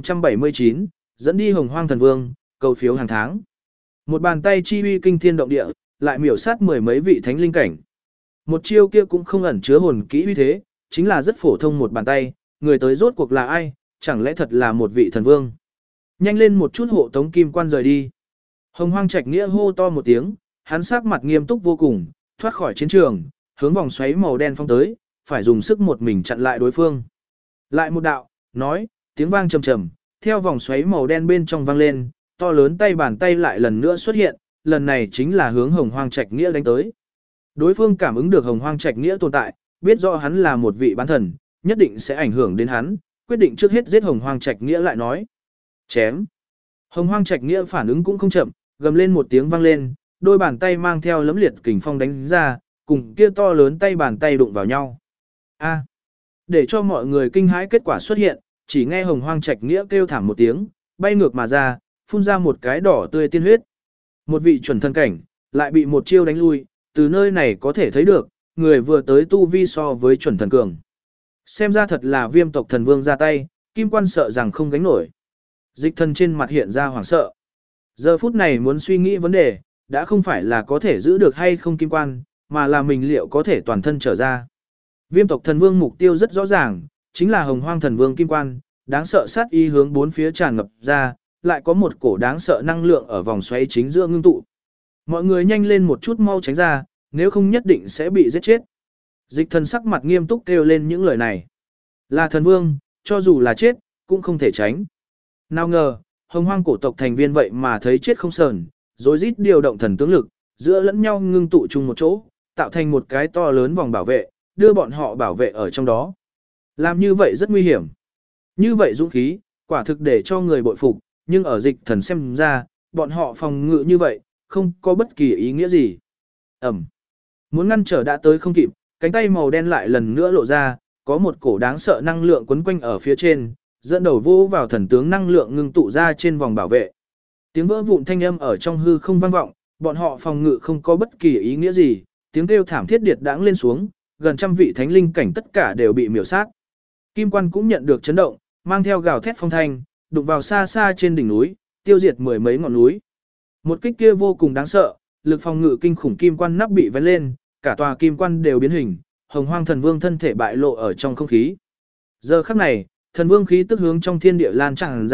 1579, dẫn đi Hồng Hoang Thần Vương, cầu phiếu hàng tháng. Một bàn tay chi uy kinh thiên động địa, lại miểu sát 10 mấy vị thánh linh cảnh. Một chiêu kia cũng không ẩn chứa hồn kỹ uy thế, chính là rất phổ thông một bàn tay, người tới rốt cuộc là ai, chẳng lẽ thật là một vị thần vương. Nhanh lên một chút hộ tống kim quan rời đi. Hồng Hoang Trạch Nghĩa hô to một tiếng, hắn sắc mặt nghiêm túc vô cùng, thoát khỏi chiến trường, hướng vòng xoáy màu đen phong tới, phải dùng sức một mình chặn lại đối phương. Lại một đạo, nói, tiếng vang trầm trầm, theo vòng xoáy màu đen bên trong vang lên, to lớn tay bàn tay lại lần nữa xuất hiện, lần này chính là hướng Hồng Hoang Trạch Nghĩa đánh tới. Đối phương cảm ứng được Hồng Hoang Trạch Nghĩa tồn tại, biết rõ hắn là một vị bán thần, nhất định sẽ ảnh hưởng đến hắn, quyết định trước hết giết Hồng Hoang Trạch Nghĩa lại nói. Chém. Hồng Hoang Trạch Nghĩa phản ứng cũng không chậm, gầm lên một tiếng vang lên, đôi bàn tay mang theo lấm liệt kình phong đánh ra, cùng kia to lớn tay bàn tay đụng vào nhau. A. Để cho mọi người kinh hãi kết quả xuất hiện, chỉ nghe Hồng Hoang Trạch Nghĩa kêu thảm một tiếng, bay ngược mà ra, phun ra một cái đỏ tươi tiên huyết. Một vị chuẩn thần cảnh, lại bị một chiêu đánh lui, từ nơi này có thể thấy được, người vừa tới tu vi so với chuẩn thần cường. Xem ra thật là viêm tộc thần vương ra tay, kim quan sợ rằng không gánh nổi. Dịch thần trên mặt hiện ra hoảng sợ. Giờ phút này muốn suy nghĩ vấn đề, đã không phải là có thể giữ được hay không kim quan, mà là mình liệu có thể toàn thân trở ra. Viêm tộc thần vương mục tiêu rất rõ ràng, chính là Hồng Hoang thần vương kim quan, đáng sợ sát ý hướng bốn phía tràn ngập ra, lại có một cổ đáng sợ năng lượng ở vòng xoáy chính giữa ngưng tụ. Mọi người nhanh lên một chút mau tránh ra, nếu không nhất định sẽ bị giết chết. Dịch thần sắc mặt nghiêm túc kêu lên những lời này. Là thần vương, cho dù là chết, cũng không thể tránh. Nào ngờ, Hồng Hoang cổ tộc thành viên vậy mà thấy chết không sờn, rối rít điều động thần tướng lực, giữa lẫn nhau ngưng tụ chung một chỗ, tạo thành một cái to lớn vòng bảo vệ, đưa bọn họ bảo vệ ở trong đó. Làm như vậy rất nguy hiểm. Như vậy dũng khí, quả thực để cho người bội phục, nhưng ở dịch thần xem ra, bọn họ phòng ngự như vậy, không có bất kỳ ý nghĩa gì. Ẩm. Muốn ngăn trở đã tới không kịp, cánh tay màu đen lại lần nữa lộ ra, có một cổ đáng sợ năng lượng quấn quanh ở phía trên, dẫn đầu vô vào thần tướng năng lượng ngưng tụ ra trên vòng bảo vệ. Tiếng vỡ vụn thanh âm ở trong hư không vang vọng, bọn họ phòng ngự không có bất kỳ ý nghĩa gì, tiếng kêu thảm thiết điệt đãng lên xuống, gần trăm vị thánh linh cảnh tất cả đều bị miểu sát. Kim quan cũng nhận được chấn động, mang theo gào thét phong thanh, đụng vào xa xa trên đỉnh núi, tiêu diệt mười mấy ngọn núi. Một kích kia vô cùng đáng sợ, lực phòng ngự kinh khủng kim quan nắp bị vén lên, cả tòa kim quan đều biến hình, Hồng Hoang thần vương thân thể bại lộ ở trong không khí. Giờ khắc này, thần vương khí tức hướng trong thiên địa lan tràn ra,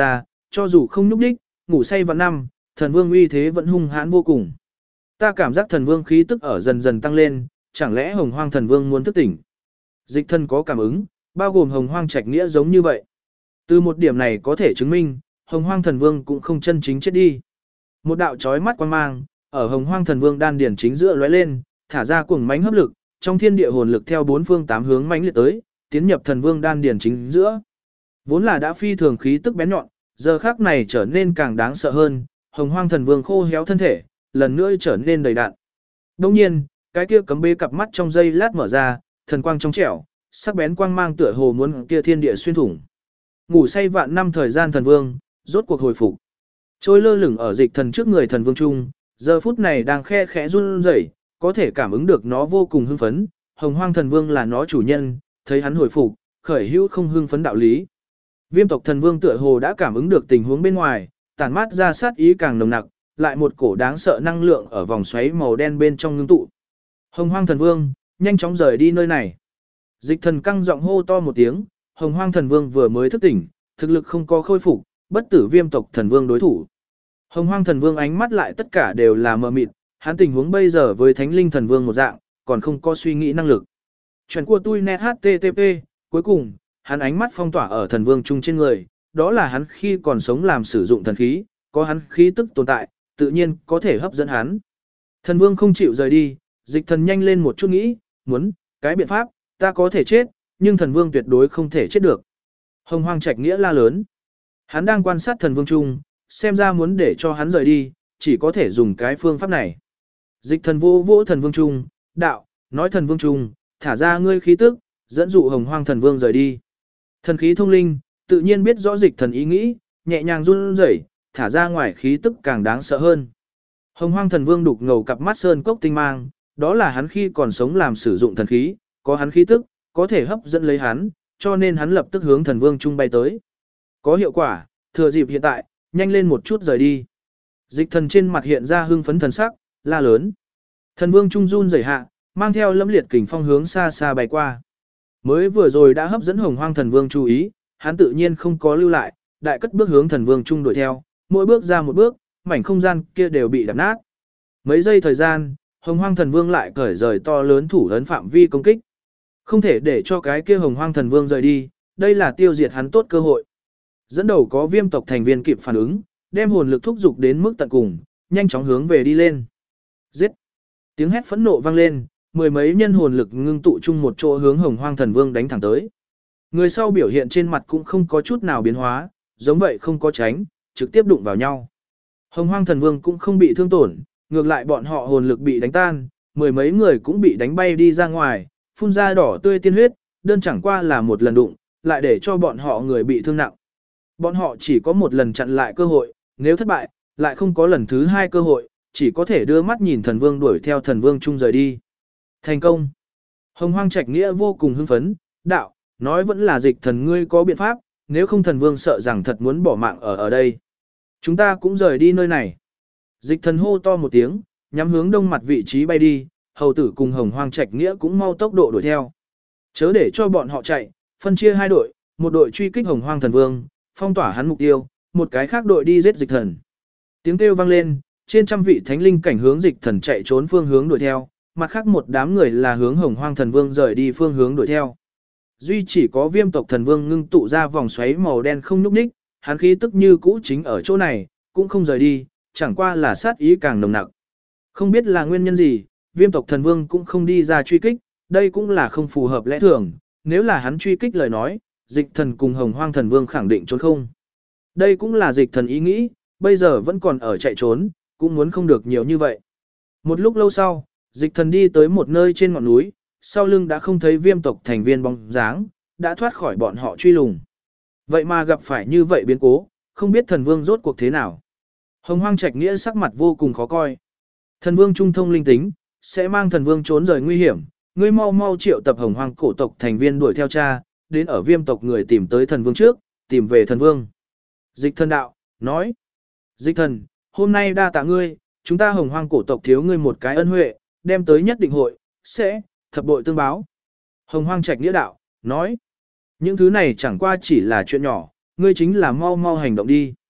cho dù không nhúc đích, ngủ say vạn năm, thần vương uy thế vẫn hung hãn vô cùng. Ta cảm giác thần vương khí tức ở dần dần tăng lên, chẳng lẽ hồng hoang thần vương muốn thức tỉnh. Dịch thần có cảm ứng, bao gồm hồng hoang trạch nghĩa giống như vậy. Từ một điểm này có thể chứng minh, hồng hoang thần vương cũng không chân chính chết đi. Một đạo chói mắt quang mang, ở hồng hoang thần vương đan điển chính giữa lóe lên, thả ra cuồng mãnh hấp lực, trong thiên địa hồn lực theo bốn phương tám hướng mãnh liệt tới, tiến nhập thần vương đan điển chính giữa. Vốn là đã phi thường khí tức bén nhọn, giờ khắc này trở nên càng đáng sợ hơn, hồng hoang thần vương khô héo thân thể, lần nữa trở nên đầy đạn. Đồng nhiên, cái kia cấm bế cặp mắt trong giây lát mở ra, thần quang trong trẻo, sắc bén quang mang tựa hồ muốn kia thiên địa xuyên thủng. Ngủ say vạn năm thời gian thần vương, rốt cuộc hồi phục. Trôi lơ lửng ở dịch thần trước người thần vương trung, giờ phút này đang khe khẽ run rẩy, có thể cảm ứng được nó vô cùng hưng phấn, hồng hoang thần vương là nó chủ nhân, thấy hắn hồi phục, khởi hữu không hưng phấn đạo lý. Viêm tộc thần vương tựa hồ đã cảm ứng được tình huống bên ngoài, tản mát ra sát ý càng nồng nặc, lại một cổ đáng sợ năng lượng ở vòng xoáy màu đen bên trong ngưng tụ. Hồng hoang thần vương, nhanh chóng rời đi nơi này. Dịch thần căng giọng hô to một tiếng, hồng hoang thần vương vừa mới thức tỉnh, thực lực không có khôi phục, bất tử viêm tộc thần vương đối thủ. Hồng hoang thần vương ánh mắt lại tất cả đều là mờ mịt, hắn tình huống bây giờ với thánh linh thần vương một dạng, còn không có suy nghĩ năng lực. Chuyện của tôi net http, cuối cùng, hắn ánh mắt phong tỏa ở thần vương trung trên người, đó là hắn khi còn sống làm sử dụng thần khí, có hắn khí tức tồn tại, tự nhiên có thể hấp dẫn hắn. Thần vương không chịu rời đi, dịch thần nhanh lên một chút nghĩ, muốn, cái biện pháp, ta có thể chết, nhưng thần vương tuyệt đối không thể chết được. Hồng hoang trạch nghĩa la lớn. Hắn đang quan sát thần vương trung, xem ra muốn để cho hắn rời đi, chỉ có thể dùng cái phương pháp này. Dịch thần vô vỗ thần vương trung, đạo, nói thần vương trung, thả ra ngươi khí tức, dẫn dụ hồng hoang thần vương rời đi. Thần khí thông linh, tự nhiên biết rõ dịch thần ý nghĩ, nhẹ nhàng run rẩy, thả ra ngoài khí tức càng đáng sợ hơn. Hồng hoang thần vương đục ngầu cặp mắt sơn cốc tinh mang, đó là hắn khi còn sống làm sử dụng thần khí, có hắn khí tức, có thể hấp dẫn lấy hắn, cho nên hắn lập tức hướng thần vương trung bay tới. Có hiệu quả, thừa dịp hiện tại, nhanh lên một chút rời đi. Dịch thần trên mặt hiện ra hưng phấn thần sắc, la lớn. Thần vương trung run rẩy hạ, mang theo lâm liệt kình phong hướng xa xa bay qua. Mới vừa rồi đã hấp dẫn hồng hoang thần vương chú ý, hắn tự nhiên không có lưu lại, đại cất bước hướng thần vương trung đuổi theo, mỗi bước ra một bước, mảnh không gian kia đều bị đập nát. Mấy giây thời gian, hồng hoang thần vương lại cởi rời to lớn thủ ấn phạm vi công kích. Không thể để cho cái kia hồng hoang thần vương rời đi, đây là tiêu diệt hắn tốt cơ hội. Dẫn đầu có viêm tộc thành viên kịp phản ứng, đem hồn lực thúc dục đến mức tận cùng, nhanh chóng hướng về đi lên. Giết! Tiếng hét phẫn nộ vang lên, mười mấy nhân hồn lực ngưng tụ chung một chỗ hướng hồng hoang thần vương đánh thẳng tới. Người sau biểu hiện trên mặt cũng không có chút nào biến hóa, giống vậy không có tránh, trực tiếp đụng vào nhau. Hồng hoang thần vương cũng không bị thương tổn, ngược lại bọn họ hồn lực bị đánh tan, mười mấy người cũng bị đánh bay đi ra ngoài, phun ra đỏ tươi tiên huyết, đơn chẳng qua là một lần đụng, lại để cho bọn họ người bị thương nặng. Bọn họ chỉ có một lần chặn lại cơ hội, nếu thất bại, lại không có lần thứ hai cơ hội, chỉ có thể đưa mắt nhìn thần vương đuổi theo thần vương chung rời đi. Thành công! Hồng hoang trạch nghĩa vô cùng hưng phấn, đạo, nói vẫn là dịch thần ngươi có biện pháp, nếu không thần vương sợ rằng thật muốn bỏ mạng ở đây. Chúng ta cũng rời đi nơi này. Dịch thần hô to một tiếng, nhắm hướng đông mặt vị trí bay đi, hầu tử cùng hồng hoang trạch nghĩa cũng mau tốc độ đuổi theo. Chớ để cho bọn họ chạy, phân chia hai đội, một đội truy kích hồng hoang thần vương, phong tỏa hắn mục tiêu, một cái khác đội đi giết dịch thần. Tiếng kêu vang lên, trên trăm vị thánh linh cảnh hướng dịch thần chạy trốn phương hướng đuổi theo, mặt khác một đám người là hướng hồng hoang thần vương rời đi phương hướng đuổi theo. Duy chỉ có viêm tộc thần vương ngưng tụ ra vòng xoáy màu đen không nhúc nhích, hắn khí tức như cũ chính ở chỗ này, cũng không rời đi, chẳng qua là sát ý càng nồng nặc. Không biết là nguyên nhân gì, viêm tộc thần vương cũng không đi ra truy kích, đây cũng là không phù hợp lẽ thường, nếu là hắn truy kích lời nói, dịch thần cùng hồng hoang thần vương khẳng định trốn không. Đây cũng là dịch thần ý nghĩ, bây giờ vẫn còn ở chạy trốn, cũng muốn không được nhiều như vậy. Một lúc lâu sau, dịch thần đi tới một nơi trên ngọn núi, sau lưng đã không thấy viêm tộc thành viên bóng dáng, đã thoát khỏi bọn họ truy lùng. Vậy mà gặp phải như vậy biến cố, không biết thần vương rốt cuộc thế nào. Hồng hoang trạch nghĩa sắc mặt vô cùng khó coi. Thần vương trung thông linh tính, sẽ mang thần vương trốn rời nguy hiểm, ngươi mau mau triệu tập hồng hoang cổ tộc thành viên đuổi theo cha, đến ở viêm tộc người tìm tới thần vương trước, tìm về thần vương. Dịch thần đạo, nói. Dịch thần, hôm nay đa tạ ngươi, chúng ta hồng hoang cổ tộc thiếu ngươi một cái ân huệ, đem tới nhất định hội, sẽ, thập bội tương báo. Hồng hoang trạch nghĩa đạo, nói. Những thứ này chẳng qua chỉ là chuyện nhỏ, ngươi chính là mau mau hành động đi.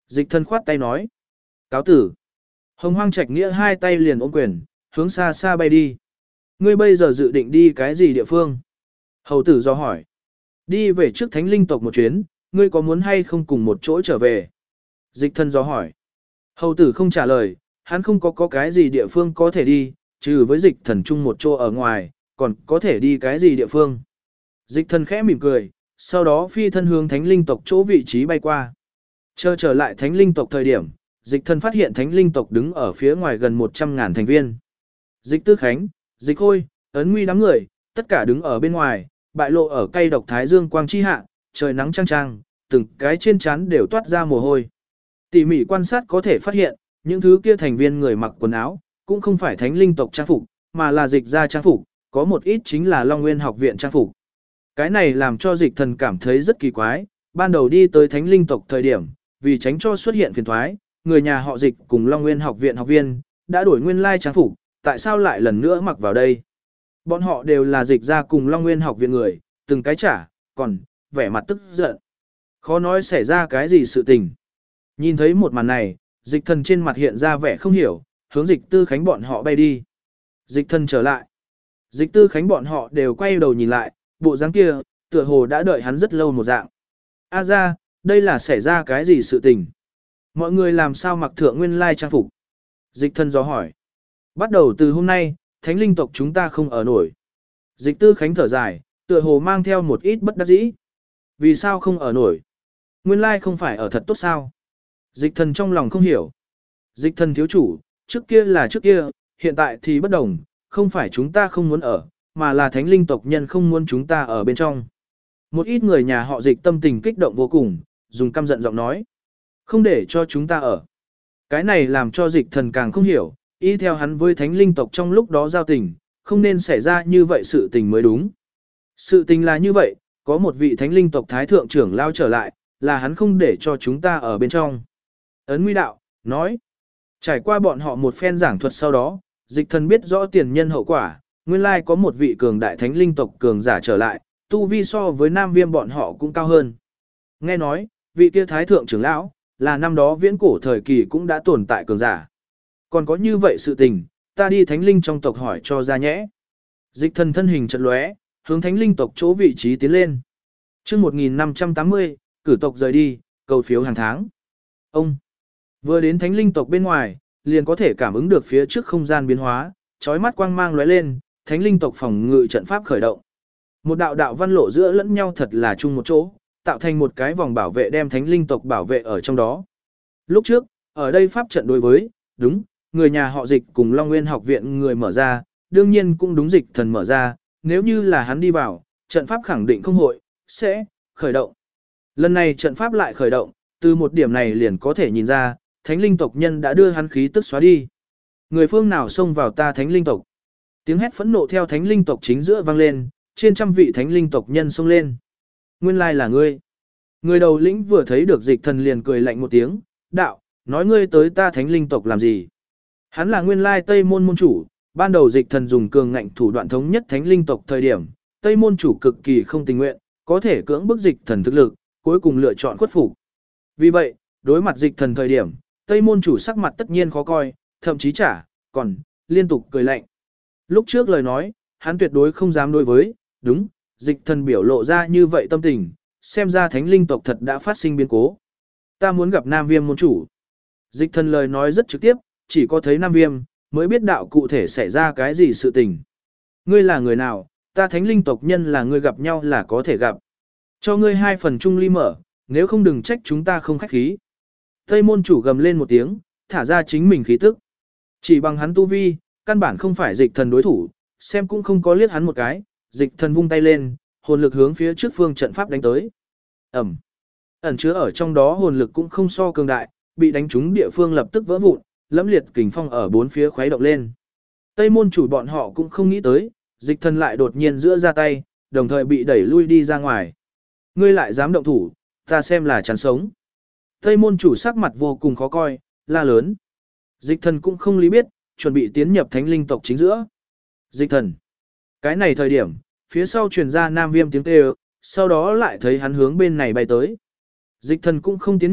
Dịch thần khoát tay nói. Cáo tử. Hồng Hoang Trạch Nghĩa hai tay liền ôm quyền, hướng xa xa bay đi. Ngươi bây giờ dự định đi cái gì địa phương? Hầu tử do hỏi. Đi về trước thánh linh tộc một chuyến, ngươi có muốn hay không cùng một chỗ trở về? Dịch thần do hỏi. Hầu tử không trả lời, hắn không có cái gì địa phương có thể đi, trừ với dịch thần chung một chỗ ở ngoài, còn có thể đi cái gì địa phương. Dịch thần khẽ mỉm cười, sau đó phi thân hướng thánh linh tộc chỗ vị trí bay qua. Chờ trở lại thánh linh tộc thời điểm, dịch thần phát hiện thánh linh tộc đứng ở phía ngoài gần 100.000 thành viên. Dịch Tư Khánh, Dịch Khôi, Ấn Nguy đám người, tất cả đứng ở bên ngoài, bại lộ ở cây độc thái dương quang chi hạ, trời nắng chang chang, từng cái trên trán đều toát ra mồ hôi. Tỉ mỉ quan sát có thể phát hiện, những thứ kia thành viên người mặc quần áo, cũng không phải thánh linh tộc trang phục, mà là dịch ra trang phục, có một ít chính là Long Nguyên học viện trang phục. Cái này làm cho dịch thần cảm thấy rất kỳ quái, ban đầu đi tới thánh linh tộc thời điểm, vì tránh cho xuất hiện phiền thoái, người nhà họ dịch cùng Long Nguyên học viện học viên, đã đổi nguyên lai trang phục, tại sao lại lần nữa mặc vào đây? Bọn họ đều là dịch ra cùng Long Nguyên học viện người, từng cái trả, còn, vẻ mặt tức giận. Khó nói xảy ra cái gì sự tình. Nhìn thấy một màn này, dịch thần trên mặt hiện ra vẻ không hiểu, hướng dịch Tư Khánh bọn họ bay đi. Dịch thần trở lại. Dịch Tư Khánh bọn họ đều quay đầu nhìn lại, bộ dáng kia, tựa hồ đã đợi hắn rất lâu một dạng. A ra, đây là xảy ra cái gì sự tình? Mọi người làm sao mặc thượng nguyên lai trang phục? Dịch thần gió hỏi. Bắt đầu từ hôm nay, thánh linh tộc chúng ta không ở nổi. Dịch Tư Khánh thở dài, tựa hồ mang theo một ít bất đắc dĩ. Vì sao không ở nổi? Nguyên lai không phải ở thật tốt sao? Dịch thần trong lòng không hiểu. Dịch thần thiếu chủ, trước kia là trước kia, hiện tại thì bất đồng, không phải chúng ta không muốn ở, mà là thánh linh tộc nhân không muốn chúng ta ở bên trong. Một ít người nhà họ dịch tâm tình kích động vô cùng, dùng căm giận giọng nói. Không để cho chúng ta ở. Cái này làm cho dịch thần càng không hiểu, y theo hắn với thánh linh tộc trong lúc đó giao tình, không nên xảy ra như vậy sự tình mới đúng. Sự tình là như vậy, có một vị thánh linh tộc thái thượng trưởng lao trở lại, là hắn không để cho chúng ta ở bên trong. Ấn Nguy đạo, nói. Trải qua bọn họ một phen giảng thuật sau đó, dịch thần biết rõ tiền nhân hậu quả, nguyên lai có một vị cường đại thánh linh tộc cường giả trở lại, tu vi so với Nam Viêm bọn họ cũng cao hơn. Nghe nói, vị kia thái thượng trưởng lão, là năm đó viễn cổ thời kỳ cũng đã tồn tại cường giả. Còn có như vậy sự tình, ta đi thánh linh trong tộc hỏi cho ra nhẽ. Dịch thần thân hình chợt lóe, hướng thánh linh tộc chỗ vị trí tiến lên. Trước 1580, cử tộc rời đi, cầu phiếu hàng tháng. Ông vừa đến thánh linh tộc bên ngoài, liền có thể cảm ứng được phía trước không gian biến hóa, chói mắt quang mang lóe lên, thánh linh tộc phòng ngự trận pháp khởi động. Một đạo đạo văn lộ giữa lẫn nhau thật là chung một chỗ, tạo thành một cái vòng bảo vệ đem thánh linh tộc bảo vệ ở trong đó. Lúc trước, ở đây pháp trận đối với, đúng, người nhà họ dịch cùng Long Nguyên học viện người mở ra, đương nhiên cũng đúng dịch thần mở ra, nếu như là hắn đi vào, trận pháp khẳng định không hội, sẽ khởi động. Lần này trận pháp lại khởi động, từ một điểm này liền có thể nhìn ra, thánh linh tộc nhân đã đưa hắn khí tức xóa đi. Người phương nào xông vào ta thánh linh tộc? Tiếng hét phẫn nộ theo thánh linh tộc chính giữa vang lên, trên trăm vị thánh linh tộc nhân xông lên. Nguyên lai là ngươi. Người đầu lĩnh vừa thấy được dịch thần liền cười lạnh một tiếng, đạo, nói ngươi tới ta thánh linh tộc làm gì? Hắn là nguyên lai Tây Môn môn chủ, ban đầu dịch thần dùng cường ngạnh thủ đoạn thống nhất thánh linh tộc thời điểm, Tây Môn chủ cực kỳ không tình nguyện, có thể cưỡng bức dịch thần thực lực, cuối cùng lựa chọn khuất phục. Vì vậy, đối mặt dịch thần thời điểm, Tây Môn chủ sắc mặt tất nhiên khó coi, thậm chí còn liên tục cười lạnh. Lúc trước lời nói, hắn tuyệt đối không dám đối với, đúng, dịch thần biểu lộ ra như vậy tâm tình, xem ra thánh linh tộc thật đã phát sinh biến cố. Ta muốn gặp Nam Viêm môn chủ. Dịch thần lời nói rất trực tiếp, chỉ có thấy Nam Viêm, mới biết đạo cụ thể xảy ra cái gì sự tình. Ngươi là người nào, ta thánh linh tộc nhân là ngươi gặp nhau là có thể gặp. Cho ngươi 2 phần chung ly mở, nếu không đừng trách chúng ta không khách khí. Tây môn chủ gầm lên một tiếng, thả ra chính mình khí tức. Chỉ bằng hắn tu vi, căn bản không phải dịch thần đối thủ, xem cũng không có liếc hắn một cái, dịch thần vung tay lên, hồn lực hướng phía trước phương trận pháp đánh tới. Ẩm. Ẩn chứa ở trong đó hồn lực cũng không so cường đại, bị đánh trúng địa phương lập tức vỡ vụn, lẫm liệt kình phong ở bốn phía khuấy động lên. Tây môn chủ bọn họ cũng không nghĩ tới, dịch thần lại đột nhiên giữa ra tay, đồng thời bị đẩy lui đi ra ngoài. Ngươi lại dám động thủ, ta xem là chán sống. Tây môn chủ sắc mặt vô cùng khó coi, la lớn. Dịch thần cũng không lý biết, chuẩn bị tiến nhập thánh linh tộc chính giữa. Dịch thần. Cái này thời điểm, phía sau truyền ra Nam Viêm tiếng kêu, sau đó lại thấy hắn hướng bên này bay tới. Dịch thần cũng không tiến nhập,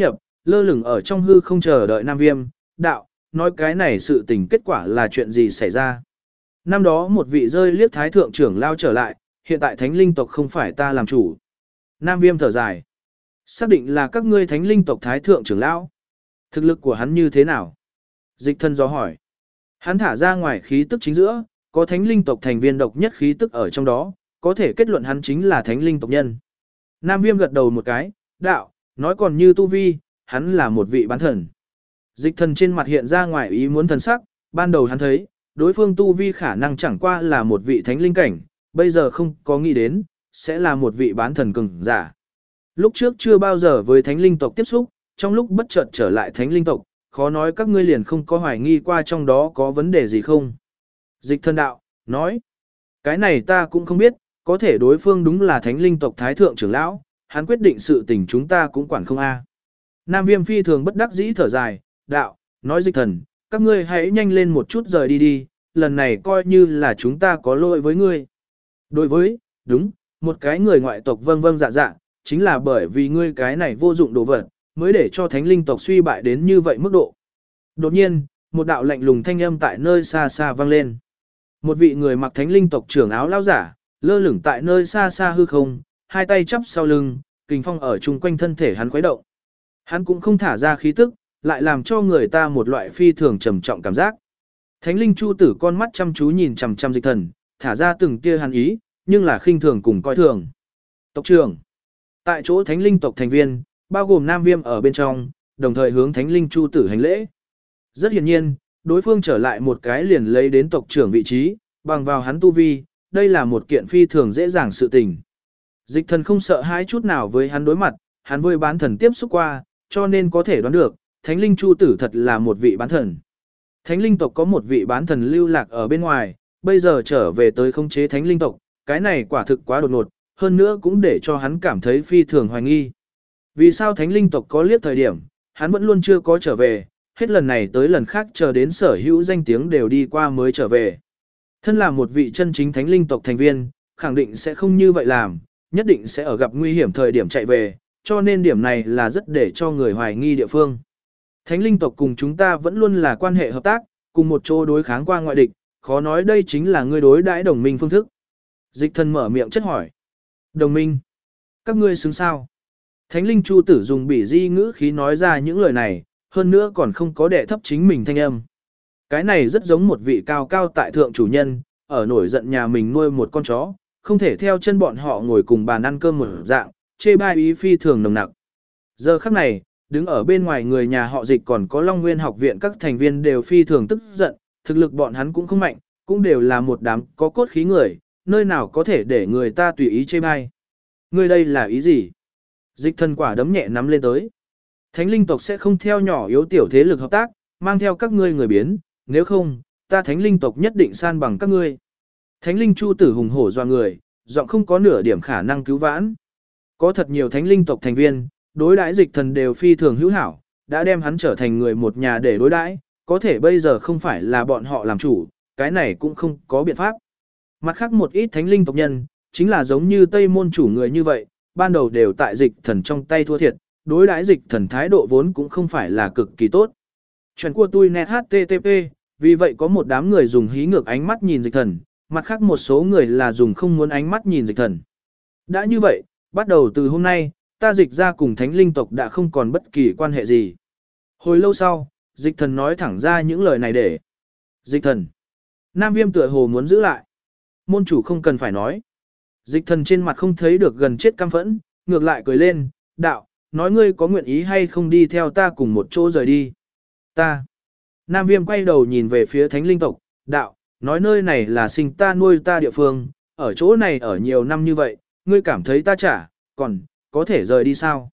lơ lửng ở trong hư không chờ đợi Nam Viêm, đạo, nói cái này sự tình kết quả là chuyện gì xảy ra. Năm đó một vị rơi liếc thái thượng trưởng lao trở lại, hiện tại thánh linh tộc không phải ta làm chủ. Nam Viêm thở dài. Xác định là các ngươi thánh linh tộc thái thượng trưởng lão. Thực lực của hắn như thế nào? Dịch thân do hỏi. Hắn thả ra ngoài khí tức chính giữa, có thánh linh tộc thành viên độc nhất khí tức ở trong đó, có thể kết luận hắn chính là thánh linh tộc nhân. Nam Viêm gật đầu một cái, đạo, nói còn như tu vi, hắn là một vị bán thần. Dịch thần trên mặt hiện ra ngoài ý muốn thần sắc, ban đầu hắn thấy, đối phương tu vi khả năng chẳng qua là một vị thánh linh cảnh, bây giờ không có nghĩ đến, sẽ là một vị bán thần cường giả. Lúc trước chưa bao giờ với thánh linh tộc tiếp xúc, trong lúc bất chợt trở lại thánh linh tộc, khó nói các ngươi liền không có hoài nghi qua trong đó có vấn đề gì không. Dịch thần đạo, nói, cái này ta cũng không biết, có thể đối phương đúng là thánh linh tộc thái thượng trưởng lão, hắn quyết định sự tình chúng ta cũng quản không a. Nam Viêm phi thường bất đắc dĩ thở dài, đạo, nói dịch thần, các ngươi hãy nhanh lên một chút rời đi đi, lần này coi như là chúng ta có lỗi với ngươi. Đối với, đúng, một cái người ngoại tộc vâng vâng dạ dạ, chính là bởi vì ngươi cái này vô dụng đồ vật, mới để cho thánh linh tộc suy bại đến như vậy mức độ. Đột nhiên, một đạo lạnh lùng thanh âm tại nơi xa xa vang lên. Một vị người mặc thánh linh tộc trưởng áo lao giả, lơ lửng tại nơi xa xa hư không, hai tay chắp sau lưng, kình phong ở chung quanh thân thể hắn khuấy động. Hắn cũng không thả ra khí tức, lại làm cho người ta một loại phi thường trầm trọng cảm giác. Thánh linh chu tử con mắt chăm chú nhìn chằm chằm dịch thần, thả ra từng tia hàn ý, nhưng là khinh thường cùng coi thường. Tộc trưởng. Tại chỗ thánh linh tộc thành viên, bao gồm Nam Viêm ở bên trong, đồng thời hướng thánh linh chu tử hành lễ. Rất hiển nhiên, đối phương trở lại một cái liền lấy đến tộc trưởng vị trí, bằng vào hắn tu vi, đây là một kiện phi thường dễ dàng sự tình. Dịch thần không sợ hãi chút nào với hắn đối mặt, hắn với bán thần tiếp xúc qua, cho nên có thể đoán được, thánh linh chu tử thật là một vị bán thần. Thánh linh tộc có một vị bán thần lưu lạc ở bên ngoài, bây giờ trở về tới khống chế thánh linh tộc, cái này quả thực quá đột ngột, hơn nữa cũng để cho hắn cảm thấy phi thường hoài nghi. Vì sao thánh linh tộc có liếc thời điểm, hắn vẫn luôn chưa có trở về, hết lần này tới lần khác chờ đến sở hữu danh tiếng đều đi qua mới trở về. Thân là một vị chân chính thánh linh tộc thành viên, khẳng định sẽ không như vậy làm, nhất định sẽ ở gặp nguy hiểm thời điểm chạy về, cho nên điểm này là rất để cho người hoài nghi địa phương. Thánh linh tộc cùng chúng ta vẫn luôn là quan hệ hợp tác, cùng một chỗ đối kháng qua ngoại địch, khó nói đây chính là ngươi đối đãi đồng minh phương thức. Dịch thần mở miệng chất hỏi. Đồng minh? Các ngươi xứng sao? Thánh linh chu tử dùng bỉ di ngữ khí nói ra những lời này, hơn nữa còn không có đệ thấp chính mình thanh âm. Cái này rất giống một vị cao cao tại thượng chủ nhân, ở nổi giận nhà mình nuôi một con chó, không thể theo chân bọn họ ngồi cùng bàn ăn cơm một dạng, chê bai ý phi thường nồng nặc. Giờ khắc này, đứng ở bên ngoài người nhà họ Dịch còn có Long Nguyên học viện các thành viên đều phi thường tức giận, thực lực bọn hắn cũng không mạnh, cũng đều là một đám có cốt khí người, nơi nào có thể để người ta tùy ý chê bai. Ngươi đây là ý gì? Dịch thần quả đấm nhẹ nắm lên tới. Thánh linh tộc sẽ không theo nhỏ yếu tiểu thế lực hợp tác, mang theo các ngươi người biến, nếu không, ta thánh linh tộc nhất định san bằng các ngươi. Thánh linh chu tử hùng hổ doa người, giọng không có nửa điểm khả năng cứu vãn. Có thật nhiều thánh linh tộc thành viên, đối đãi dịch thần đều phi thường hữu hảo, đã đem hắn trở thành người một nhà để đối đãi, có thể bây giờ không phải là bọn họ làm chủ, cái này cũng không có biện pháp. Mặt khác một ít thánh linh tộc nhân, chính là giống như Tây môn chủ người như vậy, ban đầu đều tại dịch thần trong tay thua thiệt, đối đãi dịch thần thái độ vốn cũng không phải là cực kỳ tốt. Chuyện của tôi net http, vì vậy có một đám người dùng hí ngược ánh mắt nhìn dịch thần, mặt khác một số người là dùng không muốn ánh mắt nhìn dịch thần. Đã như vậy, bắt đầu từ hôm nay, ta dịch ra cùng thánh linh tộc đã không còn bất kỳ quan hệ gì. Hồi lâu sau, dịch thần nói thẳng ra những lời này để. Dịch thần. Nam Viêm tựa hồ muốn giữ lại. Môn chủ không cần phải nói. Dịch thần trên mặt không thấy được gần chết căm phẫn, ngược lại cười lên, đạo, nói ngươi có nguyện ý hay không đi theo ta cùng một chỗ rời đi. Ta. Nam Viêm quay đầu nhìn về phía thánh linh tộc, đạo, nói nơi này là sinh ta nuôi ta địa phương, ở chỗ này ở nhiều năm như vậy, ngươi cảm thấy ta trả, còn, có thể rời đi sao?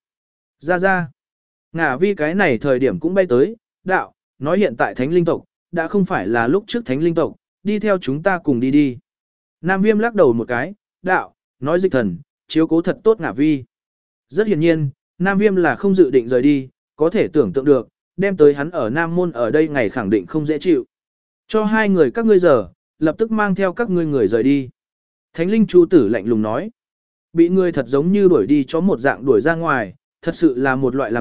Ra. Ngả vi cái này thời điểm cũng bay tới, đạo, nói hiện tại thánh linh tộc, đã không phải là lúc trước thánh linh tộc, đi theo chúng ta cùng đi đi. Nam Viêm lắc đầu một cái, đạo, nói dịch thần, chiếu cố thật tốt ngả vi. Rất hiển nhiên, Nam Viêm là không dự định rời đi, có thể tưởng tượng được, đem tới hắn ở Nam Môn ở đây ngày khẳng định không dễ chịu. Cho hai người các ngươi giờ, lập tức mang theo các ngươi người rời đi. Thánh linh chu tử lạnh lùng nói. Bị ngươi thật giống như đuổi đi cho một dạng đuổi ra ngoài, thật sự là một loại làm đục,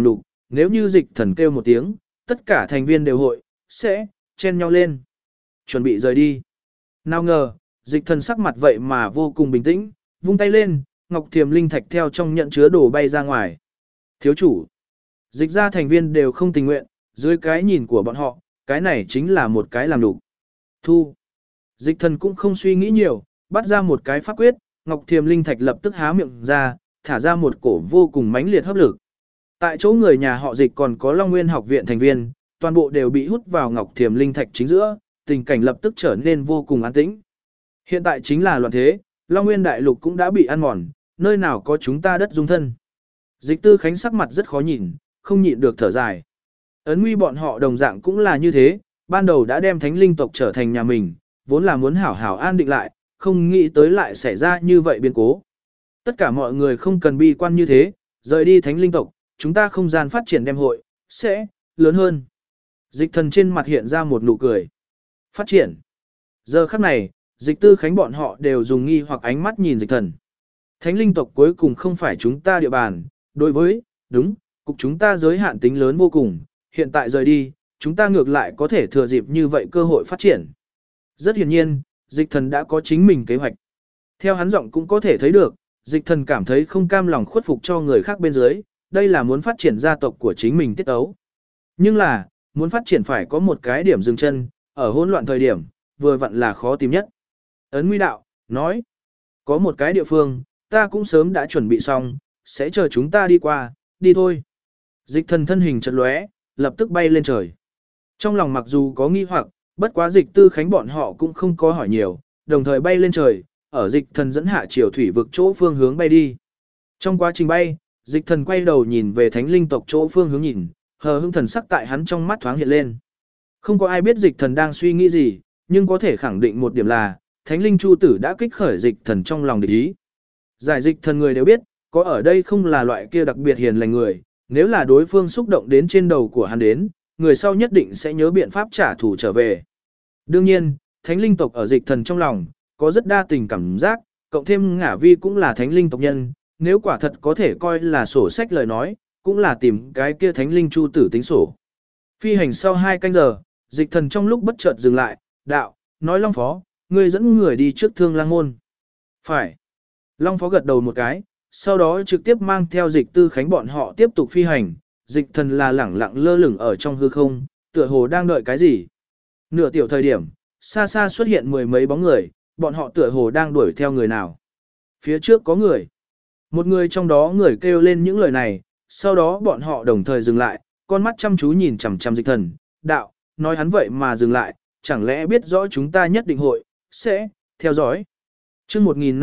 nếu như dịch thần kêu một tiếng, tất cả thành viên đều hội, sẽ, chen nhau lên. Chuẩn bị rời đi. Nào ngờ, dịch thần sắc mặt vậy mà vô cùng bình tĩnh, vung tay lên, ngọc thiềm linh thạch theo trong nhận chứa đồ bay ra ngoài. Thiếu chủ. Dịch ra thành viên đều không tình nguyện, dưới cái nhìn của bọn họ, cái này chính là một cái làm đủ. Thu. Dịch thần cũng không suy nghĩ nhiều, bắt ra một cái pháp quyết, ngọc thiềm linh thạch lập tức há miệng ra, thả ra một cổ vô cùng mãnh liệt hấp lực. Tại chỗ người nhà họ dịch còn có Long Nguyên học viện thành viên, toàn bộ đều bị hút vào ngọc thiềm linh thạch chính giữa, tình cảnh lập tức trở nên vô cùng an tĩnh. Hiện tại chính là loạn thế, Long Nguyên đại lục cũng đã bị ăn mòn, nơi nào có chúng ta đất dung thân. Dịch Tư Khánh sắc mặt rất khó nhìn, không nhịn được thở dài. Ấn Nguy bọn họ đồng dạng cũng là như thế, ban đầu đã đem thánh linh tộc trở thành nhà mình, vốn là muốn hảo hảo an định lại, không nghĩ tới lại xảy ra như vậy biến cố. Tất cả mọi người không cần bi quan như thế, rời đi thánh linh tộc, chúng ta không gian phát triển đem hội, sẽ lớn hơn. Dịch thần trên mặt hiện ra một nụ cười. Phát triển. Giờ khắc này, dịch Tư Khánh bọn họ đều dùng nghi hoặc ánh mắt nhìn dịch thần. Thánh linh tộc cuối cùng không phải chúng ta địa bàn, đối với, đúng, cục chúng ta giới hạn tính lớn vô cùng, hiện tại rời đi, chúng ta ngược lại có thể thừa dịp như vậy cơ hội phát triển. Rất hiển nhiên, dịch thần đã có chính mình kế hoạch. Theo hắn giọng cũng có thể thấy được, dịch thần cảm thấy không cam lòng khuất phục cho người khác bên dưới, đây là muốn phát triển gia tộc của chính mình tiết ấu. Nhưng là, muốn phát triển phải có một cái điểm dừng chân, ở hỗn loạn thời điểm, vừa vặn là khó tìm nhất. Ấn Nguy đạo, nói, có một cái địa phương, ta cũng sớm đã chuẩn bị xong, sẽ chờ chúng ta đi qua, đi thôi. Dịch thần thân hình chợt lóe, lập tức bay lên trời. Trong lòng mặc dù có nghi hoặc, bất quá dịch Tư Khánh bọn họ cũng không có hỏi nhiều, đồng thời bay lên trời, ở dịch thần dẫn hạ chiều thủy vực chỗ phương hướng bay đi. Trong quá trình bay, dịch thần quay đầu nhìn về thánh linh tộc chỗ phương hướng nhìn, hờ hững thần sắc tại hắn trong mắt thoáng hiện lên. Không có ai biết dịch thần đang suy nghĩ gì, nhưng có thể khẳng định một điểm là, thánh linh chu tử đã kích khởi dịch thần trong lòng địch ý. Giải dịch thần người đều biết, có ở đây không là loại kia đặc biệt hiền lành người, nếu là đối phương xúc động đến trên đầu của hắn đến, người sau nhất định sẽ nhớ biện pháp trả thù trở về. Đương nhiên, thánh linh tộc ở dịch thần trong lòng, có rất đa tình cảm giác, cộng thêm ngả vi cũng là thánh linh tộc nhân, nếu quả thật có thể coi là sổ sách lời nói, cũng là tìm cái kia thánh linh chu tử tính sổ. Phi hành sau 2 canh giờ, dịch thần trong lúc bất chợt dừng lại, đạo, nói Long Phó, ngươi dẫn người đi trước Thương Lang môn. Phải. Long Phó gật đầu một cái, sau đó trực tiếp mang theo dịch Tư Khánh bọn họ tiếp tục phi hành, dịch thần là lẳng lặng lơ lửng ở trong hư không, tựa hồ đang đợi cái gì. Nửa tiểu thời điểm, xa xa xuất hiện 10 mấy bóng người, bọn họ tựa hồ đang đuổi theo người nào. Phía trước có người. Một người trong đó người kêu lên những lời này, sau đó bọn họ đồng thời dừng lại, con mắt chăm chú nhìn chằm chằm dịch thần, đạo, nói hắn vậy mà dừng lại, chẳng lẽ biết rõ chúng ta nhất định hội, sẽ, theo dõi. Trước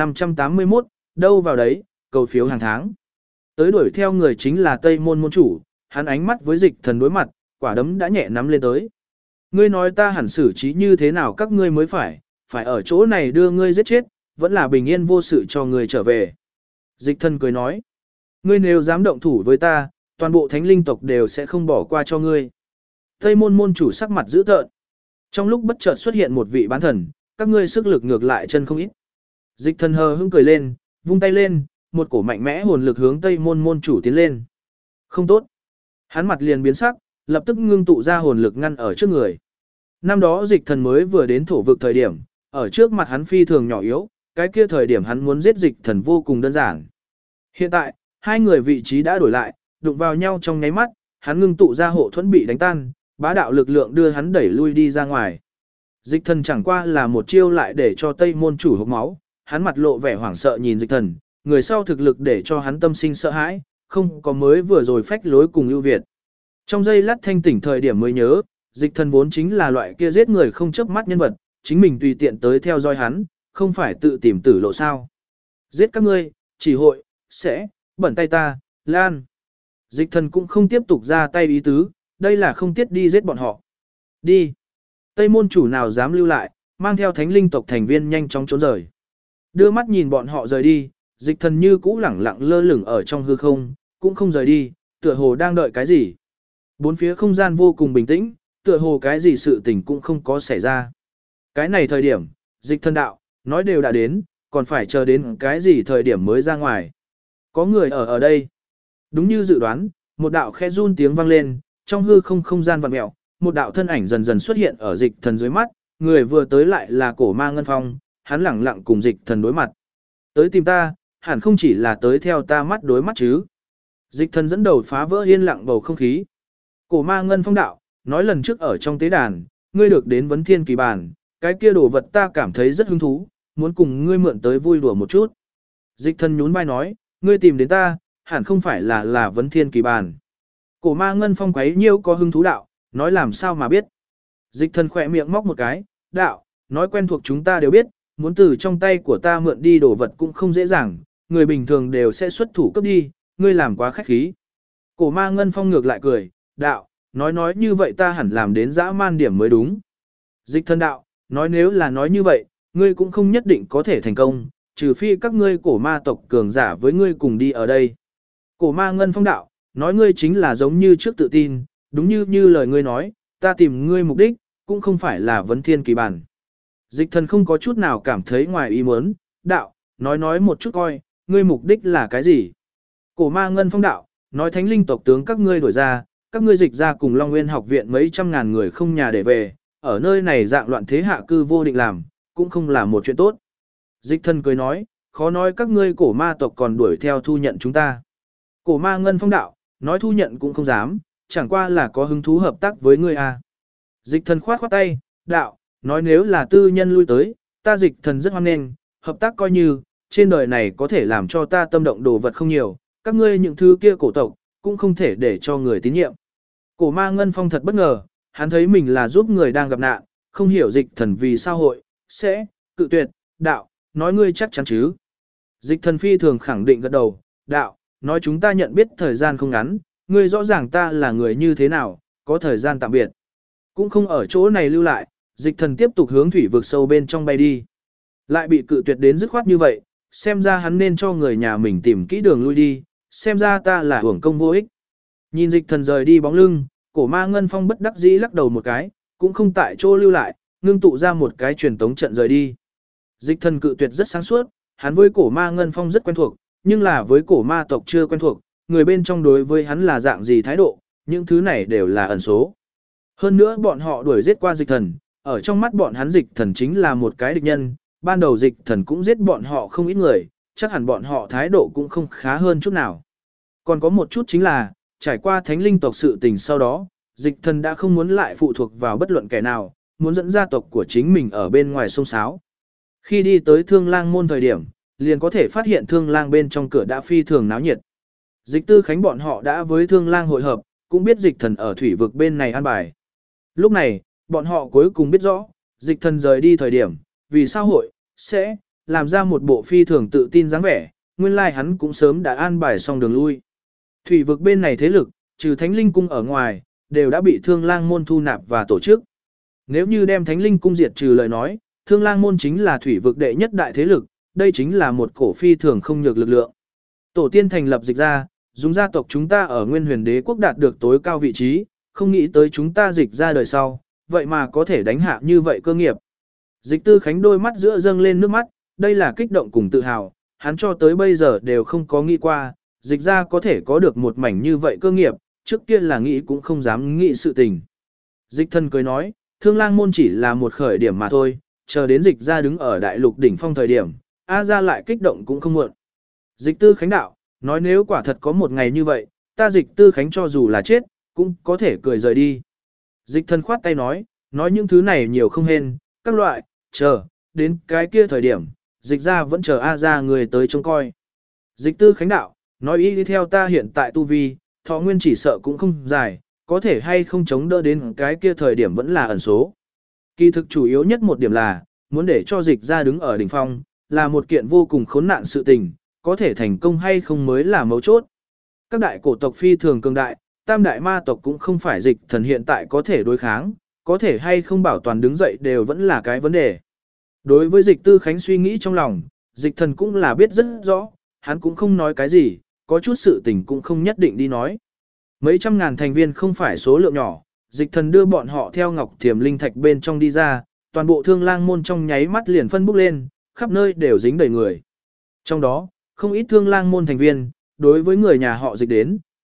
1581, đâu vào đấy, cầu phiếu hàng tháng. Tới đuổi theo người chính là Tây Môn môn chủ, hắn ánh mắt với dịch thần đối mặt, quả đấm đã nhẹ nắm lên tới. Ngươi nói ta hẳn xử trí như thế nào các ngươi mới phải ở chỗ này đưa ngươi giết chết, vẫn là bình yên vô sự cho ngươi trở về. Dịch thần cười nói, ngươi nếu dám động thủ với ta, toàn bộ thánh linh tộc đều sẽ không bỏ qua cho ngươi. Tây Môn môn chủ sắc mặt dữ tợn. Trong lúc bất chợt xuất hiện một vị bán thần, các ngươi sức lực ngược lại chân không ít. Dịch thần hờ hững cười lên, vung tay lên, một cổ mạnh mẽ hồn lực hướng Tây Môn môn chủ tiến lên. Không tốt. Hắn mặt liền biến sắc, lập tức ngưng tụ ra hồn lực ngăn ở trước người. Năm đó dịch thần mới vừa đến thổ vực thời điểm, ở trước mặt hắn phi thường nhỏ yếu, cái kia thời điểm hắn muốn giết dịch thần vô cùng đơn giản. Hiện tại, hai người vị trí đã đổi lại, đụng vào nhau trong nháy mắt, hắn ngưng tụ ra hộ thuẫn bị đánh tan, bá đạo lực lượng đưa hắn đẩy lui đi ra ngoài. Dịch thần chẳng qua là một chiêu lại để cho Tây môn chủ hộc máu, hắn mặt lộ vẻ hoảng sợ nhìn dịch thần, người sau thực lực để cho hắn tâm sinh sợ hãi, không có mới vừa rồi phách lối cùng ưu việt. Trong giây lát thanh tỉnh thời điểm mới nhớ, dịch thần vốn chính là loại kia giết người không chớp mắt nhân vật, chính mình tùy tiện tới theo dõi hắn, không phải tự tìm tử lộ sao. Giết các ngươi, chỉ hội, sẽ, bẩn tay ta, lan. Dịch thần cũng không tiếp tục ra tay ý tứ, đây là không tiết đi giết bọn họ. Đi. Tây môn chủ nào dám lưu lại, mang theo thánh linh tộc thành viên nhanh chóng trốn rời. Đưa mắt nhìn bọn họ rời đi, dịch thần như cũ lẳng lặng lơ lửng ở trong hư không, cũng không rời đi, tựa hồ đang đợi cái gì. Bốn phía không gian vô cùng bình tĩnh, tựa hồ cái gì sự tình cũng không có xảy ra. Cái này thời điểm, dịch thần đạo, nói đều đã đến, còn phải chờ đến cái gì thời điểm mới ra ngoài. Có người ở đây. Đúng như dự đoán, một đạo khẽ run tiếng vang lên, trong hư không không gian vặn mèo, một đạo thân ảnh dần dần xuất hiện ở dịch thần dưới mắt, người vừa tới lại là Cổ Ma Ngân Phong, hắn lẳng lặng cùng dịch thần đối mặt. Tới tìm ta, hẳn không chỉ là tới theo ta mắt đối mắt chứ. Dịch thần dẫn đầu phá vỡ yên lặng bầu không khí. Cổ Ma Ngân Phong đạo, nói lần trước ở trong tế đàn, ngươi được đến vấn thiên kỳ bản, cái kia đồ vật ta cảm thấy rất hứng thú, muốn cùng ngươi mượn tới vui đùa một chút. Dịch thần nhún vai nói, ngươi tìm đến ta, hẳn không phải là vấn thiên kỳ bản. Cổ Ma Ngân Phong quấy nhiêu có hứng thú đạo, nói làm sao mà biết. Dịch thần khỏe miệng móc một cái, đạo, nói quen thuộc chúng ta đều biết, muốn từ trong tay của ta mượn đi đồ vật cũng không dễ dàng, người bình thường đều sẽ xuất thủ cấp đi, ngươi làm quá khách khí. Cổ Ma Ngân Phong ngược lại cười, đạo, nói như vậy ta hẳn làm đến dã man điểm mới đúng. Dịch thần đạo, nói nếu là nói như vậy, ngươi cũng không nhất định có thể thành công, trừ phi các ngươi cổ ma tộc cường giả với ngươi cùng đi ở đây. Cổ Ma Ngân Phong đạo, nói ngươi chính là giống như trước tự tin, đúng như lời ngươi nói, ta tìm ngươi mục đích, cũng không phải là vấn thiên kỳ bản. Dịch thần không có chút nào cảm thấy ngoài ý muốn, đạo, nói một chút coi, ngươi mục đích là cái gì? Cổ Ma Ngân Phong đạo, nói thánh linh tộc tướng các ngươi đổi ra, các ngươi dịch ra cùng Long Nguyên học viện mấy trăm ngàn người không nhà để về, ở nơi này dạng loạn thế hạ cư vô định làm, cũng không là một chuyện tốt. Dịch thần cười nói, khó nói các ngươi cổ ma tộc còn đuổi theo thu nhận chúng ta. Cổ Ma Ngân Phong đạo, nói thu nhận cũng không dám, chẳng qua là có hứng thú hợp tác với ngươi à. Dịch thần khoát tay, đạo, nói nếu là tư nhân lui tới, ta dịch thần rất hoan nghênh, hợp tác coi như, trên đời này có thể làm cho ta tâm động đồ vật không nhiều, các ngươi những thứ kia cổ tộc, cũng không thể để cho người tín nhiệm. Cổ Ma Ngân Phong thật bất ngờ, hắn thấy mình là giúp người đang gặp nạn, không hiểu dịch thần vì sao hội, sẽ, cự tuyệt, đạo, nói ngươi chắc chắn chứ. Dịch thần phi thường khẳng định gật đầu, đạo, nói chúng ta nhận biết thời gian không ngắn, ngươi rõ ràng ta là người như thế nào, có thời gian tạm biệt. Cũng không ở chỗ này lưu lại, dịch thần tiếp tục hướng thủy vực sâu bên trong bay đi. Lại bị cự tuyệt đến dứt khoát như vậy, xem ra hắn nên cho người nhà mình tìm kỹ đường lui đi, xem ra ta là hưởng công vô ích. Nhìn dịch thần rời đi bóng lưng, Cổ Ma Ngân Phong bất đắc dĩ lắc đầu một cái, cũng không tại chỗ lưu lại, ngưng tụ ra một cái truyền tống trận rời đi. Dịch thần cự tuyệt rất sáng suốt, hắn với Cổ Ma Ngân Phong rất quen thuộc, nhưng là với cổ ma tộc chưa quen thuộc, người bên trong đối với hắn là dạng gì thái độ, những thứ này đều là ẩn số. Hơn nữa bọn họ đuổi giết qua dịch thần, ở trong mắt bọn hắn dịch thần chính là một cái địch nhân, ban đầu dịch thần cũng giết bọn họ không ít người, chắc hẳn bọn họ thái độ cũng không khá hơn chút nào. Còn có một chút chính là, trải qua thánh linh tộc sự tình sau đó, dịch thần đã không muốn lại phụ thuộc vào bất luận kẻ nào, muốn dẫn gia tộc của chính mình ở bên ngoài sông sáo. Khi đi tới Thương Lang môn thời điểm, liền có thể phát hiện Thương Lang bên trong cửa đã phi thường náo nhiệt. Dịch Tư Khánh bọn họ đã với Thương Lang hội hợp, cũng biết dịch thần ở thủy vực bên này an bài. Lúc này, bọn họ cuối cùng biết rõ, dịch thần rời đi thời điểm, vì sao hội, sẽ, làm ra một bộ phi thường tự tin dáng vẻ, nguyên lai hắn cũng sớm đã an bài xong đường lui. Thủy vực bên này thế lực, trừ Thánh Linh Cung ở ngoài, đều đã bị Thương Lang môn thu nạp và tổ chức. Nếu như đem Thánh Linh Cung diệt trừ lời nói, Thương Lang môn chính là thủy vực đệ nhất đại thế lực, đây chính là một cổ phi thường không nhược lực lượng. Tổ tiên thành lập dịch ra, dùng gia tộc chúng ta ở Nguyên Huyền Đế quốc đạt được tối cao vị trí, không nghĩ tới chúng ta dịch ra đời sau, vậy mà có thể đánh hạ như vậy cơ nghiệp. Dịch Tư Khánh đôi mắt giữa dâng lên nước mắt, đây là kích động cùng tự hào, hắn cho tới bây giờ đều không có nghĩ qua, dịch ra có thể có được một mảnh như vậy cơ nghiệp, trước kia là nghĩ cũng không dám nghĩ sự tình. Dịch Thần cười nói, Thương Lang môn chỉ là một khởi điểm mà thôi, chờ đến dịch ra đứng ở đại lục đỉnh phong thời điểm, A ra lại kích động cũng không muộn. Dịch Tư Khánh đạo, nói nếu quả thật có một ngày như vậy, ta dịch Tư Khánh cho dù là chết, cũng có thể cười rời đi. Dịch Thần khoát tay nói những thứ này nhiều không hên, các loại, chờ, đến cái kia thời điểm, dịch ra vẫn chờ A ra người tới trông coi. Dịch Tư Khánh đạo, nói ý đi theo ta hiện tại tu vi, thọ nguyên chỉ sợ cũng không dài, có thể hay không chống đỡ đến cái kia thời điểm vẫn là ẩn số. Kỳ thực chủ yếu nhất một điểm là, muốn để cho dịch ra đứng ở đỉnh phong, là một kiện vô cùng khốn nạn sự tình, có thể thành công hay không mới là mấu chốt. Các đại cổ tộc phi thường cường đại, tam đại ma tộc cũng không phải dịch thần hiện tại có thể đối kháng, có thể hay không bảo toàn đứng dậy đều vẫn là cái vấn đề. Đối với dịch Tư Khánh suy nghĩ trong lòng, dịch thần cũng là biết rất rõ, hắn cũng không nói cái gì, có chút sự tình cũng không nhất định đi nói. Mấy trăm ngàn thành viên không phải số lượng nhỏ, dịch thần đưa bọn họ theo ngọc thiềm linh thạch bên trong đi ra, toàn bộ Thương Lang môn trong nháy mắt liền phân bốc lên, khắp nơi đều dính đầy người. Trong đó, không ít Thương Lang môn thành viên, đối với người nhà họ dịch đến,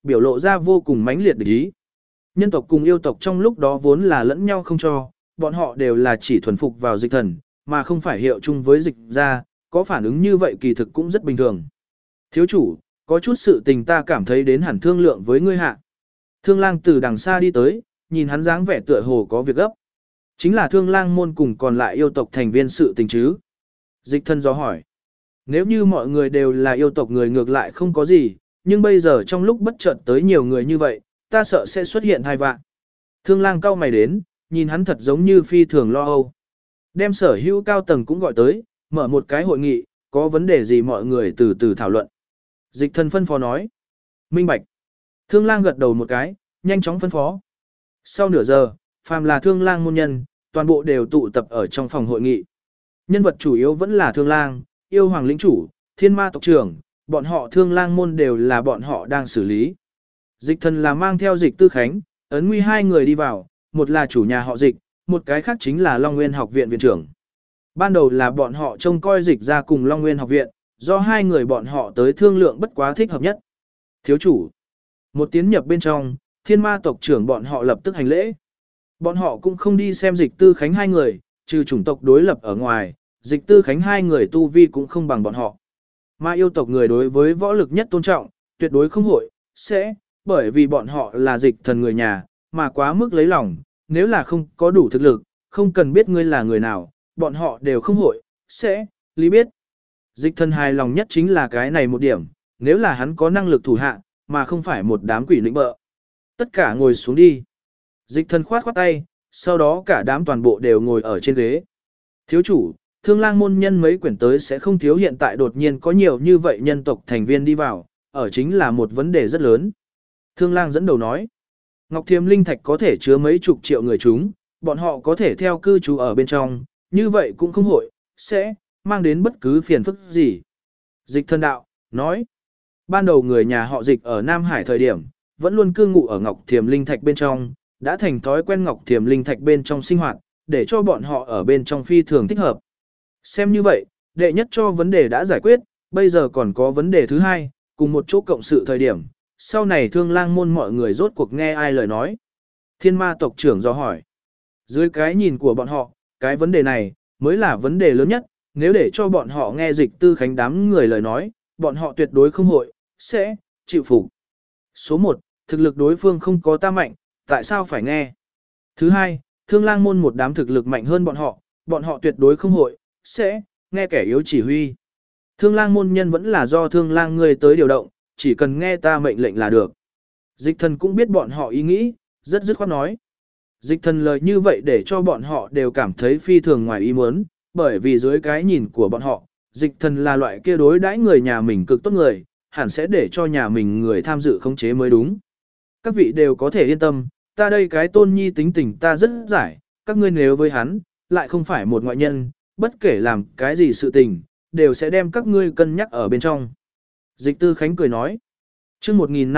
biểu lộ ra vô cùng mãnh liệt địch ý. Nhân tộc cùng yêu tộc trong lúc đó vốn là lẫn nhau không cho, bọn họ đều là chỉ thuần phục vào dịch thần, mà không phải hiệu chung với dịch ra, có phản ứng như vậy kỳ thực cũng rất bình thường. Thiếu chủ, có chút sự tình ta cảm thấy đến hẳn thương lượng với ngươi hạ. Thương lang từ đằng xa đi tới, nhìn hắn dáng vẻ tựa hồ có việc gấp. Chính là thương lang môn cùng còn lại yêu tộc thành viên sự tình chứ. Dịch thân do hỏi. Nếu như mọi người đều là yêu tộc người ngược lại không có gì, nhưng bây giờ trong lúc bất chợt tới nhiều người như vậy, ta sợ sẽ xuất hiện hai vạn. Thương lang cao mày đến, nhìn hắn thật giống như phi thường lo âu. Đem sở hữu cao tầng cũng gọi tới, mở một cái hội nghị, có vấn đề gì mọi người từ từ thảo luận. Dịch thân phân phó nói. Minh bạch. Thương lang gật đầu một cái, nhanh chóng phân phó. Sau nửa giờ, phàm là thương lang môn nhân, toàn bộ đều tụ tập ở trong phòng hội nghị. Nhân vật chủ yếu vẫn là thương lang, yêu hoàng lĩnh chủ, thiên ma tộc trưởng, bọn họ thương lang môn đều là bọn họ đang xử lý. Dịch thần là mang theo dịch tư khánh, ấn nguy hai người đi vào, một là chủ nhà họ dịch, một cái khác chính là Long Nguyên học viện viện trưởng. Ban đầu là bọn họ trông coi dịch ra cùng Long Nguyên học viện, do hai người bọn họ tới thương lượng bất quá thích hợp nhất. Thiếu chủ, một tiến nhập bên trong, thiên ma tộc trưởng bọn họ lập tức hành lễ. Bọn họ cũng không đi xem dịch tư khánh hai người, trừ chủng tộc đối lập ở ngoài, dịch tư khánh hai người tu vi cũng không bằng bọn họ. Mà yêu tộc người đối với võ lực nhất tôn trọng, tuyệt đối không hội, sẽ, bởi vì bọn họ là dịch thần người nhà, mà quá mức lấy lòng, nếu là không có đủ thực lực, không cần biết ngươi là người nào, bọn họ đều không hội, sẽ, lý biết. Dịch thần hài lòng nhất chính là cái này một điểm, nếu là hắn có năng lực thủ hạ, mà không phải một đám quỷ lĩnh bợ. Tất cả ngồi xuống đi. Dịch thần khoát khoát tay, sau đó cả đám toàn bộ đều ngồi ở trên ghế. Thiếu chủ, thương lang môn nhân mấy quyển tới sẽ không thiếu hiện tại đột nhiên có nhiều như vậy nhân tộc thành viên đi vào, ở chính là một vấn đề rất lớn. Thương lang dẫn đầu nói, Ngọc Thiềm Linh Thạch có thể chứa mấy chục triệu người chúng, bọn họ có thể theo cư trú ở bên trong, như vậy cũng không hội, sẽ, mang đến bất cứ phiền phức gì. Dịch thần đạo, nói, ban đầu người nhà họ dịch ở Nam Hải thời điểm, vẫn luôn cư ngụ ở Ngọc Thiềm Linh Thạch bên trong, đã thành thói quen Ngọc Thiềm Linh Thạch bên trong sinh hoạt, để cho bọn họ ở bên trong phi thường thích hợp. Xem như vậy, đệ nhất cho vấn đề đã giải quyết, bây giờ còn có vấn đề thứ hai, cùng một chỗ cộng sự thời điểm, sau này thương lang môn mọi người rốt cuộc nghe ai lời nói. Thiên ma tộc trưởng do hỏi, dưới cái nhìn của bọn họ, cái vấn đề này, mới là vấn đề lớn nhất, nếu để cho bọn họ nghe dịch tư khánh đám người lời nói, bọn họ tuyệt đối không hội, sẽ, chịu phục. Số 1, thực lực đối phương không có ta mạnh, tại sao phải nghe? Thứ hai, thương lang môn một đám thực lực mạnh hơn bọn họ tuyệt đối không hội, sẽ, nghe kẻ yếu chỉ huy. Thương lang môn nhân vẫn là do thương lang ngươi tới điều động, chỉ cần nghe ta mệnh lệnh là được. Dịch thần cũng biết bọn họ ý nghĩ, rất dứt khoát nói. Dịch thần lời như vậy để cho bọn họ đều cảm thấy phi thường ngoài ý muốn, bởi vì dưới cái nhìn của bọn họ, dịch thần là loại kia đối đãi người nhà mình cực tốt người, hẳn sẽ để cho nhà mình người tham dự khống chế mới đúng. Các vị đều có thể yên tâm, ta đây cái tôn nhi tính tình ta rất giải, các ngươi nếu với hắn, lại không phải một ngoại nhân, bất kể làm cái gì sự tình, đều sẽ đem các ngươi cân nhắc ở bên trong. Dịch tư khánh cười nói, chương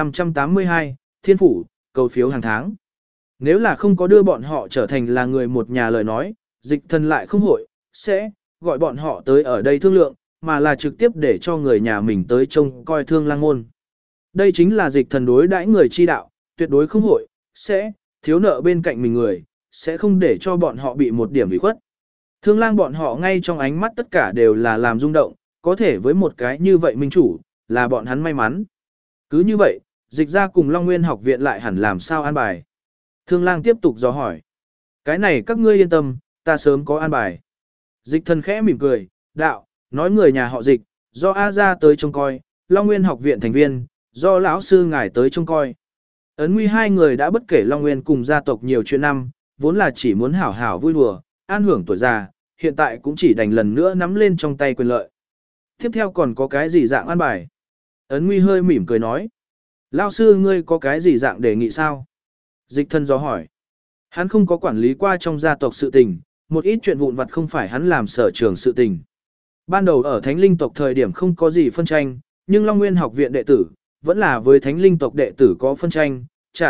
1582, Thiên Phủ, cầu phiếu hàng tháng. Nếu là không có đưa bọn họ trở thành là người một nhà lời nói, dịch thần lại không hội, sẽ gọi bọn họ tới ở đây thương lượng, mà là trực tiếp để cho người nhà mình tới trông coi thương lang môn. Đây chính là dịch thần đối đãi người chi đạo, tuyệt đối không hội, sẽ thiếu nợ bên cạnh mình người, sẽ không để cho bọn họ bị một điểm bị khuất. Thương lang bọn họ ngay trong ánh mắt tất cả đều là làm rung động, có thể với một cái như vậy minh chủ, là bọn hắn may mắn. Cứ như vậy, dịch ra cùng Long Nguyên học viện lại hẳn làm sao an bài. Thương lang tiếp tục dò hỏi. Cái này các ngươi yên tâm, ta sớm có an bài. Dịch thần khẽ mỉm cười, đạo, nói người nhà họ dịch, do A ra tới trông coi, Long Nguyên học viện thành viên, do lão sư ngài tới trông coi. Ấn nguy hai người đã bất kể Long Nguyên cùng gia tộc nhiều chuyện năm, vốn là chỉ muốn hảo hảo vui đùa, an hưởng tuổi già, hiện tại cũng chỉ đành lần nữa nắm lên trong tay quyền lợi. Tiếp theo còn có cái gì dạng an bài? Ấn nguy hơi mỉm cười nói. Lão sư ngươi có cái gì dạng đề nghị sao? Dịch thân do hỏi. Hắn không có quản lý qua trong gia tộc sự tình, một ít chuyện vụn vặt không phải hắn làm sở trường sự tình. Ban đầu ở Thánh Linh tộc thời điểm không có gì phân tranh, nhưng Long Nguyên học viện đệ tử, vẫn là với Thánh Linh tộc đệ tử có phân tranh,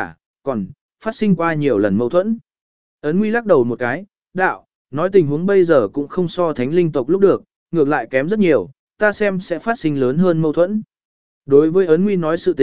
còn phát sinh qua nhiều lần mâu thuẫn. Ấn Nguy lắc đầu một cái, đạo, nói tình huống bây giờ cũng không so Thánh Linh tộc lúc được, ngược lại kém rất nhiều, ta xem sẽ phát sinh lớn hơn mâu thuẫn. Đối với Ấn Nguy nói sự tình,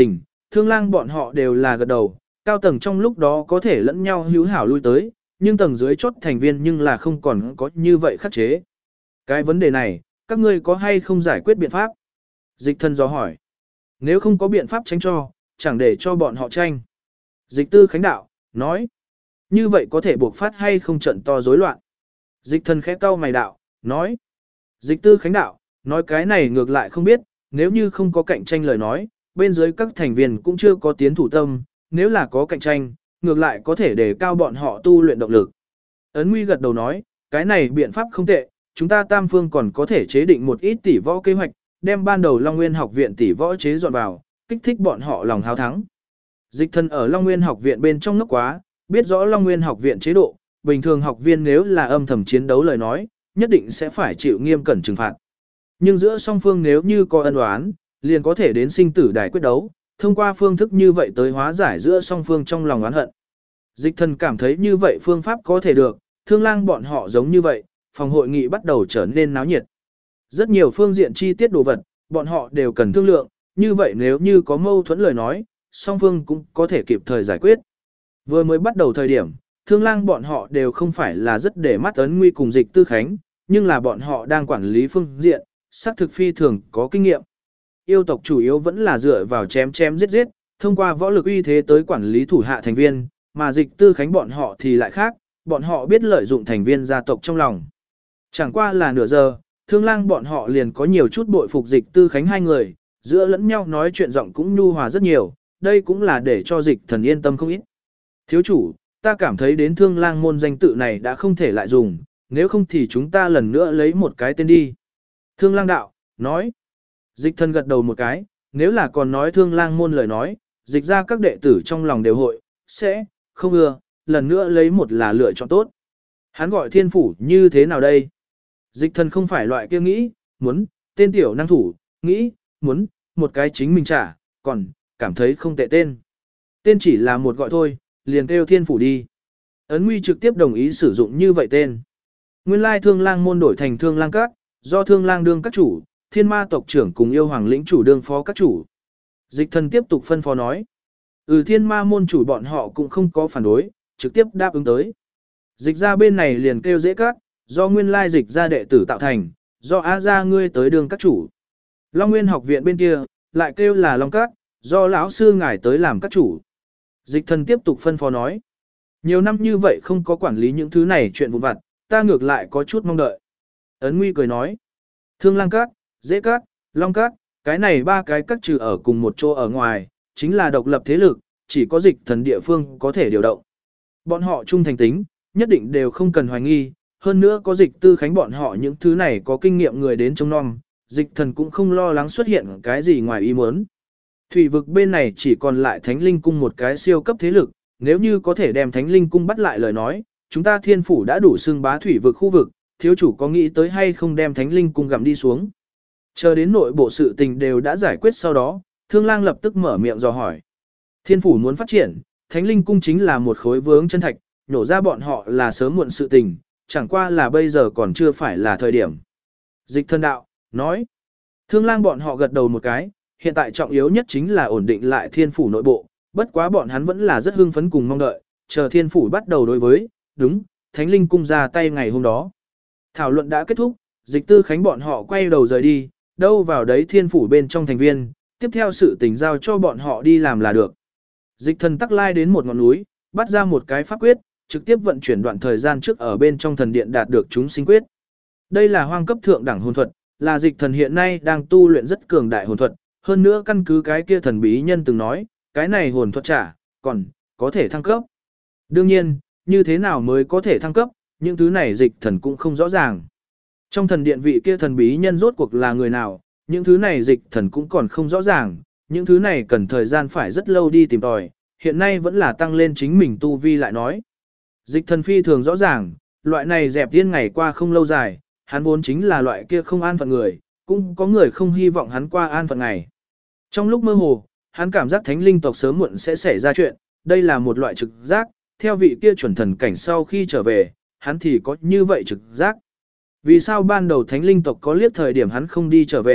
Thương Lang bọn họ đều là gật đầu, cao tầng trong lúc đó có thể lẫn nhau hữu hảo lui tới, nhưng tầng dưới chốt thành viên nhưng là không còn có như vậy khắc chế. Cái vấn đề này, các ngươi có hay không giải quyết biện pháp? Dịch Thần dò hỏi. Nếu không có biện pháp tránh cho, chẳng để cho bọn họ tranh. Dịch Tư Khánh đạo, nói. Như vậy có thể buộc phát hay không trận to rối loạn. Dịch Thần khẽ cau mày đạo, nói. Dịch Tư Khánh đạo, nói cái này ngược lại không biết, nếu như không có cạnh tranh lời nói, bên dưới các thành viên cũng chưa có tiến thủ tâm, nếu là có cạnh tranh, ngược lại có thể để cao bọn họ tu luyện động lực. Ấn Nguy gật đầu nói, cái này biện pháp không tệ, chúng ta Tam Phương còn có thể chế định một ít tỷ võ kế hoạch, đem ban đầu Long Nguyên học viện tỷ võ chế dọn vào, kích thích bọn họ lòng háo thắng. Dịch Thần ở Long Nguyên học viện bên trong nước quá, biết rõ Long Nguyên học viện chế độ, bình thường học viên nếu là âm thầm chiến đấu lời nói, nhất định sẽ phải chịu nghiêm cẩn trừng phạt. Nhưng giữa song phương nếu như có ân oán, liền có thể đến sinh tử đài quyết đấu, thông qua phương thức như vậy tới hóa giải giữa song phương trong lòng oán hận. Dịch Thần cảm thấy như vậy phương pháp có thể được, Thương Lang bọn họ giống như vậy, phòng hội nghị bắt đầu trở nên náo nhiệt. Rất nhiều phương diện chi tiết đồ vật, bọn họ đều cần thương lượng, như vậy nếu như có mâu thuẫn lời nói, song phương cũng có thể kịp thời giải quyết. Vừa mới bắt đầu thời điểm, Thương Lang bọn họ đều không phải là rất để mắt Ấn Nguy cùng Dịch Tư Khánh, nhưng là bọn họ đang quản lý phương diện, xác thực phi thường có kinh nghiệm. Yêu tộc chủ yếu vẫn là dựa vào chém chém giết giết, thông qua võ lực uy thế tới quản lý thủ hạ thành viên, mà Dịch Tư Khánh bọn họ thì lại khác, bọn họ biết lợi dụng thành viên gia tộc trong lòng. Chẳng qua là nửa giờ, Thương Lang bọn họ liền có nhiều chút bội phục Dịch Tư Khánh hai người, giữa lẫn nhau nói chuyện giọng cũng nhu hòa rất nhiều, đây cũng là để cho Dịch Thần yên tâm không ít. Thiếu chủ, ta cảm thấy đến Thương Lang môn danh tự này đã không thể lại dùng, nếu không thì chúng ta lần nữa lấy một cái tên đi. Thương Lang đạo, nói. Dịch Thần gật đầu một cái, nếu là còn nói Thương Lang môn lời nói, dịch ra các đệ tử trong lòng đều hội, sẽ, không ưa, lần nữa lấy một là lựa chọn tốt. Hắn gọi thiên phủ như thế nào đây? Dịch Thần không phải loại kia nghĩ, muốn, tên tiểu năng thủ, nghĩ, muốn, một cái chính mình trả, còn, cảm thấy không tệ tên. Tên chỉ là một gọi thôi, liền kêu thiên phủ đi. Ấn Nguy trực tiếp đồng ý sử dụng như vậy tên. Nguyên lai Thương Lang môn đổi thành Thương Lang các, do Thương Lang đương các chủ, Thiên Ma tộc trưởng cùng Yêu Hoàng lĩnh chủ đương phó các chủ. Dịch Thần tiếp tục phân phó nói. Thiên Ma môn chủ bọn họ cũng không có phản đối, trực tiếp đáp ứng tới. Dịch ra bên này liền kêu dễ các, do nguyên lai dịch ra đệ tử tạo thành, do Á gia ngươi tới đương các chủ. Long Nguyên học viện bên kia, lại kêu là Long các, do lão sư ngài tới làm các chủ. Dịch Thần tiếp tục phân phó nói. Nhiều năm như vậy không có quản lý những thứ này chuyện vụn vặt, ta ngược lại có chút mong đợi. Ấn Nguy cười nói. Thương Lang các, Dễ các, Long các, cái này ba cái các trừ ở cùng một chỗ ở ngoài, chính là độc lập thế lực, chỉ có Dịch Thần địa phương có thể điều động. Bọn họ trung thành tính, nhất định đều không cần hoài nghi, hơn nữa có Dịch Tư Khánh bọn họ những thứ này có kinh nghiệm người đến trông nom, Dịch Thần cũng không lo lắng xuất hiện cái gì ngoài ý muốn. Thủy vực bên này chỉ còn lại Thánh Linh Cung một cái siêu cấp thế lực, nếu như có thể đem Thánh Linh Cung bắt lại lời nói, chúng ta Thiên Phủ đã đủ xưng bá thủy vực khu vực, thiếu chủ có nghĩ tới hay không đem Thánh Linh Cung gặm đi xuống. Chờ đến nội bộ sự tình đều đã giải quyết sau đó, Thương Lang lập tức mở miệng dò hỏi. Thiên Phủ muốn phát triển, Thánh Linh Cung chính là một khối vướng chân thạch, nhổ ra bọn họ là sớm muộn sự tình, chẳng qua là bây giờ còn chưa phải là thời điểm. Dịch Thần đạo, nói. Thương Lang bọn họ gật đầu một cái, hiện tại trọng yếu nhất chính là ổn định lại Thiên Phủ nội bộ, bất quá bọn hắn vẫn là rất hưng phấn cùng mong đợi, chờ Thiên Phủ bắt đầu đối với, đúng, Thánh Linh Cung ra tay ngày hôm đó. Thảo luận đã kết thúc, Dịch Tư Khánh bọn họ quay đầu rời đi, đâu vào đấy Thiên Phủ bên trong thành viên, tiếp theo sự tình giao cho bọn họ đi làm là được. Dịch Thần tắc lai đến một ngọn núi, bắt ra một cái pháp quyết, trực tiếp vận chuyển đoạn thời gian trước ở bên trong thần điện đạt được chúng sinh quyết. Đây là hoang cấp thượng đẳng hồn thuật, là Dịch Thần hiện nay đang tu luyện rất cường đại hồn thuật, hơn nữa căn cứ cái kia thần bí nhân từng nói, cái này hồn thuật trả, còn có thể thăng cấp. Đương nhiên, như thế nào mới có thể thăng cấp, những thứ này Dịch Thần cũng không rõ ràng. Trong thần điện vị kia thần bí nhân rốt cuộc là người nào, những thứ này Dịch Thần cũng còn không rõ ràng, những thứ này cần thời gian phải rất lâu đi tìm tòi, hiện nay vẫn là tăng lên chính mình tu vi lại nói. Dịch Thần phi thường rõ ràng, loại này dẹp tiên ngày qua không lâu dài, hắn vốn chính là loại kia không an phận người, cũng có người không hy vọng hắn qua an phận ngày. Trong lúc mơ hồ, hắn cảm giác thánh linh tộc sớm muộn sẽ xảy ra chuyện, đây là một loại trực giác, theo vị kia chuẩn thần cảnh sau khi trở về, hắn thì có như vậy trực giác. Vì sao ban đầu thánh linh tộc có liếc thời điểm hắn không đi trở về,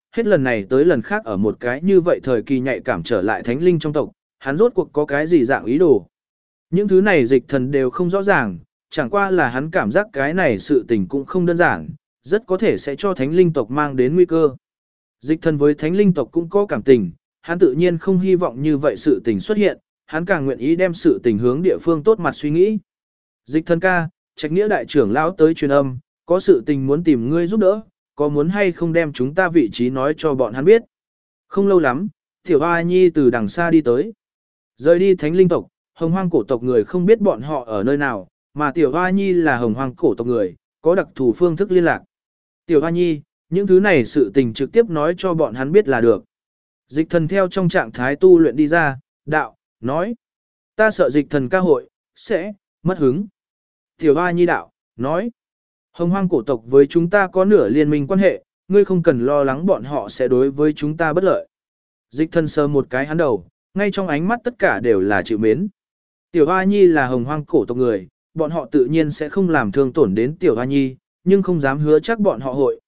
hết lần này tới lần khác ở một cái như vậy thời kỳ nhạy cảm trở lại thánh linh trong tộc, hắn rốt cuộc có cái gì dạng ý đồ. Những thứ này Dịch Thần đều không rõ ràng, chẳng qua là hắn cảm giác cái này sự tình cũng không đơn giản, rất có thể sẽ cho thánh linh tộc mang đến nguy cơ. Dịch Thần với thánh linh tộc cũng có cảm tình, hắn tự nhiên không hy vọng như vậy sự tình xuất hiện, hắn càng nguyện ý đem sự tình hướng địa phương tốt mặt suy nghĩ. Dịch Thần ca, Trạch Nghĩa đại trưởng lão tới truyền âm, có sự tình muốn tìm ngươi giúp đỡ, có muốn hay không đem chúng ta vị trí nói cho bọn hắn biết. Không lâu lắm, Tiểu Hoa Nhi từ đằng xa đi tới. Rời đi thánh linh tộc, Hồng Hoang cổ tộc người không biết bọn họ ở nơi nào, mà Tiểu Hoa Nhi là Hồng Hoang cổ tộc người, có đặc thù phương thức liên lạc. Tiểu Hoa Nhi, những thứ này sự tình trực tiếp nói cho bọn hắn biết là được. Dịch Thần theo trong trạng thái tu luyện đi ra, đạo, nói. Ta sợ Dịch Thần ca hội, sẽ, mất hứng. Tiểu Hoa Nhi đạo, nói. Hồng Hoang cổ tộc với chúng ta có nửa liên minh quan hệ, ngươi không cần lo lắng bọn họ sẽ đối với chúng ta bất lợi. Dịch Thần sờ một cái hắn đầu, ngay trong ánh mắt tất cả đều là chịu mến. Tiểu Hoa Nhi là Hồng Hoang cổ tộc người, bọn họ tự nhiên sẽ không làm thương tổn đến Tiểu Hoa Nhi, nhưng không dám hứa chắc bọn họ hội,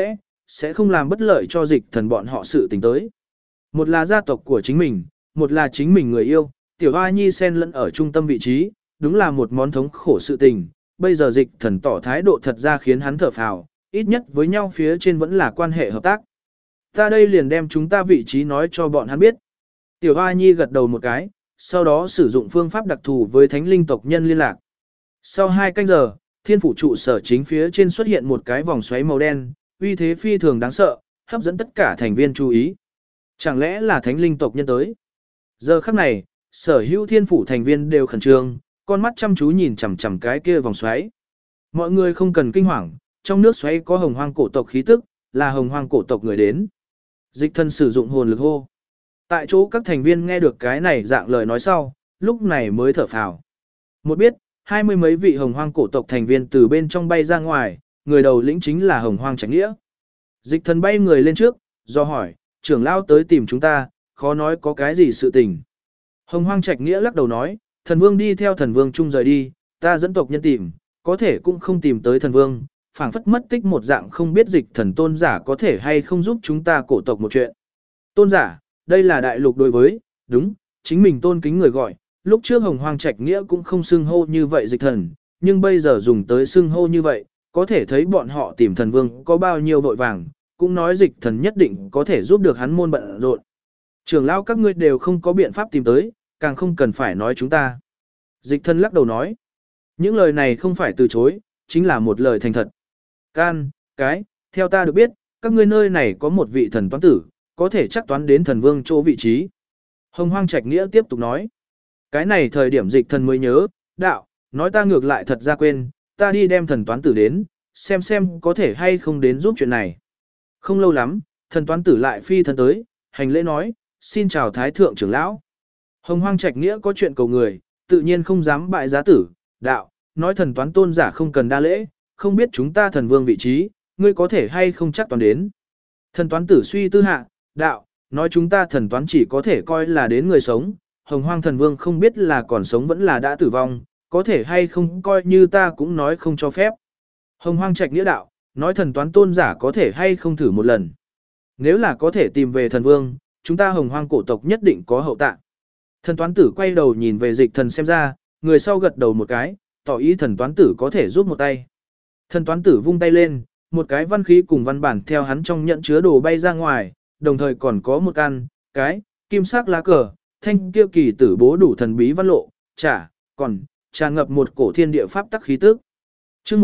sẽ không làm bất lợi cho Dịch Thần bọn họ sự tình tới. Một là gia tộc của chính mình, một là chính mình người yêu, Tiểu Hoa Nhi xen lẫn ở trung tâm vị trí, đúng là một món thống khổ sự tình. Bây giờ Dịch Thần tỏ thái độ thật ra khiến hắn thở phào, ít nhất với nhau phía trên vẫn là quan hệ hợp tác. Ta đây liền đem chúng ta vị trí nói cho bọn hắn biết. Tiểu Hoa Nhi gật đầu một cái, sau đó sử dụng phương pháp đặc thù với thánh linh tộc nhân liên lạc. Sau 2 canh giờ, thiên phủ trụ sở chính phía trên xuất hiện một cái vòng xoáy màu đen, uy thế phi thường đáng sợ, hấp dẫn tất cả thành viên chú ý. Chẳng lẽ là thánh linh tộc nhân tới? Giờ khắc này, sở hữu thiên phủ thành viên đều khẩn trương, con mắt chăm chú nhìn chằm chằm cái kia vòng xoáy. Mọi người không cần kinh hoàng, trong nước xoáy có Hồng Hoang cổ tộc khí tức, là Hồng Hoang cổ tộc người đến. Dịch Thần sử dụng hồn lực hô. Tại chỗ các thành viên nghe được cái này dạng lời nói sau, lúc này mới thở phào. Một biết, 20 mấy vị Hồng Hoang cổ tộc thành viên từ bên trong bay ra ngoài, người đầu lĩnh chính là Hồng Hoang Trạch Nghĩa. Dịch Thần bay người lên trước, do hỏi, trưởng lão tới tìm chúng ta, khó nói có cái gì sự tình. Hồng Hoang Trạch Nghĩa lắc đầu nói, thần vương đi theo thần vương chung rời đi, ta dẫn tộc nhân tìm, có thể cũng không tìm tới thần vương, phảng phất mất tích một dạng không biết Dịch Thần tôn giả có thể hay không giúp chúng ta cổ tộc một chuyện. Tôn giả, đây là đại lục đối với, đúng, chính mình tôn kính người gọi, lúc trước Hồng Hoang Trạch Nghĩa cũng không xưng hô như vậy Dịch Thần, nhưng bây giờ dùng tới xưng hô như vậy, có thể thấy bọn họ tìm thần vương có bao nhiêu vội vàng, cũng nói Dịch Thần nhất định có thể giúp được hắn môn bận rộn. Trưởng lão các ngươi đều không có biện pháp tìm tới, càng không cần phải nói chúng ta. Dịch Thần lắc đầu nói, những lời này không phải từ chối, chính là một lời thành thật. Theo ta được biết, các ngươi nơi này có một vị thần toán tử, có thể chắc toán đến thần vương chỗ vị trí. Hồng Hoang Trạch Nghĩa tiếp tục nói, cái này thời điểm Dịch Thần mới nhớ, đạo, nói ta ngược lại thật ra quên, ta đi đem thần toán tử đến, xem có thể hay không đến giúp chuyện này. Không lâu lắm, thần toán tử lại phi thân tới, hành lễ nói, xin chào Thái Thượng trưởng lão. Hồng Hoang Trạch Nghĩa có chuyện cầu người, tự nhiên không dám bại giá tử, đạo, nói thần toán tôn giả không cần đa lễ, không biết chúng ta thần vương vị trí, ngươi có thể hay không chắc toán đến. Thần toán tử suy tư hạ, đạo, nói chúng ta thần toán chỉ có thể coi là đến người sống, Hồng Hoang thần vương không biết là còn sống vẫn là đã tử vong, có thể hay không coi như ta cũng nói không cho phép. Hồng Hoang Trạch Nghĩa đạo, nói thần toán tôn giả có thể hay không thử một lần. Nếu là có thể tìm về thần vương, chúng ta Hồng Hoang cổ tộc nhất định có hậu tạng. Thần toán tử quay đầu nhìn về Dịch Thần xem ra, người sau gật đầu một cái, tỏ ý thần toán tử có thể giúp một tay. Thần toán tử vung tay lên, một cái văn khí cùng văn bản theo hắn trong nhận chứa đồ bay ra ngoài, đồng thời còn có một cái kim sắc lá cờ, thanh kia kỳ tử bố đủ thần bí văn lộ, còn tràn ngập một cổ thiên địa pháp tắc khí tức. Chương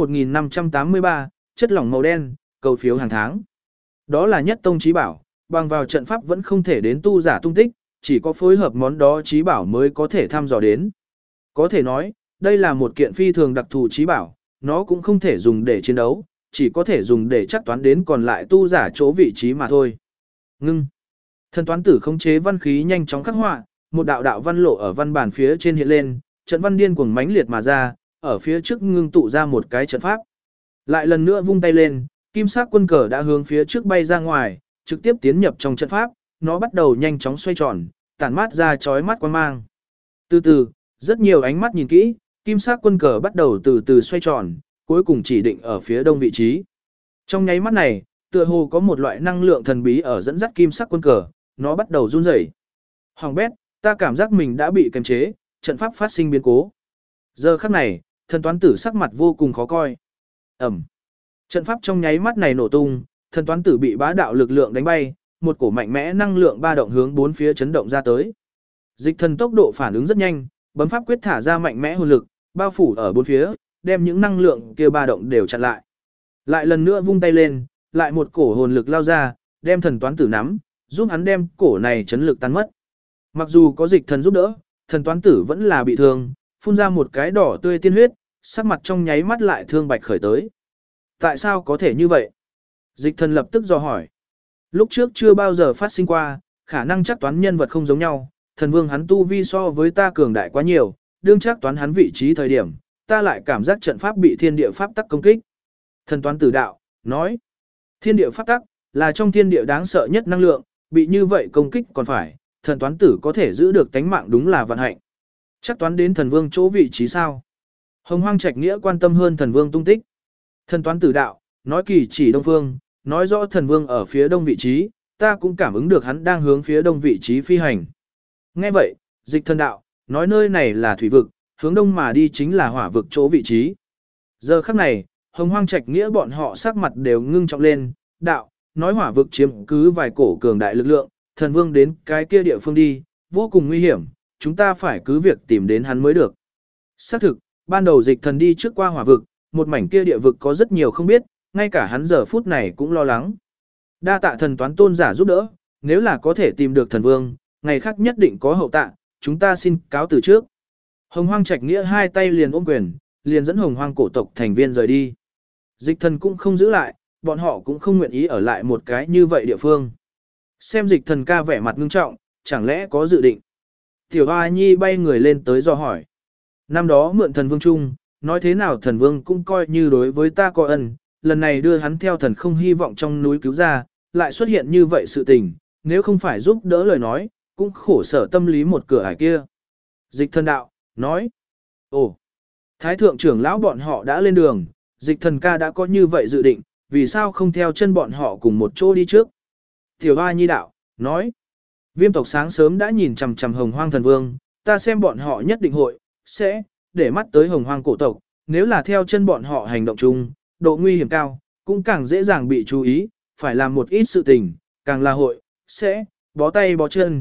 1583, chất lỏng màu đen, cầu phiếu hàng tháng. Đó là nhất tông chí bảo, bằng vào trận pháp vẫn không thể đến tu giả tung tích, chỉ có phối hợp món đó chí bảo mới có thể thăm dò đến. Có thể nói, đây là một kiện phi thường đặc thù chí bảo, nó cũng không thể dùng để chiến đấu, chỉ có thể dùng để chắc toán đến còn lại tu giả chỗ vị trí mà thôi. Ngưng. Thần toán tử khống chế văn khí nhanh chóng khắc họa, một đạo đạo văn lộ ở văn bản phía trên hiện lên, trận văn điên cuồng mãnh liệt mà ra, ở phía trước ngưng tụ ra một cái trận pháp. Lại lần nữa vung tay lên, kim sắc quân cờ đã hướng phía trước bay ra ngoài, trực tiếp tiến nhập trong trận pháp, nó bắt đầu nhanh chóng xoay tròn, tản mát ra chói mắt quang mang. Từ từ, rất nhiều ánh mắt nhìn kỹ, kim sắc quân cờ bắt đầu từ từ xoay tròn, cuối cùng chỉ định ở phía đông vị trí. Trong nháy mắt này, tựa hồ có một loại năng lượng thần bí ở dẫn dắt kim sắc quân cờ, nó bắt đầu run rẩy. Hoàng bét, ta cảm giác mình đã bị kiềm chế, trận pháp phát sinh biến cố. Giờ khắc này, thần toán tử sắc mặt vô cùng khó coi. Ẩm. Trận pháp trong nháy mắt này nổ tung, thần toán tử bị bá đạo lực lượng đánh bay, một cổ mạnh mẽ năng lượng ba động hướng bốn phía chấn động ra tới. Dịch thần tốc độ phản ứng rất nhanh, bấm pháp quyết thả ra mạnh mẽ hồn lực, bao phủ ở bốn phía, đem những năng lượng kia ba động đều chặn lại. Lại lần nữa vung tay lên, lại một cổ hồn lực lao ra, đem thần toán tử nắm, giúp hắn đem cổ này chấn lực tan mất. Mặc dù có dịch thần giúp đỡ, thần toán tử vẫn là bị thương, phun ra một cái đỏ tươi tiên huyết, sắc mặt trong nháy mắt lại thương bạch khởi tới. Tại sao có thể như vậy? Dịch thần lập tức dò hỏi. Lúc trước chưa bao giờ phát sinh qua, khả năng chắc toán nhân vật không giống nhau, thần vương hắn tu vi so với ta cường đại quá nhiều, đương chắc toán hắn vị trí thời điểm, ta lại cảm giác trận pháp bị thiên địa pháp tắc công kích. Thần toán tử đạo, nói, thiên địa pháp tắc, là trong thiên địa đáng sợ nhất năng lượng, bị như vậy công kích còn phải, thần toán tử có thể giữ được tánh mạng đúng là vận hạnh. Chắc toán đến thần vương chỗ vị trí sao? Hồng Hoang Trạch Nghĩa quan tâm hơn thần vương tung tích. Thần toán tử đạo, nói kỳ chỉ đông phương, nói rõ thần vương ở phía đông vị trí, ta cũng cảm ứng được hắn đang hướng phía đông vị trí phi hành. Nghe vậy, dịch thần đạo, nói nơi này là thủy vực, hướng đông mà đi chính là hỏa vực chỗ vị trí. Giờ khắc này, Hồng Hoang Trạch Nghĩa bọn họ sắc mặt đều ngưng trọng lên, đạo, nói hỏa vực chiếm cứ vài cổ cường đại lực lượng, thần vương đến cái kia địa phương đi, vô cùng nguy hiểm, chúng ta phải cứ việc tìm đến hắn mới được. Xác thực, ban đầu dịch thần đi trước qua hỏa vực, một mảnh kia địa vực có rất nhiều không biết, ngay cả hắn giờ phút này cũng lo lắng. Đa tạ thần toán tôn giả giúp đỡ, nếu là có thể tìm được thần vương, ngày khác nhất định có hậu tạ, chúng ta xin cáo từ trước. Hồng Hoang Trạch Nghĩa hai tay liền ôm quyền, liền dẫn Hồng Hoang cổ tộc thành viên rời đi. Dịch thần cũng không giữ lại, bọn họ cũng không nguyện ý ở lại một cái như vậy địa phương. Xem dịch thần ca vẻ mặt ngưng trọng, chẳng lẽ có dự định. Tiểu Hoa Nhi bay người lên tới dò hỏi. Năm đó mượn thần vương chung, nói thế nào thần vương cũng coi như đối với ta có ân, lần này đưa hắn theo thần không hy vọng trong núi cứu ra, lại xuất hiện như vậy sự tình, nếu không phải giúp đỡ lời nói, cũng khổ sở tâm lý một cửa ải kia. Dịch thần đạo, nói. Ồ, thái thượng trưởng lão bọn họ đã lên đường, dịch thần ca đã có như vậy dự định, vì sao không theo chân bọn họ cùng một chỗ đi trước. Tiểu Hoa Nhi đạo, nói. Viêm tộc sáng sớm đã nhìn chằm chằm Hồng Hoang thần vương, ta xem bọn họ nhất định hội, sẽ, để mắt tới Hồng Hoang cổ tộc, nếu là theo chân bọn họ hành động chung, độ nguy hiểm cao, cũng càng dễ dàng bị chú ý, phải làm một ít sự tình, càng là hội, sẽ, bó tay bó chân,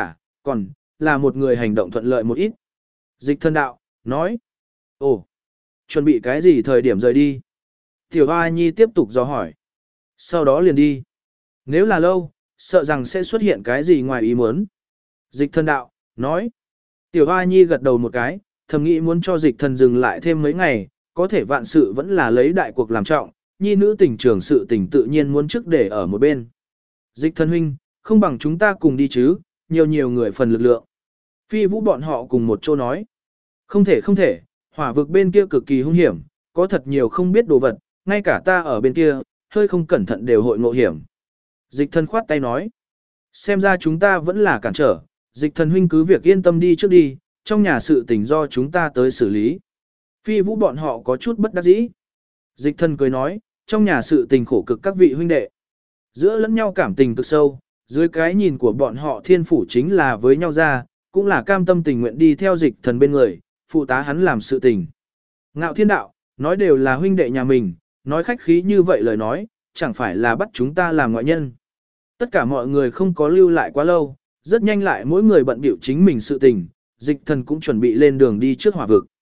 còn, là một người hành động thuận lợi một ít. Dịch thần đạo, nói, ồ, chuẩn bị cái gì thời điểm rời đi? Tiểu Hoa Nhi tiếp tục dò hỏi. Sau đó liền đi. Nếu là lâu, sợ rằng sẽ xuất hiện cái gì ngoài ý muốn. Dịch thần đạo, nói. Tiểu Hoa Nhi gật đầu một cái, thầm nghĩ muốn cho dịch thần dừng lại thêm mấy ngày, có thể vạn sự vẫn là lấy đại cuộc làm trọng, nhi nữ tình trường sự tình tự nhiên muốn trước để ở một bên. Dịch thần huynh, không bằng chúng ta cùng đi chứ, nhiều người phần lực lượng. Phi Vũ bọn họ cùng một chỗ nói. Không thể, hỏa vực bên kia cực kỳ hung hiểm, có thật nhiều không biết đồ vật, ngay cả ta ở bên kia, hơi không cẩn thận đều hội ngộ hiểm. Dịch thần khoát tay nói. Xem ra chúng ta vẫn là cản trở, dịch thần huynh cứ việc yên tâm đi trước đi, trong nhà sự tình do chúng ta tới xử lý. Phi Vũ bọn họ có chút bất đắc dĩ. Dịch thần cười nói, trong nhà sự tình khổ cực các vị huynh đệ. Giữa lẫn nhau cảm tình cực sâu, dưới cái nhìn của bọn họ thiên phủ chính là với nhau ra, cũng là cam tâm tình nguyện đi theo dịch thần bên người, phụ tá hắn làm sự tình. Ngạo Thiên đạo, nói đều là huynh đệ nhà mình, nói khách khí như vậy lời nói, chẳng phải là bắt chúng ta làm ngoại nhân. Tất cả mọi người không có lưu lại quá lâu, rất nhanh lại mỗi người bận biểu chính mình sự tình, dịch thần cũng chuẩn bị lên đường đi trước hỏa vực.